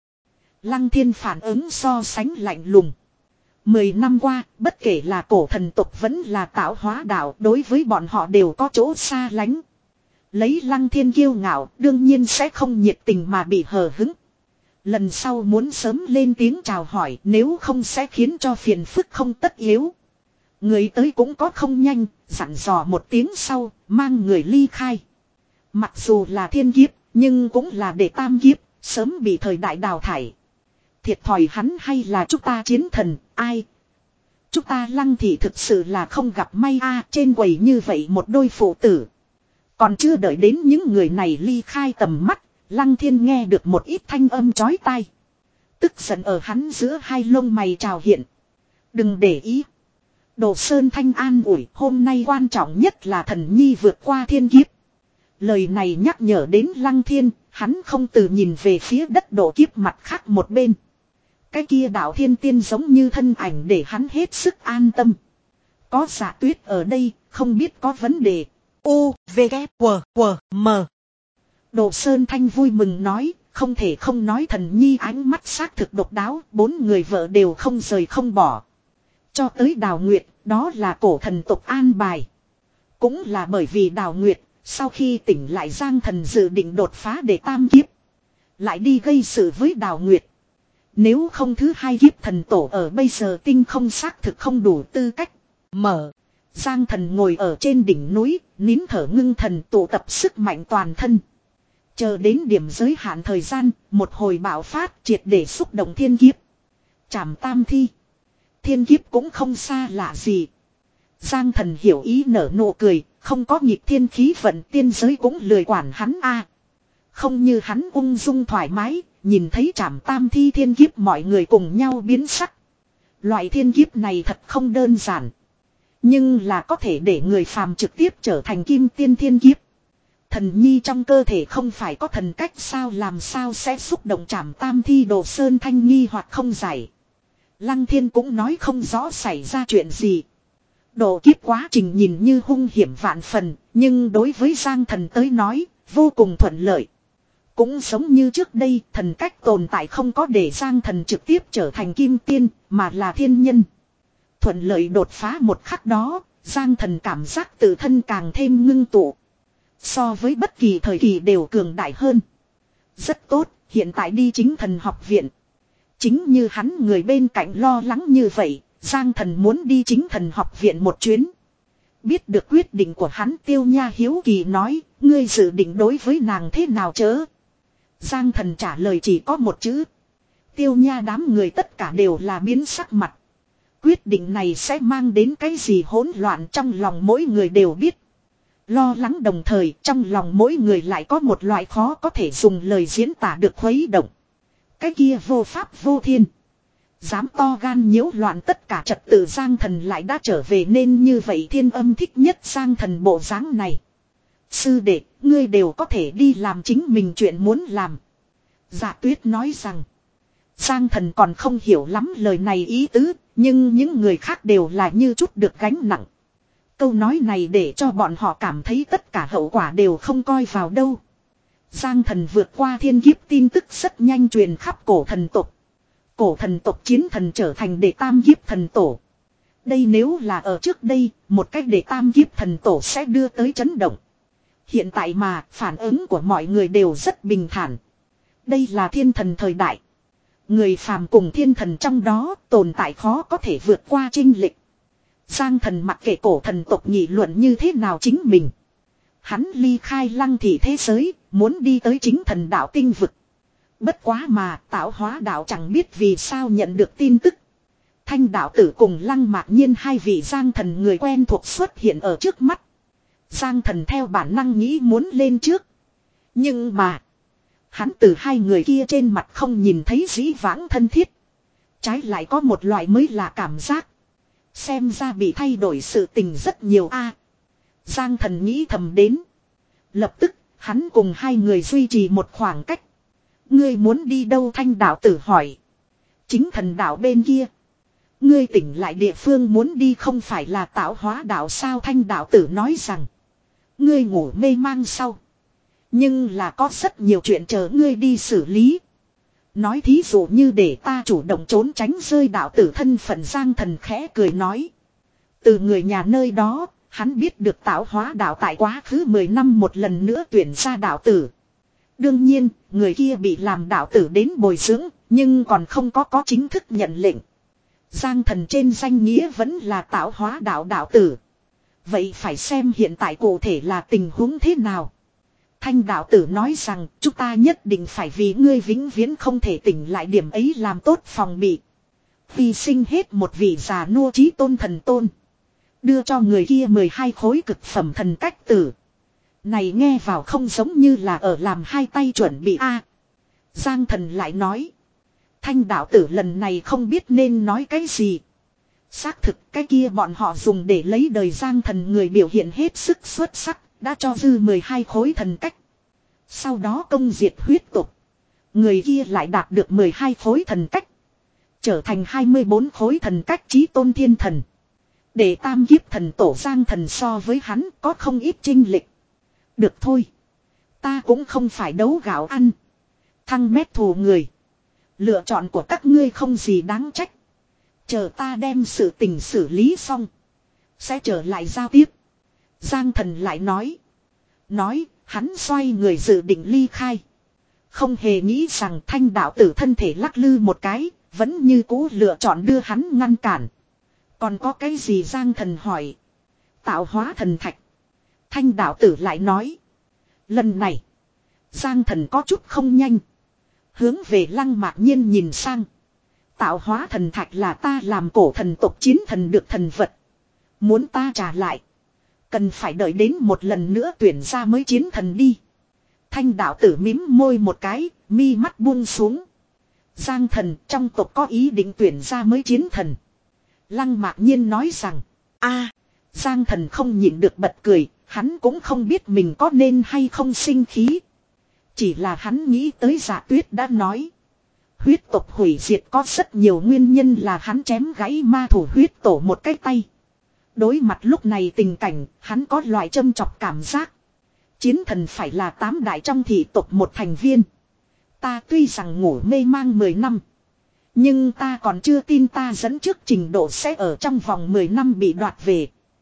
Lăng Thiên phản ứng so sánh lạnh lùng. Mười năm qua, bất kể là cổ thần tộc vẫn là tạo hóa đạo, đối với bọn họ đều có chỗ xa lánh. Lấy Lăng Thiên kiêu ngạo, đương nhiên sẽ không nhiệt tình mà bị hờ hững. Lần sau muốn sớm lên tiếng chào hỏi, nếu không sẽ khiến cho phiền phức không tất yếu. Người tới cũng có không nhanh, dặn dò một tiếng sau, mang người ly khai. Mặc dù là thiên kiếp, nhưng cũng là để tam kiếp, sớm bị thời đại đào thải. Thiệt thòi hắn hay là chúng ta chiến thần, ai? Chúng ta Lăng thị thực sự là không gặp may a, trên quầy như vậy một đôi phụ tử. Còn chưa đợi đến những người này ly khai tầm mắt, Lăng Thiên nghe được một ít thanh âm chói tai. Tức giận ở hắn giữa hai lông mày trào hiện. Đừng để ý. Đồ Sơn Thanh an ủi, hôm nay quan trọng nhất là thần nhi vượt qua thiên kiếp. Lời này nhắc nhở đến Lăng Thiên, hắn không từ nhìn về phía đất độ kiếp mặt khác một bên. Cái kia đạo thiên tiên giống như thân ảnh để hắn hết sức an tâm. Có Dạ Tuyết ở đây, không biết có vấn đề. U, V, K, W, W, M. Đồ Sơn Thanh vui mừng nói, không thể không nói thần nhi ánh mắt xác thực độc đáo, bốn người vợ đều không rời không bỏ. Cho tới Đào Nguyệt, đó là cổ thần tộc an bài. Cũng là bởi vì Đào Nguyệt, sau khi tỉnh lại Giang Thần dự định đột phá để tam kiếp. Lại đi gây sự với Đào Nguyệt. Nếu không thứ hai kiếp thần tổ ở bây giờ tinh không xác thực không đủ tư cách. Mở. Giang Thần ngồi ở trên đỉnh núi, nín thở ngưng thần tụ tập sức mạnh toàn thân. Chờ đến điểm giới hạn thời gian, một hồi bạo phát triệt để xúc động thiên kiếp. Trảm tam thi. Thiên kiếp cũng không xa lạ gì. Giang Thần hiểu ý nở nụ cười, không có nghịch thiên khí vận tiên giới cũng lười quản hắn a. Không như hắn ung dung thoải mái, nhìn thấy trảm tam thi thiên kiếp mọi người cùng nhau biến sắc. Loại thiên kiếp này thật không đơn giản. Nhưng là có thể để người phàm trực tiếp trở thành kim tiên thiên kiếp. Thần nhi trong cơ thể không phải có thần cách sao, làm sao sẽ xúc động trảm tam thi? Đồ Sơn Thanh nghi hoặc không giải. Lăng Thiên cũng nói không rõ xảy ra chuyện gì. Độ kiếp quá trình nhìn như hung hiểm vạn phần, nhưng đối với Giang Thần tới nói, vô cùng thuận lợi. Cũng giống như trước đây, thần cách tồn tại không có để Giang Thần trực tiếp trở thành kim tiên, mà là thiên nhân. Thuận lợi đột phá một khắc đó, Giang Thần cảm giác tự thân càng thêm ngưng tụ. So với bất kỳ thời kỳ đều cường đại hơn. Rất tốt, hiện tại đi chính thần học viện. Chính như hắn người bên cạnh lo lắng như vậy, Giang Thần muốn đi chính thần học viện một chuyến. Biết được quyết định của hắn, Tiêu Nha hiếu kỳ nói, ngươi dự định đối với nàng thế nào chớ? Giang Thần trả lời chỉ có một chữ. Tiêu Nha đám người tất cả đều là biến sắc mặt. Quyết định này sẽ mang đến cái gì hỗn loạn trong lòng mỗi người đều biết. Lo lắng đồng thời trong lòng mỗi người lại có một loại khó có thể dùng lời diễn tả được khuấy động. Cái kia vô pháp vô thiên. Dám to gan nhiễu loạn tất cả trật tự Giang Thần lại đã trở về, nên như vậy Thiên Âm thích nhất Giang Thần bộ dáng này. Sư đệ, ngươi đều có thể đi làm chính mình chuyện muốn làm. Dạ Tuyết nói rằng. Giang Thần còn không hiểu lắm lời này ý tứ, nhưng những người khác đều là như chút được gánh nặng. Câu nói này để cho bọn họ cảm thấy tất cả hậu quả đều không coi vào đâu. Giang Thần vượt qua thiên kiếp tin tức rất nhanh truyền khắp cổ thần tộc. Cổ thần tộc chiến thần trở thành đệ tam kiếp thần tổ. Đây nếu là ở trước đây, một cách đệ tam kiếp thần tổ sẽ đưa tới chấn động. Hiện tại mà phản ứng của mọi người đều rất bình thản. Đây là thiên thần thời đại. Người phàm cùng thiên thần trong đó tồn tại khó có thể vượt qua chênh lệch. Giang Thần mặc kệ cổ thần tộc nghị luận như thế nào chính mình. Hắn ly khai Lăng Thị thế giới, muốn đi tới chính thần đạo tinh vực. Bất quá mà Tạo Hóa đạo chẳng biết vì sao nhận được tin tức. Thanh đạo tử cùng Lăng Mạc Nhiên hai vị Giang Thần người quen thuộc xuất hiện ở trước mắt. Giang Thần theo bản năng nghĩ muốn lên trước. Nhưng mà hắn từ hai người kia trên mặt không nhìn thấy dĩ vãng thân thiết. Trái lại có một loại mới lạ cảm giác. Xem ra bị thay đổi sự tình rất nhiều a. Giang Thần nghĩ thầm đến. Lập tức hắn cùng hai người duy trì một khoảng cách. Ngươi muốn đi đâu? Thanh đạo tử hỏi. Chính thần đạo bên kia. Ngươi tỉnh lại địa phương muốn đi không phải là Tạo Hóa đạo sao? Thanh đạo tử nói rằng. Ngươi ngủ mê mang sau. Nhưng là có rất nhiều chuyện chờ ngươi đi xử lý. Nói thí dụ như để ta chủ động trốn tránh rơi đạo tử thân phận. Giang Thần khẽ cười nói. Từ người nhà nơi đó, hắn biết được Tạo Hóa đạo tại quá khứ mười năm một lần nữa tuyển ra đạo tử. Đương nhiên, người kia bị làm đạo tử đến bồi dưỡng, nhưng còn không có có chính thức nhận lệnh. Giang Thần trên danh nghĩa vẫn là Tạo Hóa đạo đạo tử. Vậy phải xem hiện tại cụ thể là tình huống thế nào. Thanh đạo tử nói rằng chúng ta nhất định phải vì ngươi vĩnh viễn không thể tỉnh lại điểm ấy làm tốt phòng bị. Vì sinh hết một vị già nua chí tôn thần tôn. Đưa cho người kia mười hai khối cực phẩm thần cách tử. Này nghe vào không giống như là ở làm hai tay chuẩn bị a. Giang Thần lại nói. Thanh đạo tử lần này không biết nên nói cái gì. Xác thực cái kia bọn họ dùng để lấy đời Giang Thần người biểu hiện hết sức xuất sắc. Đã cho dư mười hai khối thần cách. Sau đó công diệt huyết tục. Người kia lại đạt được mười hai khối thần cách. Trở thành hai mươi bốn khối thần cách chí tôn thiên thần. Để tam kiếp thần tổ Giang Thần so với hắn có không ít chênh lệch. Được thôi. Ta cũng không phải đấu gạo ăn. Thăng mét thù người. Lựa chọn của các ngươi không gì đáng trách. Chờ ta đem sự tình xử lý xong. Sẽ trở lại giao tiếp. Giang Thần lại nói. Nói, hắn xoay người dự định ly khai. Không hề nghĩ rằng thanh đạo tử thân thể lắc lư một cái, vẫn như cũ lựa chọn đưa hắn ngăn cản. Còn có cái gì? Giang Thần hỏi. Tạo hóa thần thạch. Thanh đạo tử lại nói. Lần này, Giang Thần có chút không nhanh. Hướng về Lăng Mạc Nhiên nhìn sang. Tạo hóa thần thạch là ta làm cổ thần tộc chiến thần được thần vật. Muốn ta trả lại. Cần phải đợi đến một lần nữa tuyển ra mới chiến thần đi. Thanh đạo tử mím môi một cái, mi mắt buông xuống. Giang Thần trong tộc có ý định tuyển ra mới chiến thần. Lăng Mạc Nhiên nói rằng. a Giang Thần không nhịn được bật cười. Hắn cũng không biết mình có nên hay không sinh khí. Chỉ là hắn nghĩ tới Dạ Tuyết đã nói. Huyết tộc hủy diệt có rất nhiều nguyên nhân là hắn chém gãy ma thủ huyết tổ một cái tay. Đối mặt lúc này tình cảnh, hắn có loại châm chọc cảm giác. Chiến thần phải là tám đại trong thị tộc một thành viên. Ta tuy rằng ngủ mê mang mười năm. Nhưng ta còn chưa tin ta dẫn trước trình độ sẽ ở trong vòng mười năm bị đoạt về.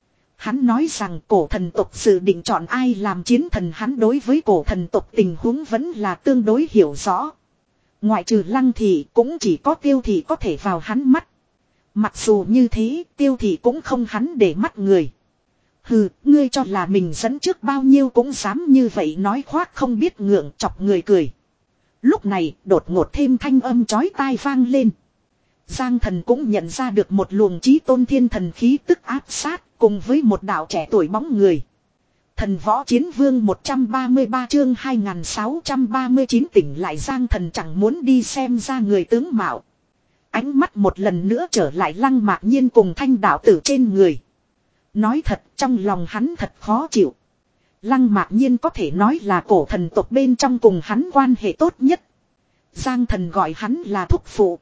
Hắn nói rằng cổ thần tộc dự định chọn ai làm chiến thần, hắn đối với cổ thần tộc tình huống vẫn là tương đối hiểu rõ. Ngoại trừ Lăng Thị cũng chỉ có Tiêu Thị có thể vào hắn mắt. Mặc dù như thế, Tiêu Thị cũng không hắn để mắt người. Hừ, ngươi cho là mình dẫn trước bao nhiêu cũng dám như vậy nói khoác không biết ngượng, chọc người cười. Lúc này, đột ngột thêm thanh âm chói tai vang lên. Giang Thần cũng nhận ra được một luồng chí tôn thiên thần khí tức áp sát, cùng với một đạo trẻ tuổi bóng người. Thần võ chiến vương một trăm ba mươi ba chương hai nghìn sáu trăm ba mươi chín tỉnh lại. Giang Thần chẳng muốn đi xem ra người tướng mạo. Ánh mắt một lần nữa trở lại Lăng Mạc Nhiên cùng Thanh đạo tử trên người. Nói thật, trong lòng hắn thật khó chịu. Lăng Mạc Nhiên có thể nói là cổ thần tộc bên trong cùng hắn quan hệ tốt nhất. Giang Thần gọi hắn là thúc phụ.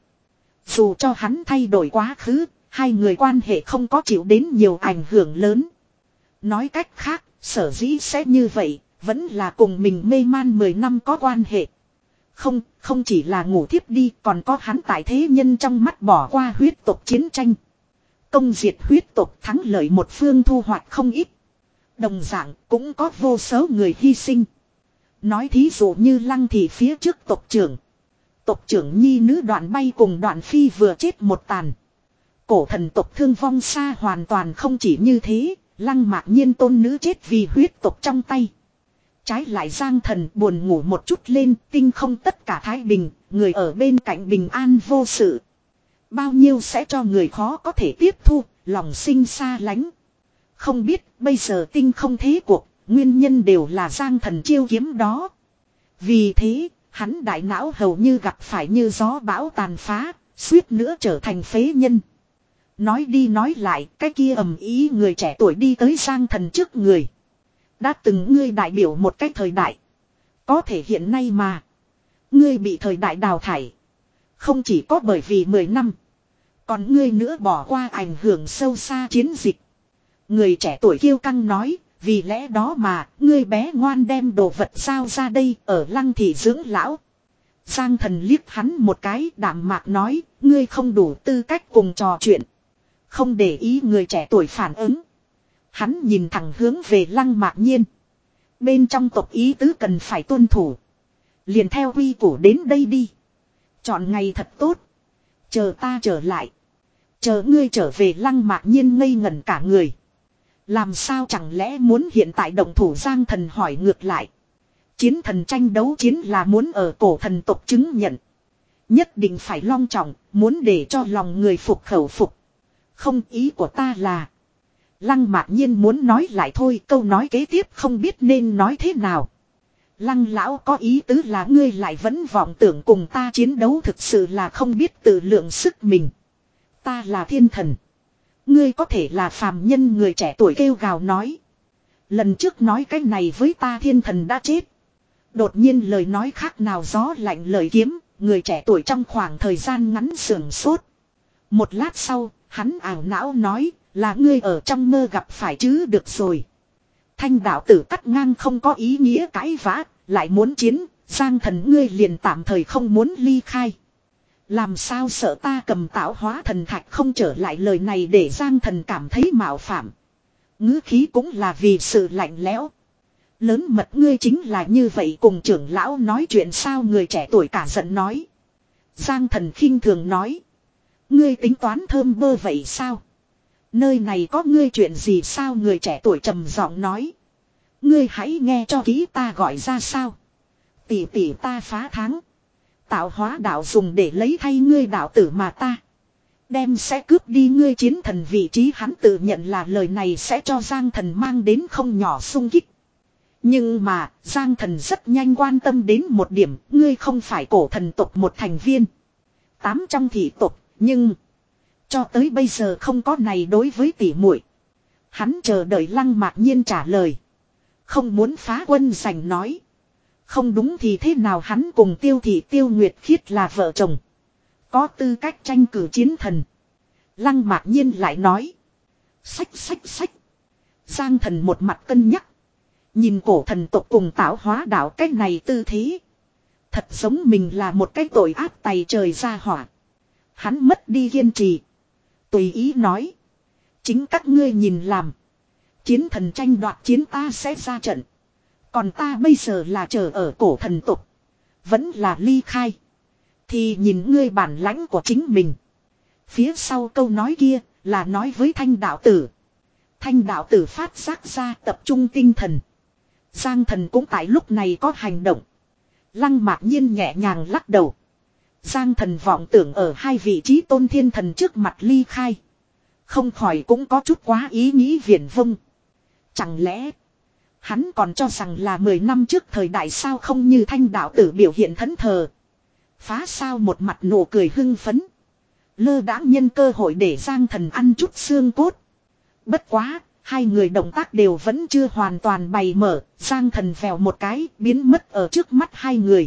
Dù cho hắn thay đổi quá khứ, hai người quan hệ không có chịu đến nhiều ảnh hưởng lớn. Nói cách khác, sở dĩ sẽ như vậy, vẫn là cùng mình mê man mười năm có quan hệ. Không, không chỉ là ngủ thiếp đi, còn có hắn tại thế nhân trong mắt bỏ qua huyết tộc chiến tranh. Công diệt huyết tộc thắng lợi một phương thu hoạch không ít. Đồng dạng cũng có vô số người hy sinh. Nói thí dụ như Lăng Thị phía trước tộc trưởng. Tộc trưởng nhi nữ Đoạn Bay cùng Đoạn Phi vừa chết một tàn. Cổ thần tộc thương vong xa hoàn toàn không chỉ như thế. Lăng Mạc Nhiên tôn nữ chết vì huyết tộc trong tay. Trái lại Giang Thần buồn ngủ một chút lên, tinh không tất cả thái bình, người ở bên cạnh bình an vô sự. Bao nhiêu sẽ cho người khó có thể tiếp thu, lòng sinh xa lánh. Không biết bây giờ tinh không thế cuộc, nguyên nhân đều là Giang Thần chiêu kiếm đó. Vì thế, hắn đại não hầu như gặp phải như gió bão tàn phá, suýt nữa trở thành phế nhân. Nói đi nói lại, cái kia ầm ý người trẻ tuổi đi tới Giang Thần trước người. Đã từng ngươi đại biểu một cái thời đại. Có thể hiện nay mà. Ngươi bị thời đại đào thải. Không chỉ có bởi vì mười năm. Còn ngươi nữa bỏ qua ảnh hưởng sâu xa chiến dịch. Người trẻ tuổi kiêu căng nói. Vì lẽ đó mà, ngươi bé ngoan đem đồ vật giao ra đây ở Lăng Thị dưỡng lão. Giang Thần liếc hắn một cái đạm mạc nói. Ngươi không đủ tư cách cùng trò chuyện. Không để ý người trẻ tuổi phản ứng. Hắn nhìn thẳng hướng về Lăng Mạc Nhiên. Bên trong tộc ý tứ cần phải tuân thủ. Liền theo quy củ đến đây đi. Chọn ngày thật tốt. Chờ ta trở lại. Chờ ngươi trở về. Lăng Mạc Nhiên ngây ngẩn cả người. Làm sao chẳng lẽ muốn hiện tại động thủ? Giang Thần hỏi ngược lại. Chiến thần tranh đấu chiến là muốn ở cổ thần tộc chứng nhận. Nhất định phải long trọng. Muốn để cho lòng người phục khẩu phục. Không, ý của ta là. Lăng Mạc Nhiên muốn nói lại thôi, câu nói kế tiếp không biết nên nói thế nào. Lăng lão có ý tứ là ngươi lại vẫn vọng tưởng cùng ta chiến đấu, thực sự là không biết tự lượng sức mình. Ta là thiên thần. Ngươi có thể là phàm nhân. Người trẻ tuổi kêu gào nói. Lần trước nói cái này với ta thiên thần đã chết. Đột nhiên lời nói khác nào gió lạnh lời kiếm. Người trẻ tuổi trong khoảng thời gian ngắn sưởng sốt. Một lát sau, hắn ảo não nói. Là ngươi ở trong mơ gặp phải chứ, được rồi. Thanh đạo tử cắt ngang, không có ý nghĩa cãi vã, lại muốn chiến, Giang Thần ngươi liền tạm thời không muốn ly khai. Làm sao sợ ta cầm tạo hóa thần thạch không trở lại? Lời này để Giang Thần cảm thấy mạo phạm. Ngữ khí cũng là vì sự lạnh lẽo. Lớn mật ngươi chính là như vậy cùng trưởng lão nói chuyện sao? Người trẻ tuổi cả giận nói. Giang Thần khinh thường nói. Ngươi tính toán thơm bơ vậy sao? Nơi này có ngươi chuyện gì sao? Người trẻ tuổi trầm giọng nói. Ngươi hãy nghe cho kỹ ta gọi ra sao. Tỷ tỷ ta phá tháng. Tạo hóa đạo dùng để lấy thay ngươi đạo tử mà ta. Đem sẽ cướp đi ngươi chiến thần vị trí. Hắn tự nhận là lời này sẽ cho Giang Thần mang đến không nhỏ xung kích. Nhưng mà Giang Thần rất nhanh quan tâm đến một điểm. Ngươi không phải cổ thần tộc một thành viên. Tám trong thị tộc. Nhưng cho tới bây giờ không có này đối với tỷ muội. Hắn chờ đợi Lăng Mạc Nhiên trả lời. Không muốn phá quân giành nói. Không đúng thì thế nào? Hắn cùng Tiêu Thị Tiêu Nguyệt Khiết là vợ chồng. Có tư cách tranh cử chiến thần. Lăng Mạc Nhiên lại nói. Sách sách sách. Giang Thần một mặt cân nhắc. Nhìn cổ thần tộc cùng tạo hóa đạo cách này tư thế. Thật giống mình là một cái tội ác tày trời ra hỏa. Hắn mất đi kiên trì. Tùy ý nói. Chính các ngươi nhìn làm. Chiến thần tranh đoạt chiến ta sẽ ra trận. Còn ta bây giờ là chờ ở cổ thần tộc. Vẫn là ly khai. Thì nhìn ngươi bản lãnh của chính mình. Phía sau câu nói kia là nói với Thanh đạo tử. Thanh đạo tử phát giác ra tập trung tinh thần. Giang Thần cũng tại lúc này có hành động. Lăng Mạc Nhiên nhẹ nhàng lắc đầu. Giang Thần vọng tưởng ở hai vị trí tôn thiên thần trước mặt ly khai. Không khỏi cũng có chút quá ý nghĩ viển vông. Chẳng lẽ hắn còn cho rằng là mười năm trước thời đại sao không như Thanh đạo tử biểu hiện thẫn thờ. Phá sao một mặt nụ cười hưng phấn. Lơ đãng nhân cơ hội để Giang Thần ăn chút xương cốt. Bất quá, hai người động tác đều vẫn chưa hoàn toàn bày mở. Giang Thần vèo một cái biến mất ở trước mắt hai người.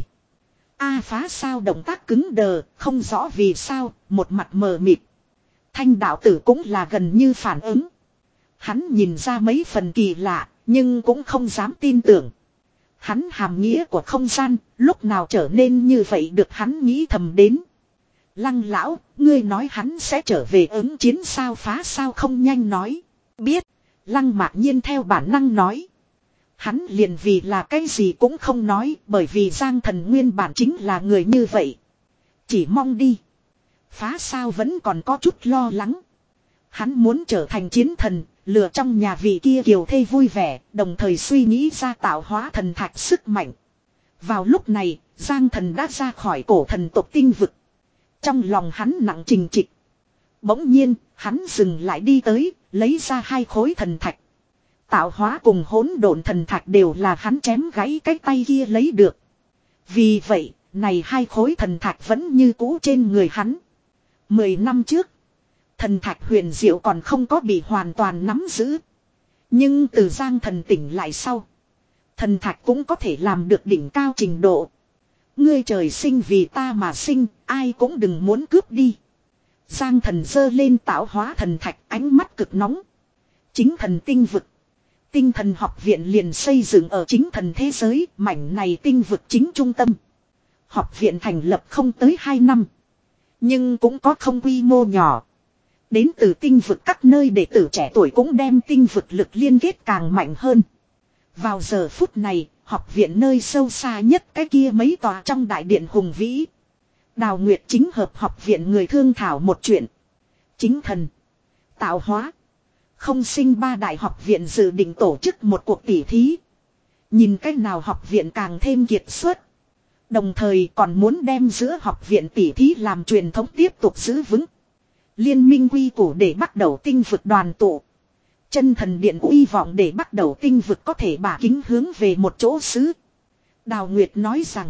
A phá sao động tác cứng đờ, không rõ vì sao, một mặt mờ mịt. Thanh đạo tử cũng là gần như phản ứng. Hắn nhìn ra mấy phần kỳ lạ, nhưng cũng không dám tin tưởng. Hắn hàm nghĩa của không gian, lúc nào trở nên như vậy được hắn nghĩ thầm đến. Lăng lão, ngươi nói hắn sẽ trở về ứng chiến sao phá sao không nhanh nói. Biết, Lăng Mạc Nhiên theo bản năng nói. Hắn liền vì là cái gì cũng không nói, bởi vì Giang Thần nguyên bản chính là người như vậy. Chỉ mong đi. Phá sao vẫn còn có chút lo lắng. Hắn muốn trở thành chiến thần, lừa trong nhà vị kia kiều thê vui vẻ, đồng thời suy nghĩ ra tạo hóa thần thạch sức mạnh. Vào lúc này, Giang Thần đã ra khỏi cổ thần tộc tinh vực. Trong lòng hắn nặng trình trịch. Bỗng nhiên, hắn dừng lại đi tới, lấy ra hai khối thần thạch. Tạo hóa cùng hỗn độn thần thạch đều là hắn chém gãy cái tay kia lấy được. Vì vậy, này hai khối thần thạch vẫn như cũ trên người hắn. Mười năm trước, thần thạch huyền diệu còn không có bị hoàn toàn nắm giữ. Nhưng từ Giang Thần tỉnh lại sau, thần thạch cũng có thể làm được đỉnh cao trình độ. Ngươi trời sinh vì ta mà sinh, ai cũng đừng muốn cướp đi. Giang Thần giơ lên tạo hóa thần thạch, ánh mắt cực nóng. Chính thần tinh vực. Tinh thần học viện liền xây dựng ở chính thần thế giới, mảnh này tinh vực chính trung tâm. Học viện thành lập không tới hai năm. Nhưng cũng có không quy mô nhỏ. Đến từ tinh vực các nơi đệ tử trẻ tuổi cũng đem tinh vực lực liên kết càng mạnh hơn. Vào giờ phút này, học viện nơi sâu xa nhất cái kia mấy tòa trong đại điện hùng vĩ. Đào Nguyệt chính hợp học viện người thương thảo một chuyện. Chính thần, tạo hóa, không sinh ba đại học viện dự định tổ chức một cuộc tỉ thí. Nhìn cách nào học viện càng thêm kiệt xuất. Đồng thời còn muốn đem giữa học viện tỉ thí làm truyền thống tiếp tục giữ vững. Liên minh quy củ để bắt đầu tinh vực đoàn tụ. Chân thần điện uy vọng để bắt đầu tinh vực có thể bả kính hướng về một chỗ xứ. Đào Nguyệt nói rằng.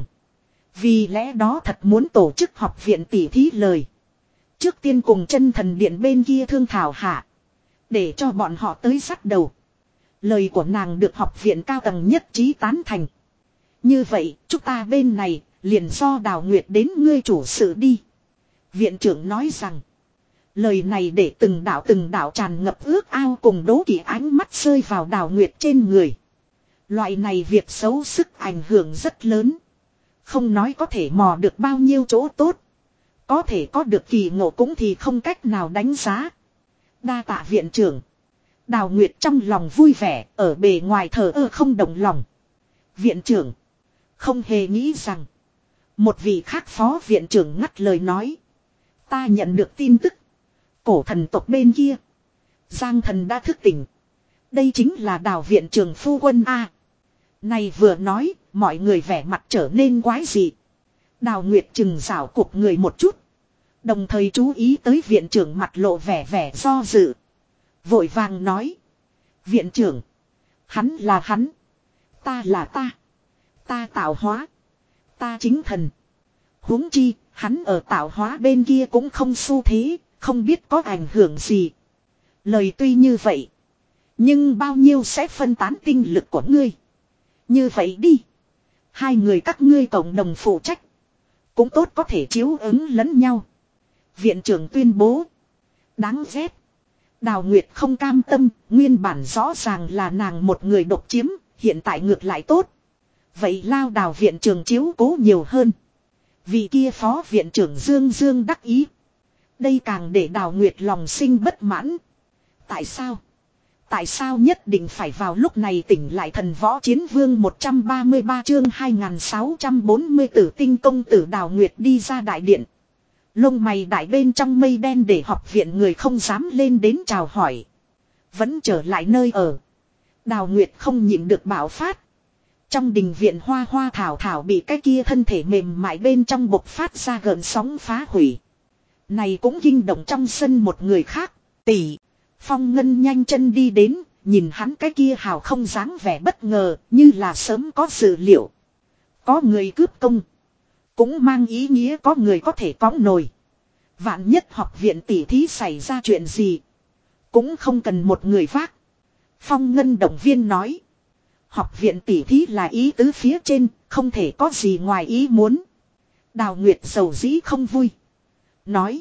Vì lẽ đó thật muốn tổ chức học viện tỉ thí lời. Trước tiên cùng chân thần điện bên kia thương thảo hạ. Để cho bọn họ tới sát đầu. Lời của nàng được học viện cao tầng nhất trí tán thành. Như vậy chúng ta bên này liền do Đào Nguyệt đến ngươi chủ sự đi. Viện trưởng nói rằng. Lời này để từng đạo từng đạo tràn ngập ước ao cùng đố kỵ ánh mắt rơi vào Đào Nguyệt trên người. Loại này việc xấu sức ảnh hưởng rất lớn. Không nói có thể mò được bao nhiêu chỗ tốt. Có thể có được kỳ ngộ cũng thì không cách nào đánh giá. Đa tạ viện trưởng. Đào Nguyệt trong lòng vui vẻ, ở bề ngoài thờ ơ không động lòng. Viện trưởng. Không hề nghĩ rằng. Một vị khác phó viện trưởng ngắt lời nói. Ta nhận được tin tức. Cổ thần tộc bên kia. Giang Thần đã thức tỉnh. Đây chính là Đào viện trưởng phu quân A. Này vừa nói, mọi người vẻ mặt trở nên quái dị. Đào Nguyệt chừng rảo cục người một chút. Đồng thời chú ý tới viện trưởng mặt lộ vẻ vẻ do dự. Vội vàng nói. Viện trưởng. Hắn là hắn. Ta là ta. Ta tạo hóa. Ta chính thần. Huống chi, hắn ở tạo hóa bên kia cũng không xu thế, không biết có ảnh hưởng gì. Lời tuy như vậy. Nhưng bao nhiêu sẽ phân tán tinh lực của ngươi. Như vậy đi. Hai người các ngươi cộng đồng phụ trách. Cũng tốt có thể chiếu ứng lẫn nhau. Viện trưởng tuyên bố. Đáng ghét. Đào Nguyệt không cam tâm. Nguyên bản rõ ràng là nàng một người độc chiếm. Hiện tại ngược lại tốt. Vậy lao Đào viện trưởng chiếu cố nhiều hơn. Vị kia phó viện trưởng Dương Dương đắc ý. Đây càng để Đào Nguyệt lòng sinh bất mãn. Tại sao? Tại sao nhất định phải vào lúc này tỉnh lại thần võ chiến vương một trăm ba mươi ba chương hai nghìn sáu trăm bốn mươi tử tinh công tử Đào Nguyệt đi ra đại điện. Lông mày đại bên trong mây đen để học viện người không dám lên đến chào hỏi. Vẫn trở lại nơi ở. Đào Nguyệt không nhịn được bạo phát. Trong đình viện hoa hoa thảo thảo bị cái kia thân thể mềm mại bên trong bộc phát ra gợn sóng phá hủy. Này cũng kinh động trong sân một người khác. Tỷ. Phong Ngân nhanh chân đi đến. Nhìn hắn cái kia hào không dáng vẻ bất ngờ. Như là sớm có dự liệu. Có người cướp công. Cũng mang ý nghĩa có người có thể cõng nồi. Vạn nhất học viện tỉ thí xảy ra chuyện gì. Cũng không cần một người vác. Phong Ngân động viên nói. Học viện tỉ thí là ý tứ phía trên. Không thể có gì ngoài ý muốn. Đào Nguyệt dầu dĩ không vui. Nói.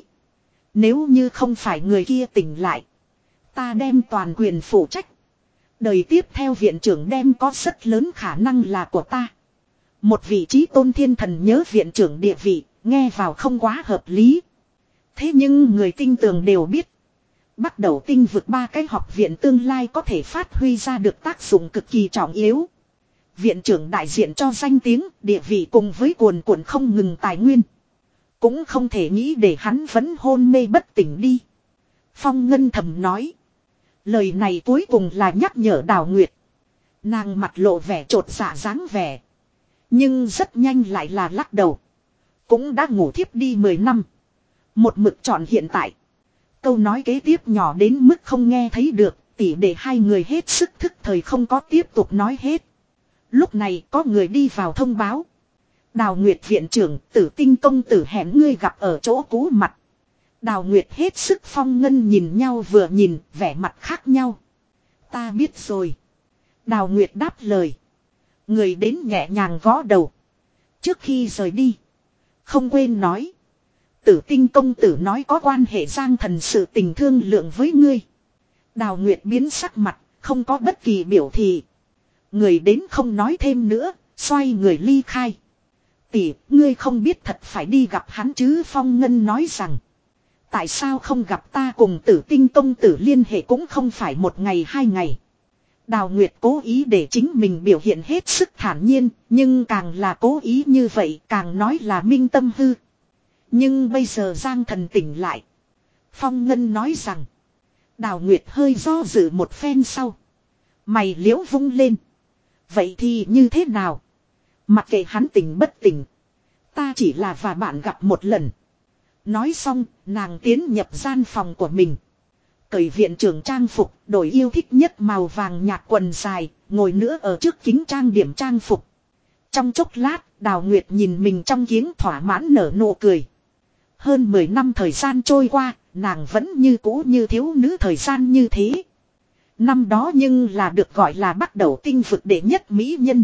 Nếu như không phải người kia tỉnh lại. Ta đem toàn quyền phụ trách. Đời tiếp theo viện trưởng đem có rất lớn khả năng là của ta. Một vị trí tôn thiên thần nhớ viện trưởng địa vị. Nghe vào không quá hợp lý. Thế nhưng người tinh tường đều biết. Bắt đầu tinh vực ba cái học viện tương lai có thể phát huy ra được tác dụng cực kỳ trọng yếu. Viện trưởng đại diện cho danh tiếng, địa vị cùng với cuồn cuộn không ngừng tài nguyên. Cũng không thể nghĩ để hắn vẫn hôn mê bất tỉnh đi. Phong Ngân thầm nói. Lời này cuối cùng là nhắc nhở Đào Nguyệt. Nàng mặt lộ vẻ trột dạ dáng vẻ. Nhưng rất nhanh lại là lắc đầu. Cũng đã ngủ thiếp đi mười năm. Một mực chọn hiện tại. Câu nói kế tiếp nhỏ đến mức không nghe thấy được. Tỉ để hai người hết sức thức thời không có tiếp tục nói hết. Lúc này có người đi vào thông báo. Đào Nguyệt viện trưởng Tử Tinh công tử hẹn ngươi gặp ở chỗ cũ mặt. Đào Nguyệt hết sức Phong Ngân nhìn nhau vừa nhìn vẻ mặt khác nhau. Ta biết rồi. Đào Nguyệt đáp lời. Người đến nhẹ nhàng gõ đầu. Trước khi rời đi. Không quên nói. Tử Tinh công tử nói có quan hệ Giang Thần sự tình thương lượng với ngươi. Đào Nguyệt biến sắc mặt. Không có bất kỳ biểu thị. Người đến không nói thêm nữa. Xoay người ly khai. Tỷ, ngươi không biết thật phải đi gặp hắn chứ. Phong Ngân nói rằng. Tại sao không gặp ta cùng Tử Tinh công tử liên hệ cũng không phải một ngày hai ngày. Đào Nguyệt cố ý để chính mình biểu hiện hết sức thản nhiên. Nhưng càng là cố ý như vậy càng nói là minh tâm hư. Nhưng bây giờ Giang Thần tỉnh lại. Phong Ngân nói rằng. Đào Nguyệt hơi do dự một phen sau. Mày liễu vung lên. Vậy thì như thế nào? Mặc kệ hắn tỉnh bất tỉnh. Ta chỉ là và bạn gặp một lần. Nói xong, nàng tiến nhập gian phòng của mình. Cởi viện trưởng trang phục, đổi yêu thích nhất màu vàng nhạt quần dài, ngồi nữa ở trước kính trang điểm trang phục. Trong chốc lát, Đào Nguyệt nhìn mình trong kiếng thỏa mãn nở nụ cười. Hơn mười năm thời gian trôi qua, nàng vẫn như cũ như thiếu nữ thời gian như thế. Năm đó nhưng là được gọi là bắt đầu tinh vực đệ nhất mỹ nhân.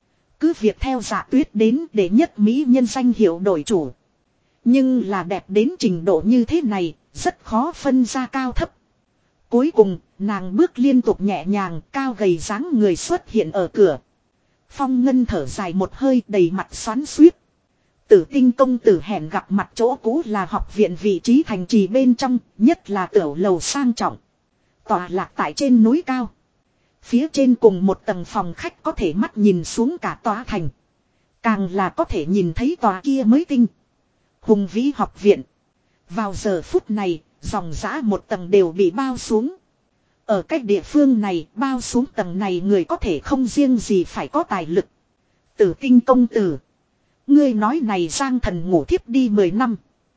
Cứ việc theo Dạ Tuyết đến đệ nhất mỹ nhân danh hiệu đổi chủ. Nhưng là đẹp đến trình độ như thế này, rất khó phân ra cao thấp. Cuối cùng, nàng bước liên tục nhẹ nhàng, cao gầy dáng người xuất hiện ở cửa. Phong Ngân thở dài một hơi đầy mặt xoắn xuýt. Tử Tinh công tử hẹn gặp mặt chỗ cũ là học viện vị trí thành trì bên trong, nhất là tiểu lầu sang trọng. Tọa lạc tại trên núi cao. Phía trên cùng một tầng phòng khách có thể mắt nhìn xuống cả tòa thành. Càng là có thể nhìn thấy tòa kia mới tinh. Hùng vĩ học viện. Vào giờ phút này, dòng dã một tầng đều bị bao xuống. Ở cách địa phương này, bao xuống tầng này người có thể không riêng gì phải có tài lực. Tử Tinh công tử. Ngươi nói này Giang Thần ngủ thiếp đi mười năm.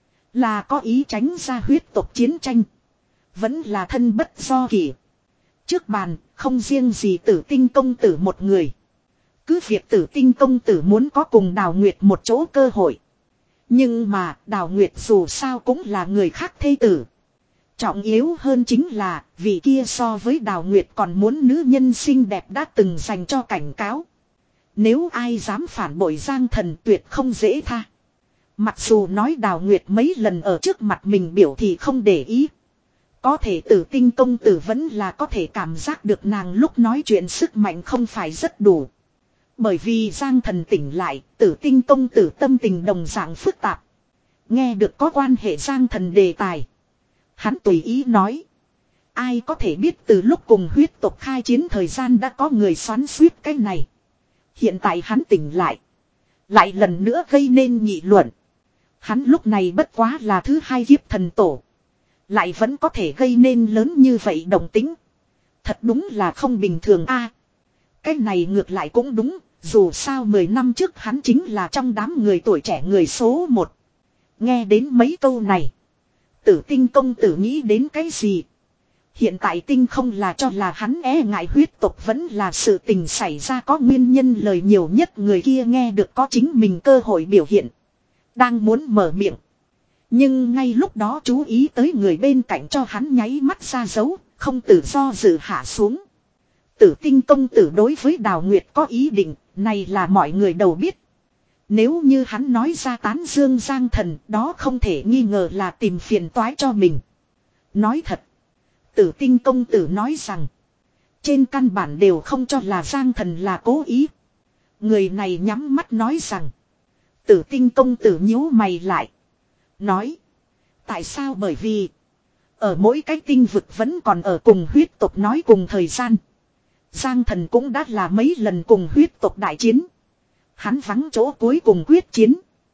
Là có ý tránh ra huyết tộc chiến tranh. Vẫn là thân bất do kỷ. Trước bàn, không riêng gì Tử Tinh công tử một người. Cứ việc Tử Tinh công tử muốn có cùng Đào Nguyệt một chỗ cơ hội. Nhưng mà Đào Nguyệt dù sao cũng là người khác thê tử. Trọng yếu hơn chính là vị kia so với Đào Nguyệt còn muốn nữ nhân xinh đẹp đã từng dành cho cảnh cáo. Nếu ai dám phản bội Giang Thần tuyệt không dễ tha. Mặc dù nói Đào Nguyệt mấy lần ở trước mặt mình biểu thì không để ý. Có thể Tử Tinh công tử vẫn là có thể cảm giác được nàng lúc nói chuyện sức mạnh không phải rất đủ. Bởi vì Giang Thần tỉnh lại, Tử Tinh công tử tâm tình đồng dạng phức tạp. Nghe được có quan hệ Giang Thần đề tài. Hắn tùy ý nói. Ai có thể biết từ lúc cùng huyết tộc khai chiến thời gian đã có người xoắn xuýt cái này. Hiện tại hắn tỉnh lại. Lại lần nữa gây nên nghị luận. Hắn lúc này bất quá là thứ hai kiếp thần tổ. Lại vẫn có thể gây nên lớn như vậy động tính. Thật đúng là không bình thường a. Cái này ngược lại cũng đúng. Dù sao mười năm trước hắn chính là trong đám người tuổi trẻ người số một. Nghe đến mấy câu này. Tử Tinh công tử nghĩ đến cái gì? Hiện tại Tinh không là cho là hắn e ngại huyết tộc vẫn là sự tình xảy ra có nguyên nhân lời nhiều nhất người kia nghe được có chính mình cơ hội biểu hiện. Đang muốn mở miệng. Nhưng ngay lúc đó chú ý tới người bên cạnh cho hắn nháy mắt ra dấu, không tự do dự hạ xuống. Tử Tinh công tử đối với Đào Nguyệt có ý định, này là mọi người đều biết. Nếu như hắn nói ra tán dương Giang Thần, đó không thể nghi ngờ là tìm phiền toái cho mình. Nói thật, Tử Tinh công tử nói rằng, trên căn bản đều không cho là Giang Thần là cố ý. Người này nhắm mắt nói rằng, Tử Tinh công tử nhíu mày lại. Nói, tại sao? Bởi vì, ở mỗi cái tinh vực vẫn còn ở cùng huyết tộc nói cùng thời gian. Giang Thần cũng đã là mấy lần cùng huyết tộc đại chiến. Hắn vắng chỗ cuối cùng quyết chiến.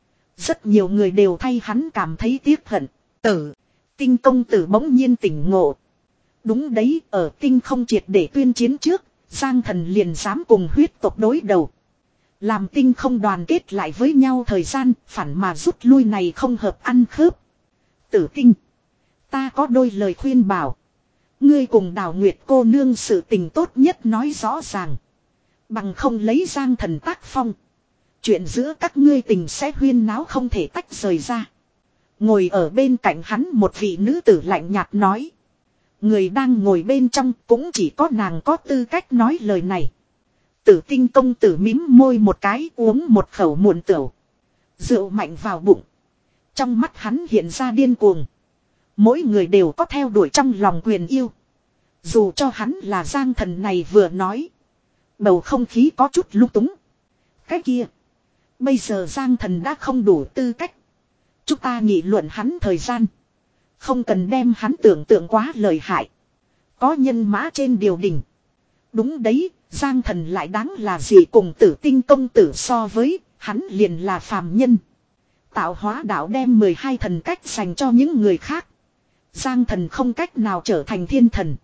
Rất nhiều người đều thay hắn cảm thấy tiếc hận. Tử Tinh công tử bỗng nhiên tỉnh ngộ. Đúng đấy, ở tinh không triệt để tuyên chiến trước, Giang Thần liền dám cùng huyết tộc đối đầu. Làm tinh không đoàn kết lại với nhau thời gian, phản mà rút lui này không hợp ăn khớp. Tử Tinh, ta có đôi lời khuyên bảo. Ngươi cùng Đào Nguyệt cô nương sự tình tốt nhất nói rõ ràng. Bằng không lấy Giang Thần tác phong. Chuyện giữa các ngươi tình sẽ huyên náo không thể tách rời ra. Ngồi ở bên cạnh hắn một vị nữ tử lạnh nhạt nói. Người đang ngồi bên trong cũng chỉ có nàng có tư cách nói lời này. Tử Tinh công tử mím môi một cái uống một khẩu muộn tửu. Rượu mạnh vào bụng. Trong mắt hắn hiện ra điên cuồng. Mỗi người đều có theo đuổi trong lòng quyền yêu. Dù cho hắn là Giang Thần này vừa nói. Bầu không khí có chút lung túng. Cái kia. Bây giờ Giang Thần đã không đủ tư cách. Chúng ta nghị luận hắn thời gian. Không cần đem hắn tưởng tượng quá lợi hại. Có nhân mã trên điều đình. Đúng đấy, Giang Thần lại đáng là gì cùng Tử Tinh công tử so với, hắn liền là phàm nhân. Tạo hóa đạo đem mười hai thần cách dành cho những người khác. Giang Thần không cách nào trở thành thiên thần.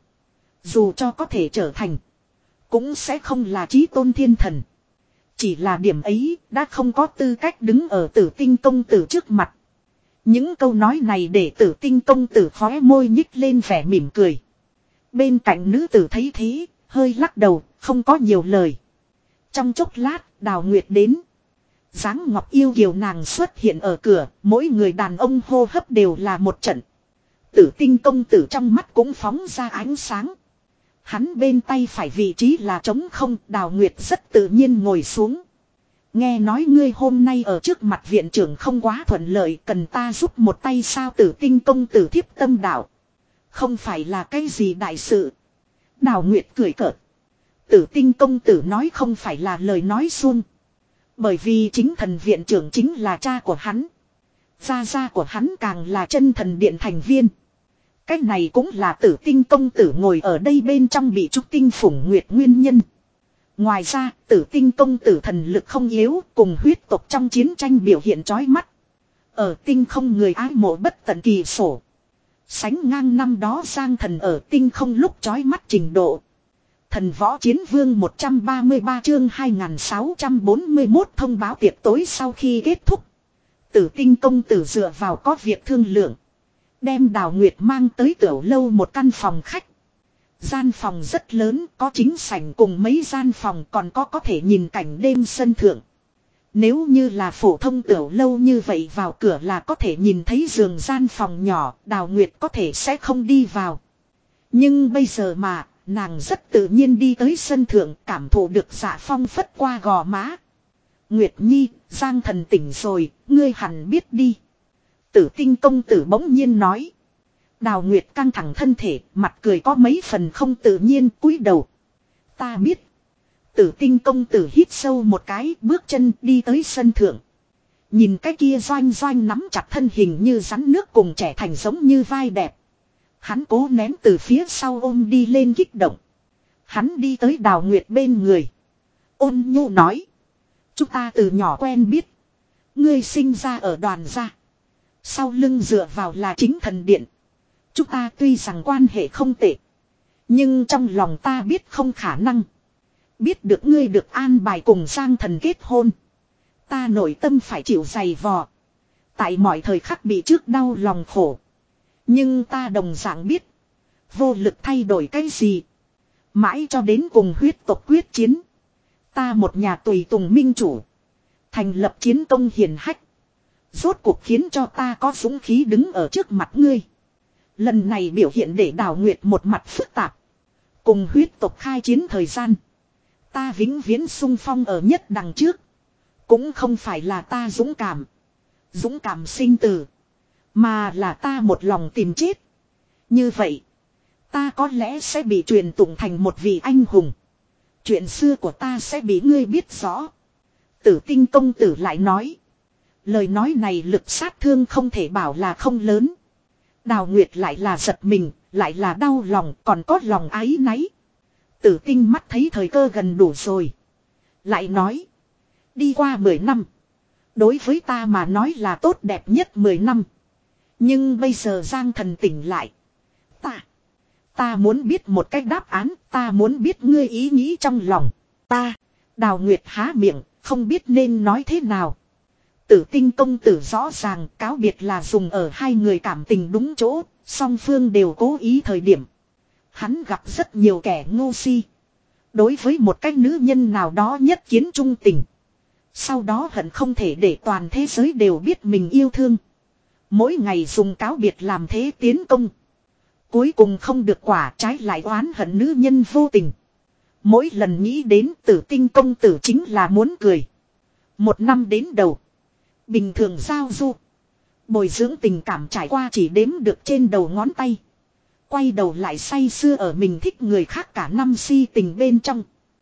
Dù cho có thể trở thành, cũng sẽ không là chí tôn thiên thần. Chỉ là điểm ấy đã không có tư cách đứng ở Tử Tinh công tử trước mặt. Những câu nói này để Tử Tinh công tử khóe môi nhích lên vẻ mỉm cười. Bên cạnh nữ tử thấy thế, hơi lắc đầu, không có nhiều lời. Trong chốc lát, Đào Nguyệt đến. Dáng ngọc yêu kiều nàng xuất hiện ở cửa, mỗi người đàn ông hô hấp đều là một trận. Tử Tinh công tử trong mắt cũng phóng ra ánh sáng. Hắn bên tay phải vị trí là trống không, Đào Nguyệt rất tự nhiên ngồi xuống. Nghe nói ngươi hôm nay ở trước mặt viện trưởng không quá thuận lợi, cần ta giúp một tay sao? Tử Tinh công tử thiếp tâm đạo. Không phải là cái gì đại sự. Đào Nguyệt cười cợt. Tử Tinh công tử nói không phải là lời nói suông. Bởi vì chính thần viện trưởng chính là cha của hắn. Gia gia của hắn càng là chân thần điện thành viên. Cái này cũng là Tử Tinh công tử ngồi ở đây bên trong bị trúc tinh phủng nguyệt nguyên nhân. Ngoài ra, Tử Tinh công tử thần lực không yếu, cùng huyết tộc trong chiến tranh biểu hiện chói mắt. Ở tinh không người ái mộ bất tận kỳ sổ. Sánh ngang năm đó Giang Thần ở tinh không lúc chói mắt trình độ. Thần võ chiến vương một trăm ba mươi ba chương hai nghìn sáu trăm bốn mươi mốt thông báo tiệc tối sau khi kết thúc. Tử Tinh công tử dựa vào có việc thương lượng. Đem Đào Nguyệt mang tới tiểu lâu một căn phòng khách. Gian phòng rất lớn, có chính sảnh cùng mấy gian phòng, còn có có thể nhìn cảnh đêm sân thượng. Nếu như là phổ thông tiểu lâu như vậy vào cửa là có thể nhìn thấy giường gian phòng nhỏ, Đào Nguyệt có thể sẽ không đi vào. Nhưng bây giờ mà, nàng rất tự nhiên đi tới sân thượng, cảm thụ được Dạ Phong phất qua gò má. Nguyệt Nhi, Giang Thần tỉnh rồi, ngươi hẳn biết đi. Tử Tinh công tử bỗng nhiên nói. Đào Nguyệt căng thẳng thân thể, mặt cười có mấy phần không tự nhiên, cúi đầu. Ta biết. Tử Tinh công tử hít sâu một cái, bước chân đi tới sân thượng. Nhìn cái kia doanh doanh nắm chặt thân hình như rắn nước cùng trẻ thành giống như vai đẹp. Hắn cố nén từ phía sau ôm đi lên kích động. Hắn đi tới Đào Nguyệt bên người. Ôn nhu nói. Chúng ta từ nhỏ quen biết. Ngươi sinh ra ở đoàn gia. Sau lưng dựa vào là chính thần điện. Chúng ta tuy rằng quan hệ không tệ. Nhưng trong lòng ta biết không khả năng. Biết được ngươi được an bài cùng Giang Thần kết hôn. Ta nội tâm phải chịu dày vò. Tại mọi thời khắc bị trước đau lòng khổ. Nhưng ta đồng dạng biết. Vô lực thay đổi cái gì. Mãi cho đến cùng huyết tộc quyết chiến. Ta một nhà tùy tùng minh chủ. Thành lập chiến công hiển hách. Rốt cuộc khiến cho ta có dũng khí đứng ở trước mặt ngươi. Lần này biểu hiện để Đào Nguyệt một mặt phức tạp. Cùng huyết tộc khai chiến thời gian. Ta vĩnh viễn sung phong ở nhất đằng trước. Cũng không phải là ta dũng cảm. Dũng cảm sinh tử. Mà là ta một lòng tìm chết. Như vậy. Ta có lẽ sẽ bị truyền tụng thành một vị anh hùng. Chuyện xưa của ta sẽ bị ngươi biết rõ. Tử Tinh công tử lại nói. Lời nói này lực sát thương không thể bảo là không lớn. Đào Nguyệt lại là giật mình, lại là đau lòng, còn có lòng áy náy. Tử Tinh mắt thấy thời cơ gần đủ rồi. Lại nói. Đi qua mười năm. Đối với ta mà nói là tốt đẹp nhất mười năm. Nhưng bây giờ Giang Thần tỉnh lại. Ta. Ta muốn biết một cách đáp án. Ta muốn biết ngươi ý nghĩ trong lòng. Ta. Đào Nguyệt há miệng. Không biết nên nói thế nào. Tử Tinh công tử rõ ràng cáo biệt là dùng ở hai người cảm tình đúng chỗ. Song phương đều cố ý thời điểm. Hắn gặp rất nhiều kẻ ngu si. Đối với một cái nữ nhân nào đó nhất kiến trung tình. Sau đó hận không thể để toàn thế giới đều biết mình yêu thương. Mỗi ngày dùng cáo biệt làm thế tiến công. Cuối cùng không được quả, trái lại oán hận nữ nhân vô tình. Mỗi lần nghĩ đến Tử Tinh công tử chính là muốn cười. Một năm đến đầu. Bình thường giao du. Bồi dưỡng tình cảm trải qua chỉ đếm được trên đầu ngón tay. Quay đầu lại say sưa ở mình thích người khác cả năm si tình bên trong.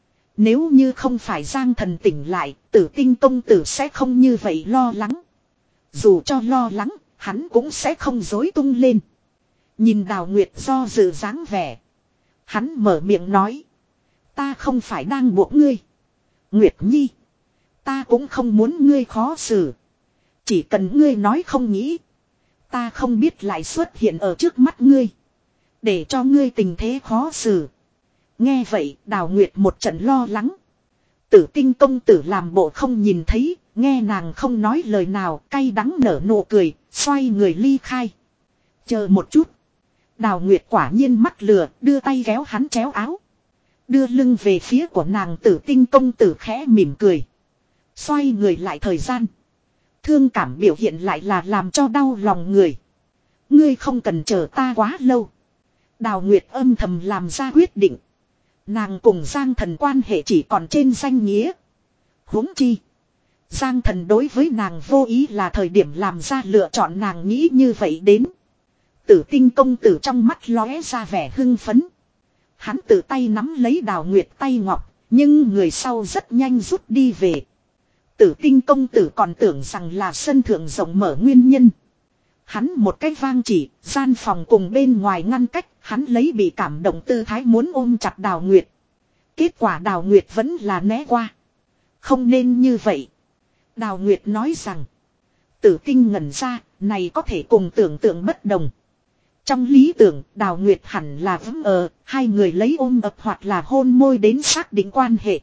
Nếu như không phải Giang Thần tỉnh lại, Tử Tinh công tử sẽ không như vậy lo lắng. Dù cho lo lắng, hắn cũng sẽ không dối tung lên. Nhìn Đào Nguyệt do dự dáng vẻ. Hắn mở miệng nói. Ta không phải đang buộc ngươi. Nguyệt Nhi. Ta cũng không muốn ngươi khó xử. Chỉ cần ngươi nói không nghĩ. Ta không biết lại xuất hiện ở trước mắt ngươi. Để cho ngươi tình thế khó xử. Nghe vậy Đào Nguyệt một trận lo lắng. Tử Tinh công tử làm bộ không nhìn thấy. Nghe nàng không nói lời nào, cay đắng nở nụ cười. Xoay người ly khai. Chờ một chút. Đào Nguyệt quả nhiên mắc lừa, đưa tay kéo hắn chéo áo. Đưa lưng về phía của nàng. Tử Tinh công tử khẽ mỉm cười. Xoay người lại thời gian. Thương cảm biểu hiện lại là làm cho đau lòng người. Ngươi không cần chờ ta quá lâu. Đào Nguyệt âm thầm làm ra quyết định. Nàng cùng Giang Thần quan hệ chỉ còn trên danh nghĩa. Huống chi. Giang Thần đối với nàng vô ý là thời điểm làm ra lựa chọn, nàng nghĩ như vậy đến. Tử Tinh công tử trong mắt lóe ra vẻ hưng phấn. Hắn tự tay nắm lấy Đào Nguyệt tay ngọc. Nhưng người sau rất nhanh rút đi về. Tử Tinh công tử còn tưởng rằng là sân thượng rộng mở nguyên nhân. Hắn một cái vang chỉ, gian phòng cùng bên ngoài ngăn cách, hắn lấy bị cảm động tư thái muốn ôm chặt Đào Nguyệt. Kết quả Đào Nguyệt vẫn là né qua. Không nên như vậy. Đào Nguyệt nói rằng. Tử Tinh ngẩn ra, này có thể cùng tưởng tượng bất đồng. Trong lý tưởng, Đào Nguyệt hẳn là vững ờ, hai người lấy ôm ập hoặc là hôn môi đến xác định quan hệ.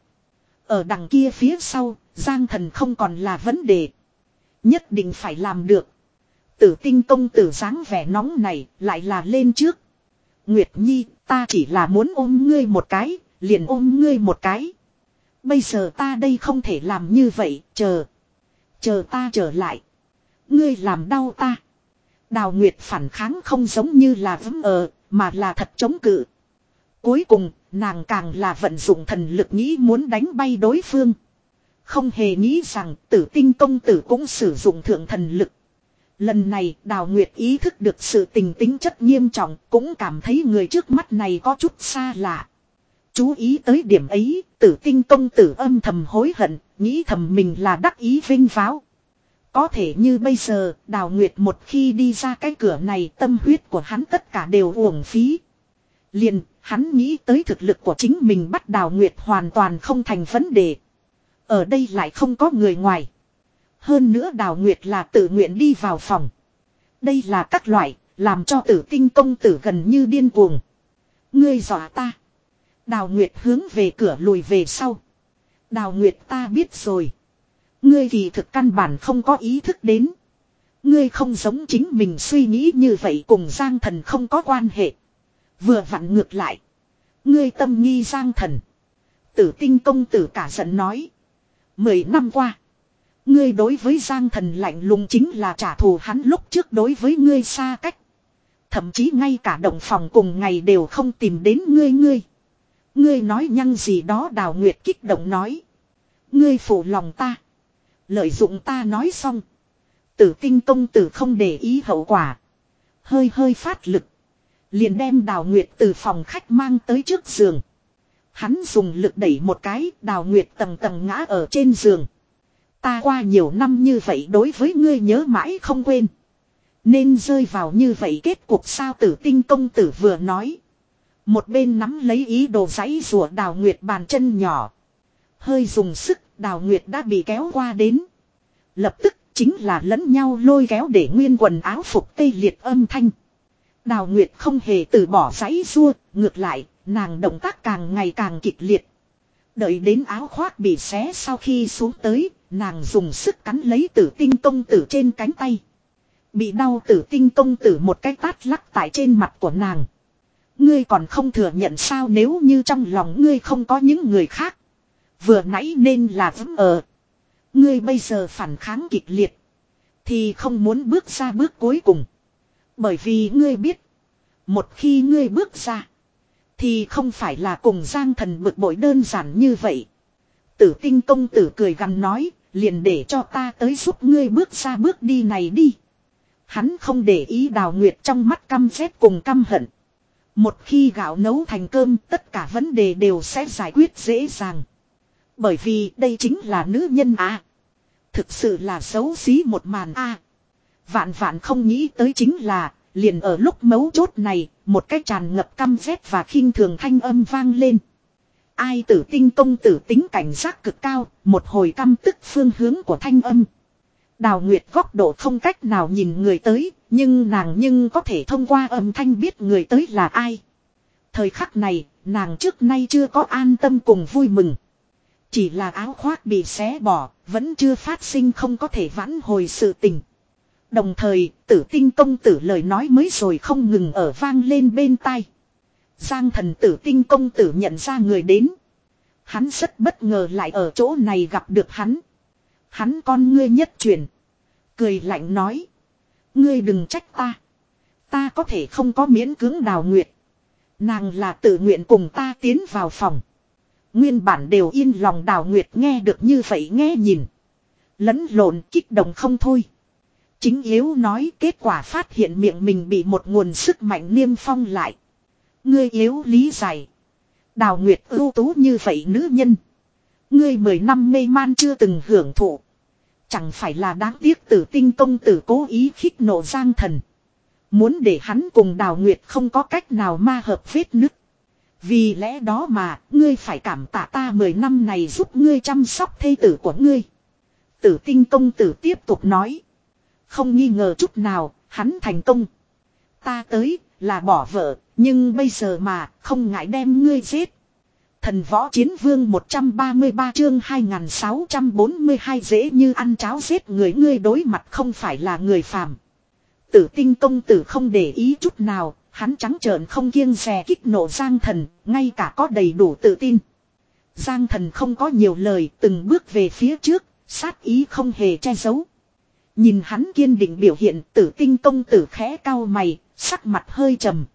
Ở đằng kia phía sau, Giang Thần không còn là vấn đề. Nhất định phải làm được. Tử Tinh công tử dáng vẻ nóng này lại là lên trước. Nguyệt Nhi, ta chỉ là muốn ôm ngươi một cái, liền ôm ngươi một cái. Bây giờ ta đây không thể làm như vậy, chờ. Chờ ta trở lại. Ngươi làm đau ta. Đào Nguyệt phản kháng không giống như là vững ờ, mà là thật chống cự. Cuối cùng, nàng càng là vận dụng thần lực nghĩ muốn đánh bay đối phương. Không hề nghĩ rằng Tử Tinh công tử cũng sử dụng thượng thần lực. Lần này Đào Nguyệt ý thức được sự tình tính chất nghiêm trọng, cũng cảm thấy người trước mắt này có chút xa lạ. Chú ý tới điểm ấy, Tử Tinh công tử âm thầm hối hận, nghĩ thầm mình là đắc ý vinh váo. Có thể như bây giờ, Đào Nguyệt một khi đi ra cái cửa này, tâm huyết của hắn tất cả đều uổng phí. Liền, hắn nghĩ tới thực lực của chính mình bắt Đào Nguyệt hoàn toàn không thành vấn đề. Ở đây lại không có người ngoài. Hơn nữa Đào Nguyệt là tự nguyện đi vào phòng. Đây là các loại, làm cho Tử Tinh công tử gần như điên cuồng. Ngươi dọa ta. Đào Nguyệt hướng về cửa lùi về sau. Đào Nguyệt ta biết rồi. Ngươi kỳ thực căn bản không có ý thức đến. Ngươi không giống chính mình suy nghĩ như vậy cùng Giang Thần không có quan hệ. Vừa vặn ngược lại. Ngươi tâm nghi Giang Thần. Tử Tinh công tử cả giận nói. Mười năm qua. Ngươi đối với Giang Thần lạnh lùng chính là trả thù hắn lúc trước đối với ngươi xa cách. Thậm chí ngay cả động phòng cùng ngày đều không tìm đến ngươi ngươi. Ngươi nói nhăng gì đó Đào Nguyệt kích động nói. Ngươi phụ lòng ta. Lợi dụng ta nói xong. Tử Tinh công tử không để ý hậu quả. Hơi hơi phát lực. Liền đem Đào Nguyệt từ phòng khách mang tới trước giường. Hắn dùng lực đẩy một cái, Đào Nguyệt tầng tầng ngã ở trên giường. Ta qua nhiều năm như vậy đối với ngươi nhớ mãi không quên. Nên rơi vào như vậy kết cuộc sao Tử Tinh công tử vừa nói. Một bên nắm lấy ý đồ giãy rùa Đào Nguyệt bàn chân nhỏ. Hơi dùng sức, Đào Nguyệt đã bị kéo qua đến. Lập tức chính là lẫn nhau lôi kéo để nguyên quần áo phục tê liệt âm thanh. Đào Nguyệt không hề từ bỏ giãy rua, ngược lại, nàng động tác càng ngày càng kịch liệt. Đợi đến áo khoác bị xé sau khi xuống tới, nàng dùng sức cắn lấy Tử Tinh công tử trên cánh tay. Bị đau Tử Tinh công tử một cái tát lắc tại trên mặt của nàng. Ngươi còn không thừa nhận sao nếu như trong lòng ngươi không có những người khác. Vừa nãy nên là vững ờ. Ngươi bây giờ phản kháng kịch liệt. Thì không muốn bước ra bước cuối cùng. Bởi vì ngươi biết. Một khi ngươi bước ra. Thì không phải là cùng Giang Thần bực bội đơn giản như vậy. Tử Tinh công tử cười gằn nói. Liền để cho ta tới giúp ngươi bước ra bước đi này đi. Hắn không để ý Đào Nguyệt trong mắt căm ghét cùng căm hận. Một khi gạo nấu thành cơm tất cả vấn đề đều sẽ giải quyết dễ dàng. Bởi vì đây chính là nữ nhân à. Thực sự là xấu xí một màn a. À. Vạn vạn không nghĩ tới chính là, liền ở lúc mấu chốt này, một cái tràn ngập căm ghét và khinh thường thanh âm vang lên. Ai Tử Tinh công tử tính cảnh giác cực cao, một hồi căm tức phương hướng của thanh âm. Đào Nguyệt góc độ không cách nào nhìn người tới, nhưng nàng nhưng có thể thông qua âm thanh biết người tới là ai. Thời khắc này, nàng trước nay chưa có an tâm cùng vui mừng. Chỉ là áo khoác bị xé bỏ, vẫn chưa phát sinh không có thể vãn hồi sự tình. Đồng thời, Tử Tinh công tử lời nói mới rồi không ngừng ở vang lên bên tai. Giang Thần Tử Tinh công tử nhận ra người đến. Hắn rất bất ngờ lại ở chỗ này gặp được hắn. Hắn con ngươi nhất chuyển. Cười lạnh nói. Ngươi đừng trách ta. Ta có thể không có miễn cưỡng Đào Nguyệt. Nàng là tự nguyện cùng ta tiến vào phòng. Nguyên bản đều yên lòng Đào Nguyệt nghe được như vậy nghe nhìn. Lẫn lộn kích động không thôi. Chính yếu nói kết quả phát hiện miệng mình bị một nguồn sức mạnh niêm phong lại. Ngươi yếu lý giải. Đào Nguyệt ưu tú như vậy nữ nhân. Ngươi mười năm mê man chưa từng hưởng thụ. Chẳng phải là đáng tiếc Tử Tinh công tử cố ý khích nộ Giang Thần. Muốn để hắn cùng Đào Nguyệt không có cách nào ma hợp vết nứt. Vì lẽ đó mà ngươi phải cảm tạ ta mười năm này giúp ngươi chăm sóc thê tử của ngươi. Tử Tinh công tử tiếp tục nói. Không nghi ngờ chút nào, hắn thành công. Ta tới là bỏ vợ, nhưng bây giờ mà không ngại đem ngươi giết. Thần võ chiến vương một trăm ba mươi ba chương hai nghìn sáu trăm bốn mươi hai dễ như ăn cháo giết người ngươi đối mặt không phải là người phàm. Tử Tinh công tử không để ý chút nào, hắn trắng trợn không kiêng dè kích nộ Giang Thần, ngay cả có đầy đủ tự tin. Giang Thần không có nhiều lời, từng bước về phía trước, sát ý không hề che giấu. Nhìn hắn kiên định biểu hiện, Tử Tinh công tử khẽ cau mày, sắc mặt hơi trầm.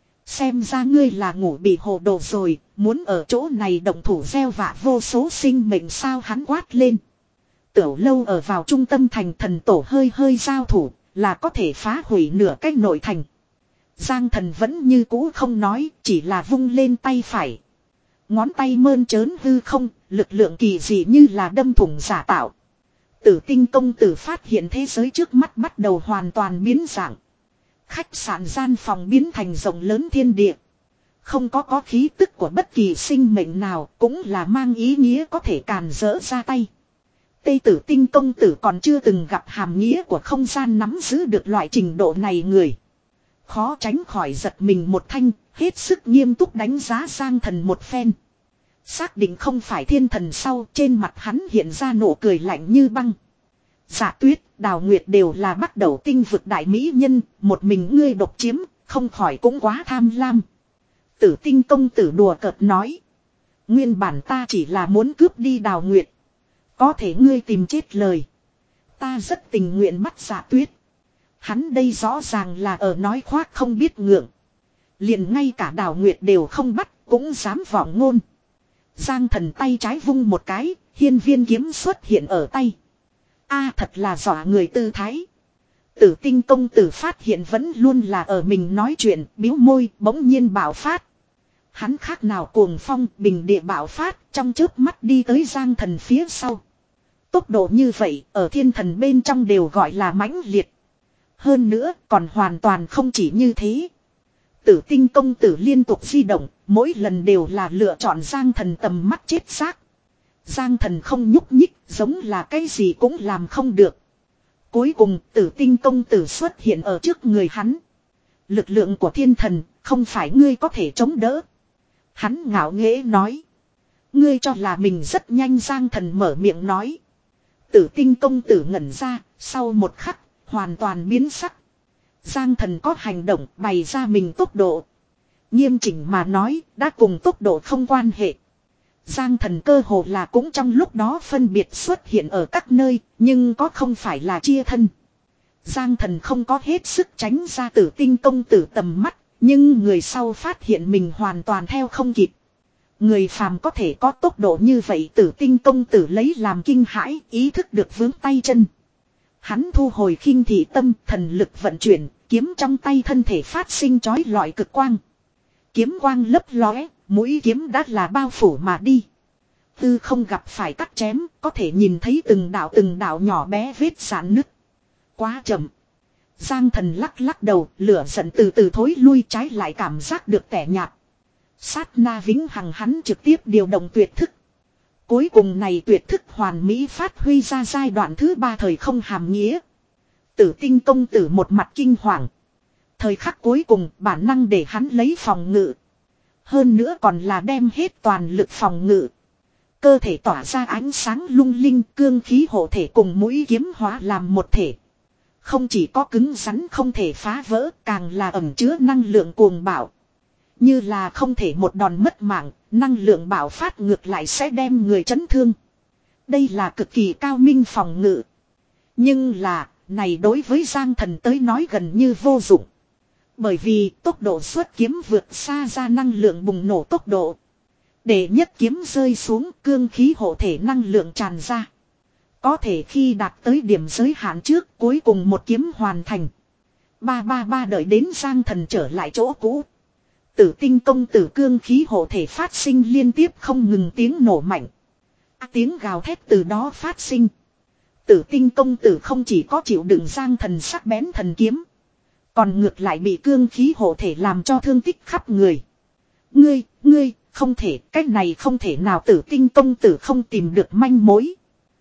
Xem ra ngươi là ngủ bị hồ đồ rồi, muốn ở chỗ này động thủ gieo vạ vô số sinh mệnh sao hắn quát lên. Tiểu lâu ở vào trung tâm thành thần tổ hơi hơi giao thủ, là có thể phá hủy nửa cách nội thành. Giang Thần vẫn như cũ không nói, chỉ là vung lên tay phải. Ngón tay mơn trớn hư không, lực lượng kỳ dị như là đâm thủng giả tạo. Tử Tinh công tử phát hiện thế giới trước mắt bắt đầu hoàn toàn biến dạng. Khách sạn gian phòng biến thành rộng lớn thiên địa. Không có có khí tức của bất kỳ sinh mệnh nào cũng là mang ý nghĩa có thể càn rỡ ra tay. Tây Tử Tinh công tử còn chưa từng gặp hàm nghĩa của không gian nắm giữ được loại trình độ này người. Khó tránh khỏi giật mình một thanh, hết sức nghiêm túc đánh giá Giang Thần một phen. Xác định không phải thiên thần sau, trên mặt hắn hiện ra nụ cười lạnh như băng. Dạ Tuyết, Đào Nguyệt đều là bắt đầu tinh vực đại mỹ nhân, một mình ngươi độc chiếm, không khỏi cũng quá tham lam. Tử Tinh công tử đùa cợt nói. Nguyên bản ta chỉ là muốn cướp đi Đào Nguyệt. Có thể ngươi tìm chết lời. Ta rất tình nguyện bắt Dạ Tuyết. Hắn đây rõ ràng là ở nói khoác không biết ngượng. Liền ngay cả Đào Nguyệt đều không bắt, cũng dám vọng ngôn. Giang Thần tay trái vung một cái, hiên viên kiếm xuất hiện ở tay. A thật là dọa người tư thái. Tử Tinh công tử phát hiện vẫn luôn là ở mình nói chuyện, biếu môi, bỗng nhiên bạo phát. Hắn khác nào cuồng phong, bình địa bạo phát, trong chớp mắt đi tới Giang Thần phía sau. Tốc độ như vậy, ở thiên thần bên trong đều gọi là mãnh liệt. Hơn nữa, còn hoàn toàn không chỉ như thế. Tử Tinh công tử liên tục di động, mỗi lần đều là lựa chọn Giang Thần tầm mắt chết xác. Giang Thần không nhúc nhích, giống là cái gì cũng làm không được. Cuối cùng, Tử Tinh công tử xuất hiện ở trước người hắn. Lực lượng của thiên thần, không phải ngươi có thể chống đỡ. Hắn ngạo nghễ nói. Ngươi cho là mình rất nhanh. Giang Thần mở miệng nói. Tử Tinh công tử ngẩn ra, sau một khắc, hoàn toàn biến sắc. Giang Thần có hành động bày ra mình tốc độ. Nghiêm chỉnh mà nói, đã cùng tốc độ không quan hệ. Giang Thần cơ hồ là cũng trong lúc đó phân biệt xuất hiện ở các nơi, nhưng có không phải là chia thân. Giang Thần không có hết sức tránh ra Tử Tinh công tử tầm mắt, nhưng người sau phát hiện mình hoàn toàn theo không kịp. Người phàm có thể có tốc độ như vậy, Tử Tinh công tử lấy làm kinh hãi, ý thức được vướng tay chân. Hắn thu hồi khinh thị tâm, thần lực vận chuyển, kiếm trong tay thân thể phát sinh chói lọi cực quang. Kiếm quang lấp lóe, mũi kiếm đã là bao phủ mà đi. Tư không gặp phải cắt chém, có thể nhìn thấy từng đạo từng đạo nhỏ bé vết rạn nứt. Quá chậm. Giang Thần lắc lắc đầu, lửa giận từ từ thối lui, trái lại cảm giác được tẻ nhạt. Sát na vĩnh hằng hắn trực tiếp điều động tuyệt thức. Cuối cùng này tuyệt thức hoàn mỹ phát huy ra giai đoạn thứ ba thời không hàm nghĩa. Tử Tinh công tử một mặt kinh hoàng. Thời khắc cuối cùng bản năng để hắn lấy phòng ngự. Hơn nữa còn là đem hết toàn lực phòng ngự. Cơ thể tỏa ra ánh sáng lung linh, cương khí hộ thể cùng mũi kiếm hóa làm một thể. Không chỉ có cứng rắn không thể phá vỡ, càng là ẩn chứa năng lượng cuồng bạo. Như là không thể một đòn mất mạng, năng lượng bạo phát ngược lại sẽ đem người chấn thương. Đây là cực kỳ cao minh phòng ngự. Nhưng là, này đối với Giang Thần tới nói gần như vô dụng. Bởi vì tốc độ xuất kiếm vượt xa ra năng lượng bùng nổ tốc độ. Để nhất kiếm rơi xuống, cương khí hộ thể năng lượng tràn ra. Có thể khi đạt tới điểm giới hạn trước, cuối cùng một kiếm hoàn thành. Ba ba ba đợi đến Giang Thần trở lại chỗ cũ. Tử Tinh công tử cương khí hộ thể phát sinh liên tiếp không ngừng tiếng nổ mạnh. À, tiếng gào thét từ đó phát sinh. Tử Tinh công tử không chỉ có chịu đựng Giang Thần sắc bén thần kiếm. Còn ngược lại bị cương khí hộ thể làm cho thương tích khắp người. Ngươi, ngươi, không thể, cách này không thể nào. Tử Tinh công tử không tìm được manh mối.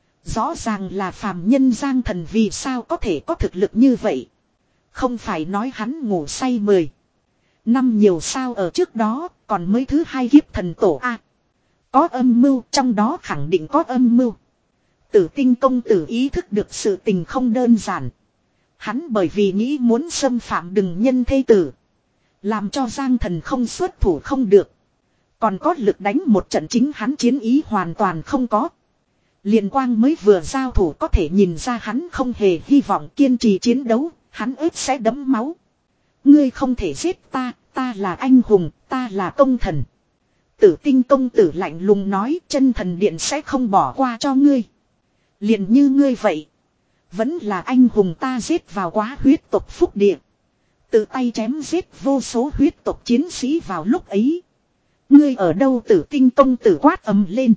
Rõ ràng là phàm nhân Giang Thần vì sao có thể có thực lực như vậy. Không phải nói hắn ngủ say mười năm nhiều sao ở trước đó, còn mới thứ hai kiếp thần tổ A. Có âm mưu, trong đó khẳng định có âm mưu. Tử Tinh công tử ý thức được sự tình không đơn giản. Hắn bởi vì nghĩ muốn xâm phạm đừng nhân thê tử. Làm cho Giang Thần không xuất thủ không được. Còn có lực đánh một trận chính hắn chiến ý hoàn toàn không có. Liên quang mới vừa giao thủ có thể nhìn ra hắn không hề hy vọng kiên trì chiến đấu, hắn ớt sẽ đẫm máu. Ngươi không thể giết ta, ta là anh hùng, ta là công thần. Tử Tinh công tử lạnh lùng nói, chân thần điện sẽ không bỏ qua cho ngươi. Liền như ngươi vậy. Vẫn là anh hùng, ta giết vào quá huyết tộc phúc địa. Tự tay chém giết vô số huyết tộc chiến sĩ vào lúc ấy. Ngươi ở đâu? Tử Tinh công tử quát ầm lên.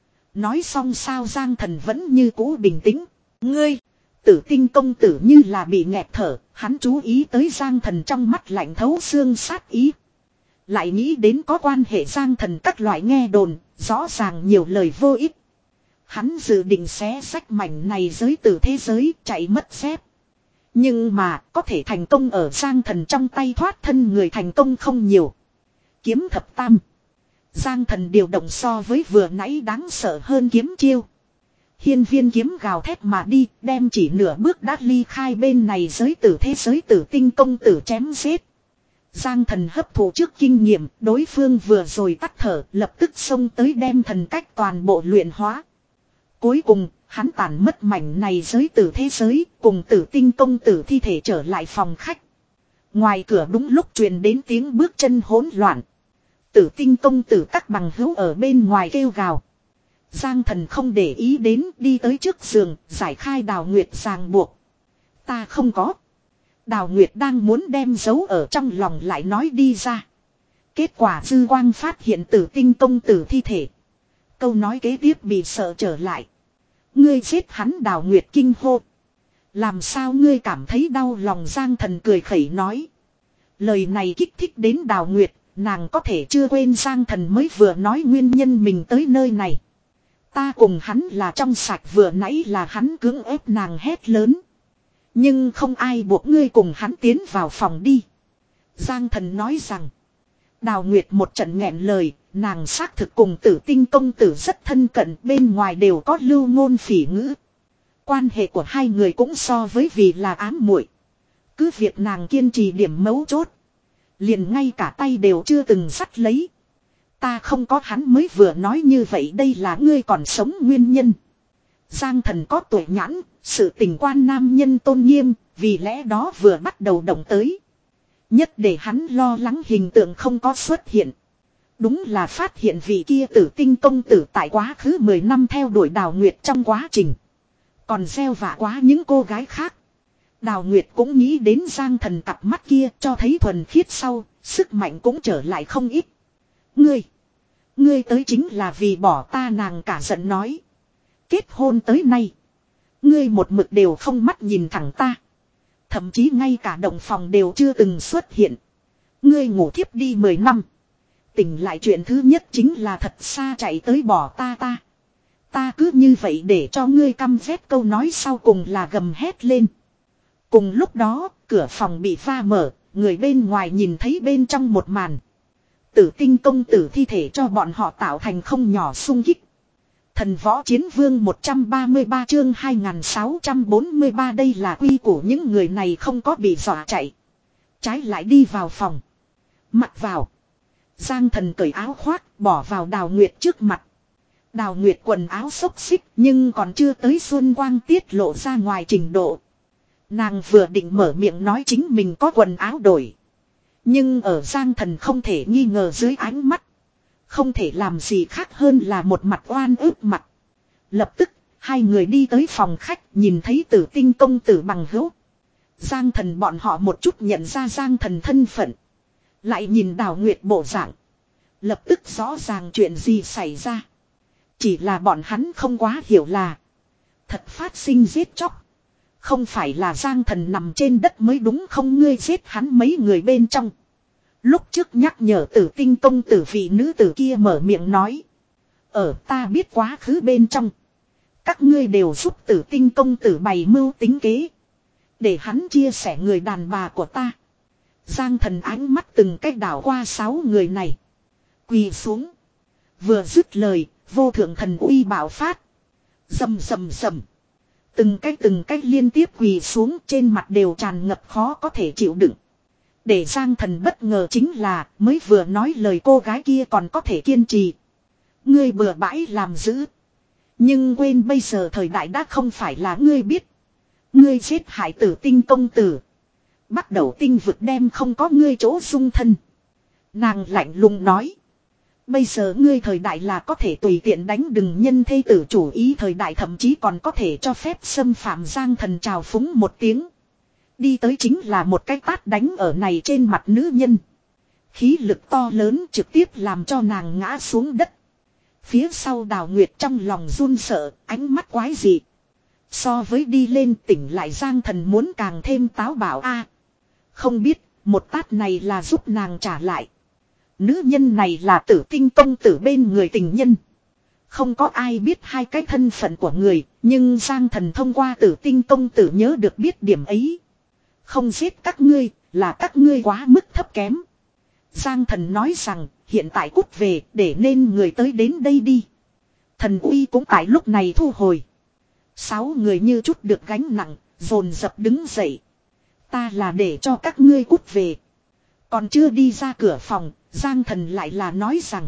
Nói xong sao Giang Thần vẫn như cũ bình tĩnh. Ngươi, Tử Tinh công tử như là bị nghẹt thở, hắn chú ý tới Giang Thần trong mắt lạnh thấu xương sát ý. Lại nghĩ đến có quan hệ Giang Thần các loại nghe đồn, rõ ràng nhiều lời vô ích. Hắn dự định xé sách mảnh này giới tử thế giới chạy mất dép. Nhưng mà có thể thành công ở Giang Thần trong tay thoát thân người thành công không nhiều. Kiếm thập tam. Giang Thần điều động so với vừa nãy đáng sợ hơn kiếm chiêu. Hiên viên kiếm gào thét mà đi, đem chỉ nửa bước đã ly khai bên này giới tử thế giới tử tinh công tử chém giết. Giang Thần hấp thụ trước kinh nghiệm, đối phương vừa rồi tắt thở, lập tức xông tới đem thần cách toàn bộ luyện hóa. Cuối cùng, hắn tàn mất mảnh này giới tử thế giới, cùng tử tinh công tử thi thể trở lại phòng khách. Ngoài cửa đúng lúc truyền đến tiếng bước chân hỗn loạn. Tử tinh công tử các bằng hữu ở bên ngoài kêu gào. Giang Thần không để ý đến, đi tới trước giường, giải khai Đào Nguyệt ràng buộc. Ta không có. Đào Nguyệt đang muốn đem giấu ở trong lòng lại nói đi ra. Kết quả dư quang phát hiện tử tinh công tử thi thể. Câu nói kế tiếp bị sợ trở lại. Ngươi giết hắn, Đào Nguyệt kinh hô. Làm sao ngươi cảm thấy đau lòng? Giang Thần cười khẩy nói. Lời này kích thích đến Đào Nguyệt, nàng có thể chưa quên Giang Thần mới vừa nói nguyên nhân mình tới nơi này. Ta cùng hắn là trong sạch, vừa nãy là hắn cưỡng ép nàng hét lớn. Nhưng không ai buộc ngươi cùng hắn tiến vào phòng đi. Giang Thần nói rằng. Đào Nguyệt một trận nghẹn lời, nàng xác thực cùng tử tinh công tử rất thân cận, bên ngoài đều có lưu ngôn phỉ ngữ. Quan hệ của hai người cũng so với vì là ám muội. Cứ việc nàng kiên trì điểm mấu chốt. Liền ngay cả tay đều chưa từng dắt lấy. Ta không có hắn mới vừa nói như vậy, đây là ngươi còn sống nguyên nhân. Giang Thần có tuổi nhãn, sự tình quan nam nhân tôn nghiêm, vì lẽ đó vừa bắt đầu động tới. Nhất để hắn lo lắng hình tượng không có xuất hiện. Đúng là phát hiện vị kia tử tinh công tử tại quá khứ mười năm theo đuổi Đào Nguyệt trong quá trình. Còn gieo vạ quá những cô gái khác. Đào Nguyệt cũng nghĩ đến Giang Thần cặp mắt kia, cho thấy thuần khiết sau, sức mạnh cũng trở lại không ít. Ngươi, ngươi tới chính là vì bỏ ta, nàng cả giận nói. Kết hôn tới nay, ngươi một mực đều không mắt nhìn thẳng ta. Thậm chí ngay cả động phòng đều chưa từng xuất hiện. Ngươi ngủ thiếp đi mười năm. Tỉnh lại chuyện thứ nhất chính là thật xa chạy tới bỏ ta ta. Ta cứ như vậy để cho ngươi căm ghét, câu nói sau cùng là gầm hét lên. Cùng lúc đó, cửa phòng bị pha mở, người bên ngoài nhìn thấy bên trong một màn. Tử tinh công tử thi thể cho bọn họ tạo thành không nhỏ xung kích. Thần võ chiến vương một trăm ba mươi ba chương hai nghìn sáu trăm bốn mươi ba, đây là quy của những người này không có bị dọa chạy. Trái lại đi vào phòng. Mặc vào. Giang Thần cởi áo khoác bỏ vào Đào Nguyệt trước mặt. Đào Nguyệt quần áo xốc xích nhưng còn chưa tới xuân quang tiết lộ ra ngoài trình độ. Nàng vừa định mở miệng nói chính mình có quần áo đổi. Nhưng ở Giang Thần không thể nghi ngờ dưới ánh mắt. Không thể làm gì khác hơn là một mặt oan ức mặt. Lập tức, hai người đi tới phòng khách, nhìn thấy tử tinh công tử bằng hữu. Giang Thần bọn họ một chút nhận ra Giang Thần thân phận. Lại nhìn Đào Nguyệt bộ dạng. Lập tức rõ ràng chuyện gì xảy ra. Chỉ là bọn hắn không quá hiểu là. Thật phát sinh giết chóc. Không phải là Giang Thần nằm trên đất mới đúng không? Ngươi giết hắn mấy người bên trong. Lúc trước nhắc nhở tử tinh công tử vị nữ tử kia mở miệng nói. Ở ta biết quá khứ bên trong. Các ngươi đều giúp tử tinh công tử bày mưu tính kế. Để hắn chia sẻ người đàn bà của ta. Giang Thần ánh mắt từng cách đảo qua sáu người này. Quỳ xuống. Vừa dứt lời, vô thượng thần uy bạo phát. Rầm rầm rầm. Từng cách từng cách liên tiếp quỳ xuống, trên mặt đều tràn ngập khó có thể chịu đựng. Để Giang Thần bất ngờ chính là mới vừa nói lời cô gái kia còn có thể kiên trì. Ngươi bừa bãi làm dữ. Nhưng quên bây giờ thời đại đã không phải là ngươi biết. Ngươi giết hại tử tinh công tử. Bắt đầu tinh vực đem không có ngươi chỗ dung thân. Nàng lạnh lùng nói. Bây giờ ngươi thời đại là có thể tùy tiện đánh đừng nhân thê tử chủ ý thời đại, thậm chí còn có thể cho phép xâm phạm. Giang Thần chào phúng một tiếng. Đi tới chính là một cái tát đánh ở này trên mặt nữ nhân. Khí lực to lớn trực tiếp làm cho nàng ngã xuống đất. Phía sau Đào Nguyệt trong lòng run sợ, ánh mắt quái dị. So với đi lên tỉnh lại Giang Thần muốn càng thêm táo bạo a. Không biết, một tát này là giúp nàng trả lại. Nữ nhân này là tử tinh công tử bên người tình nhân. Không có ai biết hai cái thân phận của người, nhưng Giang Thần thông qua Tử Tinh công tử nhớ được biết điểm ấy. Không giết các ngươi, là các ngươi quá mức thấp kém. Giang Thần nói rằng, hiện tại cút về, để nên người tới đến đây đi. Thần uy cũng tại lúc này thu hồi. Sáu người như chút được gánh nặng, dồn dập đứng dậy. Ta là để cho các ngươi cút về. Còn chưa đi ra cửa phòng, Giang Thần lại là nói rằng.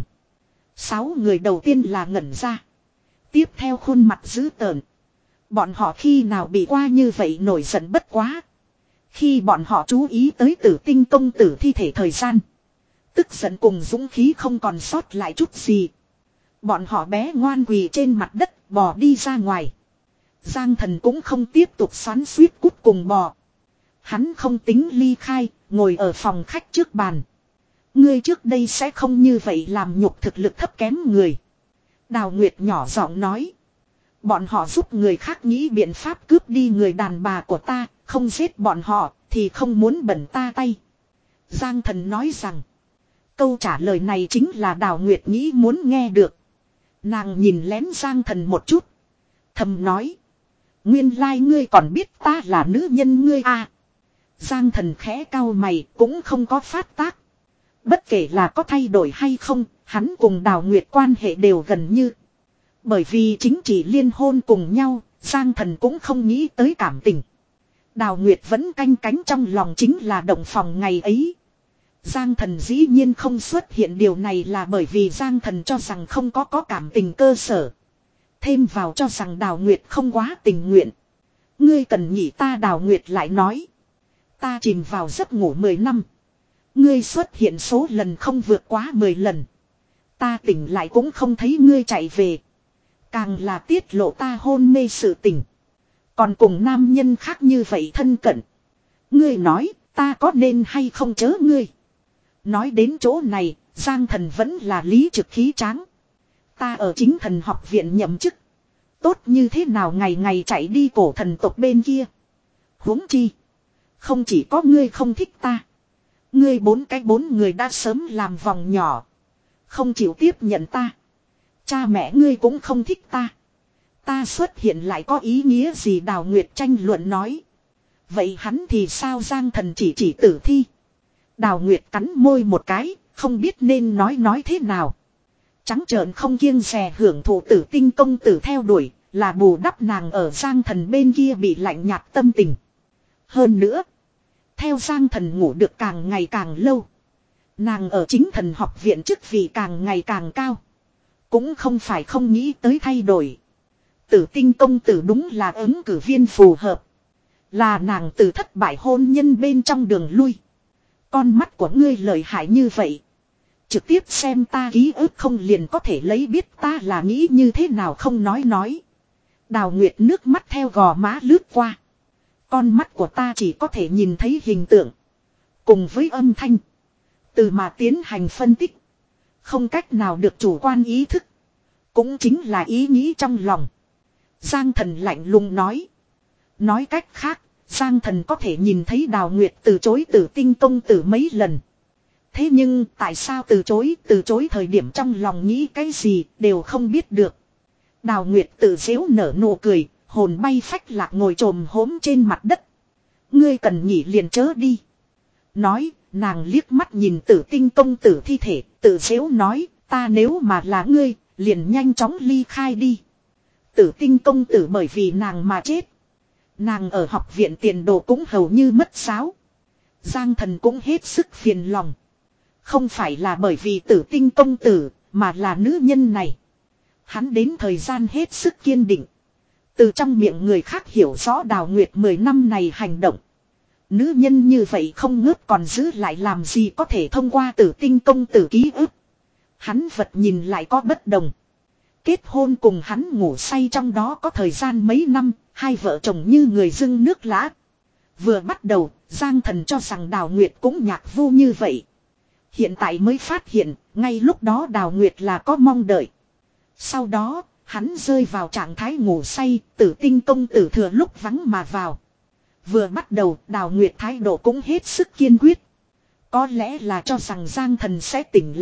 Sáu người đầu tiên là ngẩn ra. Tiếp theo khuôn mặt dữ tợn. Bọn họ khi nào bị qua như vậy nổi giận bất quá. Khi bọn họ chú ý tới Tử Tinh công tử thi thể thời gian. Tức giận cùng dũng khí không còn sót lại chút gì. Bọn họ bé ngoan quỳ trên mặt đất bò đi ra ngoài. Giang Thần cũng không tiếp tục xoắn xuýt cút cùng bò. Hắn không tính ly khai, ngồi ở phòng khách trước bàn. Ngươi trước đây sẽ không như vậy làm nhục thực lực thấp kém người. Đào Nguyệt nhỏ giọng nói. Bọn họ giúp người khác nghĩ biện pháp cướp đi người đàn bà của ta, không giết bọn họ thì không muốn bẩn ta tay. Giang Thần nói rằng. Câu trả lời này chính là Đào Nguyệt nghĩ muốn nghe được. Nàng nhìn lén Giang Thần một chút. Thầm nói. Nguyên lai ngươi còn biết ta là nữ nhân ngươi à. Giang Thần khẽ cau mày cũng không có phát tác. Bất kể là có thay đổi hay không, hắn cùng Đào Nguyệt quan hệ đều gần như. Bởi vì chính trị liên hôn cùng nhau, Giang Thần cũng không nghĩ tới cảm tình. Đào Nguyệt vẫn canh cánh trong lòng chính là động phòng ngày ấy. Giang Thần dĩ nhiên không xuất hiện, điều này là bởi vì Giang Thần cho rằng không có có cảm tình cơ sở. Thêm vào cho rằng Đào Nguyệt không quá tình nguyện. Ngươi cần nhỉ, ta Đào Nguyệt lại nói. Ta chìm vào giấc ngủ mười năm. Ngươi xuất hiện số lần không vượt quá mười lần. Ta tỉnh lại cũng không thấy ngươi chạy về. Càng là tiết lộ ta hôn mê sự tình. Còn cùng nam nhân khác như vậy thân cận. Ngươi nói ta có nên hay không chớ ngươi. Nói đến chỗ này, Giang Thần vẫn là lý trực khí tráng. Ta ở chính thần học viện nhậm chức. Tốt như thế nào ngày ngày chạy đi cổ thần tộc bên kia. Huống chi. Không chỉ có ngươi không thích ta. Ngươi bốn cái bốn người đã sớm làm vòng nhỏ. Không chịu tiếp nhận ta. Cha mẹ ngươi cũng không thích ta. Ta xuất hiện lại có ý nghĩa gì? Đào Nguyệt tranh luận nói. Vậy hắn thì sao? Giang Thần chỉ chỉ Tử Thi. Đào Nguyệt cắn môi một cái, không biết nên nói nói thế nào. Trắng trợn không kiêng dè hưởng thụ Tử Tinh công tử theo đuổi, là bù đắp nàng ở Giang Thần bên kia bị lạnh nhạt tâm tình. Hơn nữa, theo Giang Thần ngủ được càng ngày càng lâu, nàng ở chính thần học viện chức vị càng ngày càng cao. Cũng không phải không nghĩ tới thay đổi. Tử Tinh công tử đúng là ứng cử viên phù hợp. Là nàng từ thất bại hôn nhân bên trong đường lui. Con mắt của ngươi lợi hại như vậy. Trực tiếp xem ta ký ức không liền có thể lấy biết ta là nghĩ như thế nào không nói nói. Đào Nguyệt nước mắt theo gò má lướt qua. Con mắt của ta chỉ có thể nhìn thấy hình tượng. Cùng với âm thanh. Từ mà tiến hành phân tích. Không cách nào được chủ quan ý thức. Cũng chính là ý nghĩ trong lòng. Giang Thần lạnh lùng nói. Nói cách khác, Giang Thần có thể nhìn thấy Đào Nguyệt từ chối Tử Tinh công tử mấy lần. Thế nhưng tại sao từ chối, từ chối thời điểm trong lòng nghĩ cái gì đều không biết được. Đào Nguyệt tự giễu nở nụ cười, hồn bay phách lạc ngồi trồm hốm trên mặt đất. Ngươi cần nhỉ liền chớ đi. Nói, nàng liếc mắt nhìn Tử Tinh công tử thi thể, tự giễu nói, ta nếu mà là ngươi, liền nhanh chóng ly khai đi. Tử Tinh công tử bởi vì nàng mà chết. Nàng ở học viện tiền đồ cũng hầu như mất giáo. Giang Thần cũng hết sức phiền lòng. Không phải là bởi vì Tử Tinh công tử, mà là nữ nhân này. Hắn đến thời gian hết sức kiên định. Từ trong miệng người khác hiểu rõ Đào Nguyệt mười năm này hành động. Nữ nhân như vậy không ngớt còn giữ lại làm gì có thể thông qua Tử Tinh công tử ký ức. Hắn vật nhìn lại có bất đồng. Kết hôn cùng hắn ngủ say trong đó có thời gian mấy năm, hai vợ chồng như người dưng nước lã. Vừa bắt đầu, Giang Thần cho rằng Đào Nguyệt cũng nhạc vô như vậy. Hiện tại mới phát hiện, ngay lúc đó Đào Nguyệt là có mong đợi. Sau đó, hắn rơi vào trạng thái ngủ say, Tử Tinh công tử thừa lúc vắng mà vào. Vừa bắt đầu, Đào Nguyệt thái độ cũng hết sức kiên quyết. Có lẽ là cho rằng Giang Thần sẽ tỉnh lại,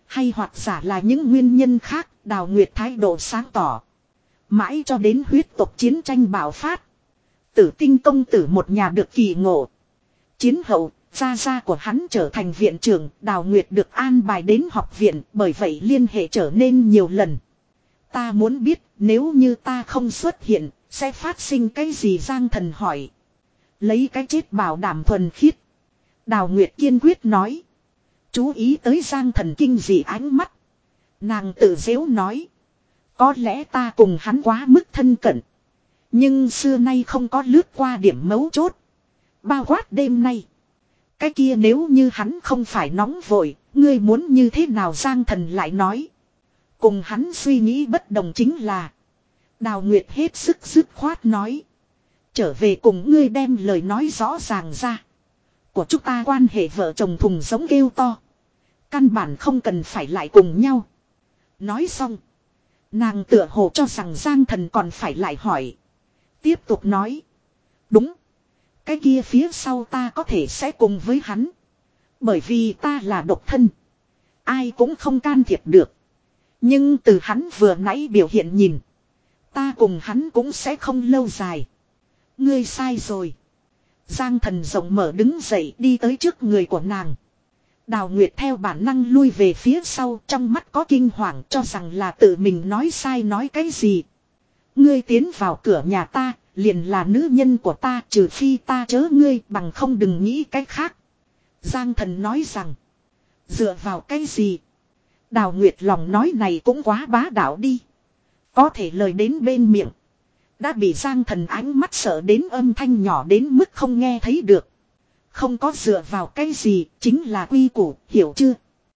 Hay hoặc giả là những nguyên nhân khác, Đào Nguyệt thái độ sáng tỏ. Mãi cho đến huyết tộc chiến tranh bạo phát. Tử Tinh công tử một nhà được kỳ ngộ. Chiến hậu, gia gia của hắn trở thành viện trưởng, Đào Nguyệt được an bài đến học viện, bởi vậy liên hệ trở nên nhiều lần. Ta muốn biết, nếu như ta không xuất hiện, sẽ phát sinh cái gì? Giang Thần hỏi. Lấy cái chết bảo đảm thuần khiết. Đào Nguyệt kiên quyết nói. Chú ý tới Giang Thần kinh dị ánh mắt. Nàng tự giễu nói. Có lẽ ta cùng hắn quá mức thân cận. Nhưng xưa nay không có lướt qua điểm mấu chốt. Bao quát đêm nay. Cái kia nếu như hắn không phải nóng vội, ngươi muốn như thế nào? Giang Thần lại nói. Cùng hắn suy nghĩ bất đồng chính là. Đào Nguyệt hết sức dứt khoát nói. Trở về cùng ngươi đem lời nói rõ ràng ra. Của chúng ta quan hệ vợ chồng thùng giống kêu to. Căn bản không cần phải lại cùng nhau. Nói xong. Nàng tựa hồ cho rằng Giang Thần còn phải lại hỏi. Tiếp tục nói. Đúng. Cái kia phía sau ta có thể sẽ cùng với hắn. Bởi vì ta là độc thân. Ai cũng không can thiệp được. Nhưng từ hắn vừa nãy biểu hiện nhìn. Ta cùng hắn cũng sẽ không lâu dài. Ngươi sai rồi. Giang Thần rộng mở đứng dậy đi tới trước người của nàng. Đào Nguyệt theo bản năng lui về phía sau, trong mắt có kinh hoàng, cho rằng là tự mình nói sai nói cái gì. Ngươi tiến vào cửa nhà ta, liền là nữ nhân của ta, trừ phi ta chớ ngươi, bằng không đừng nghĩ cái khác. Giang Thần nói rằng. Dựa vào cái gì? Đào Nguyệt lòng nói này cũng quá bá đạo đi. Có thể lời đến bên miệng. Đã bị Giang Thần ánh mắt sợ đến âm thanh nhỏ đến mức không nghe thấy được. Không có dựa vào cái gì, chính là quy củ, hiểu chưa?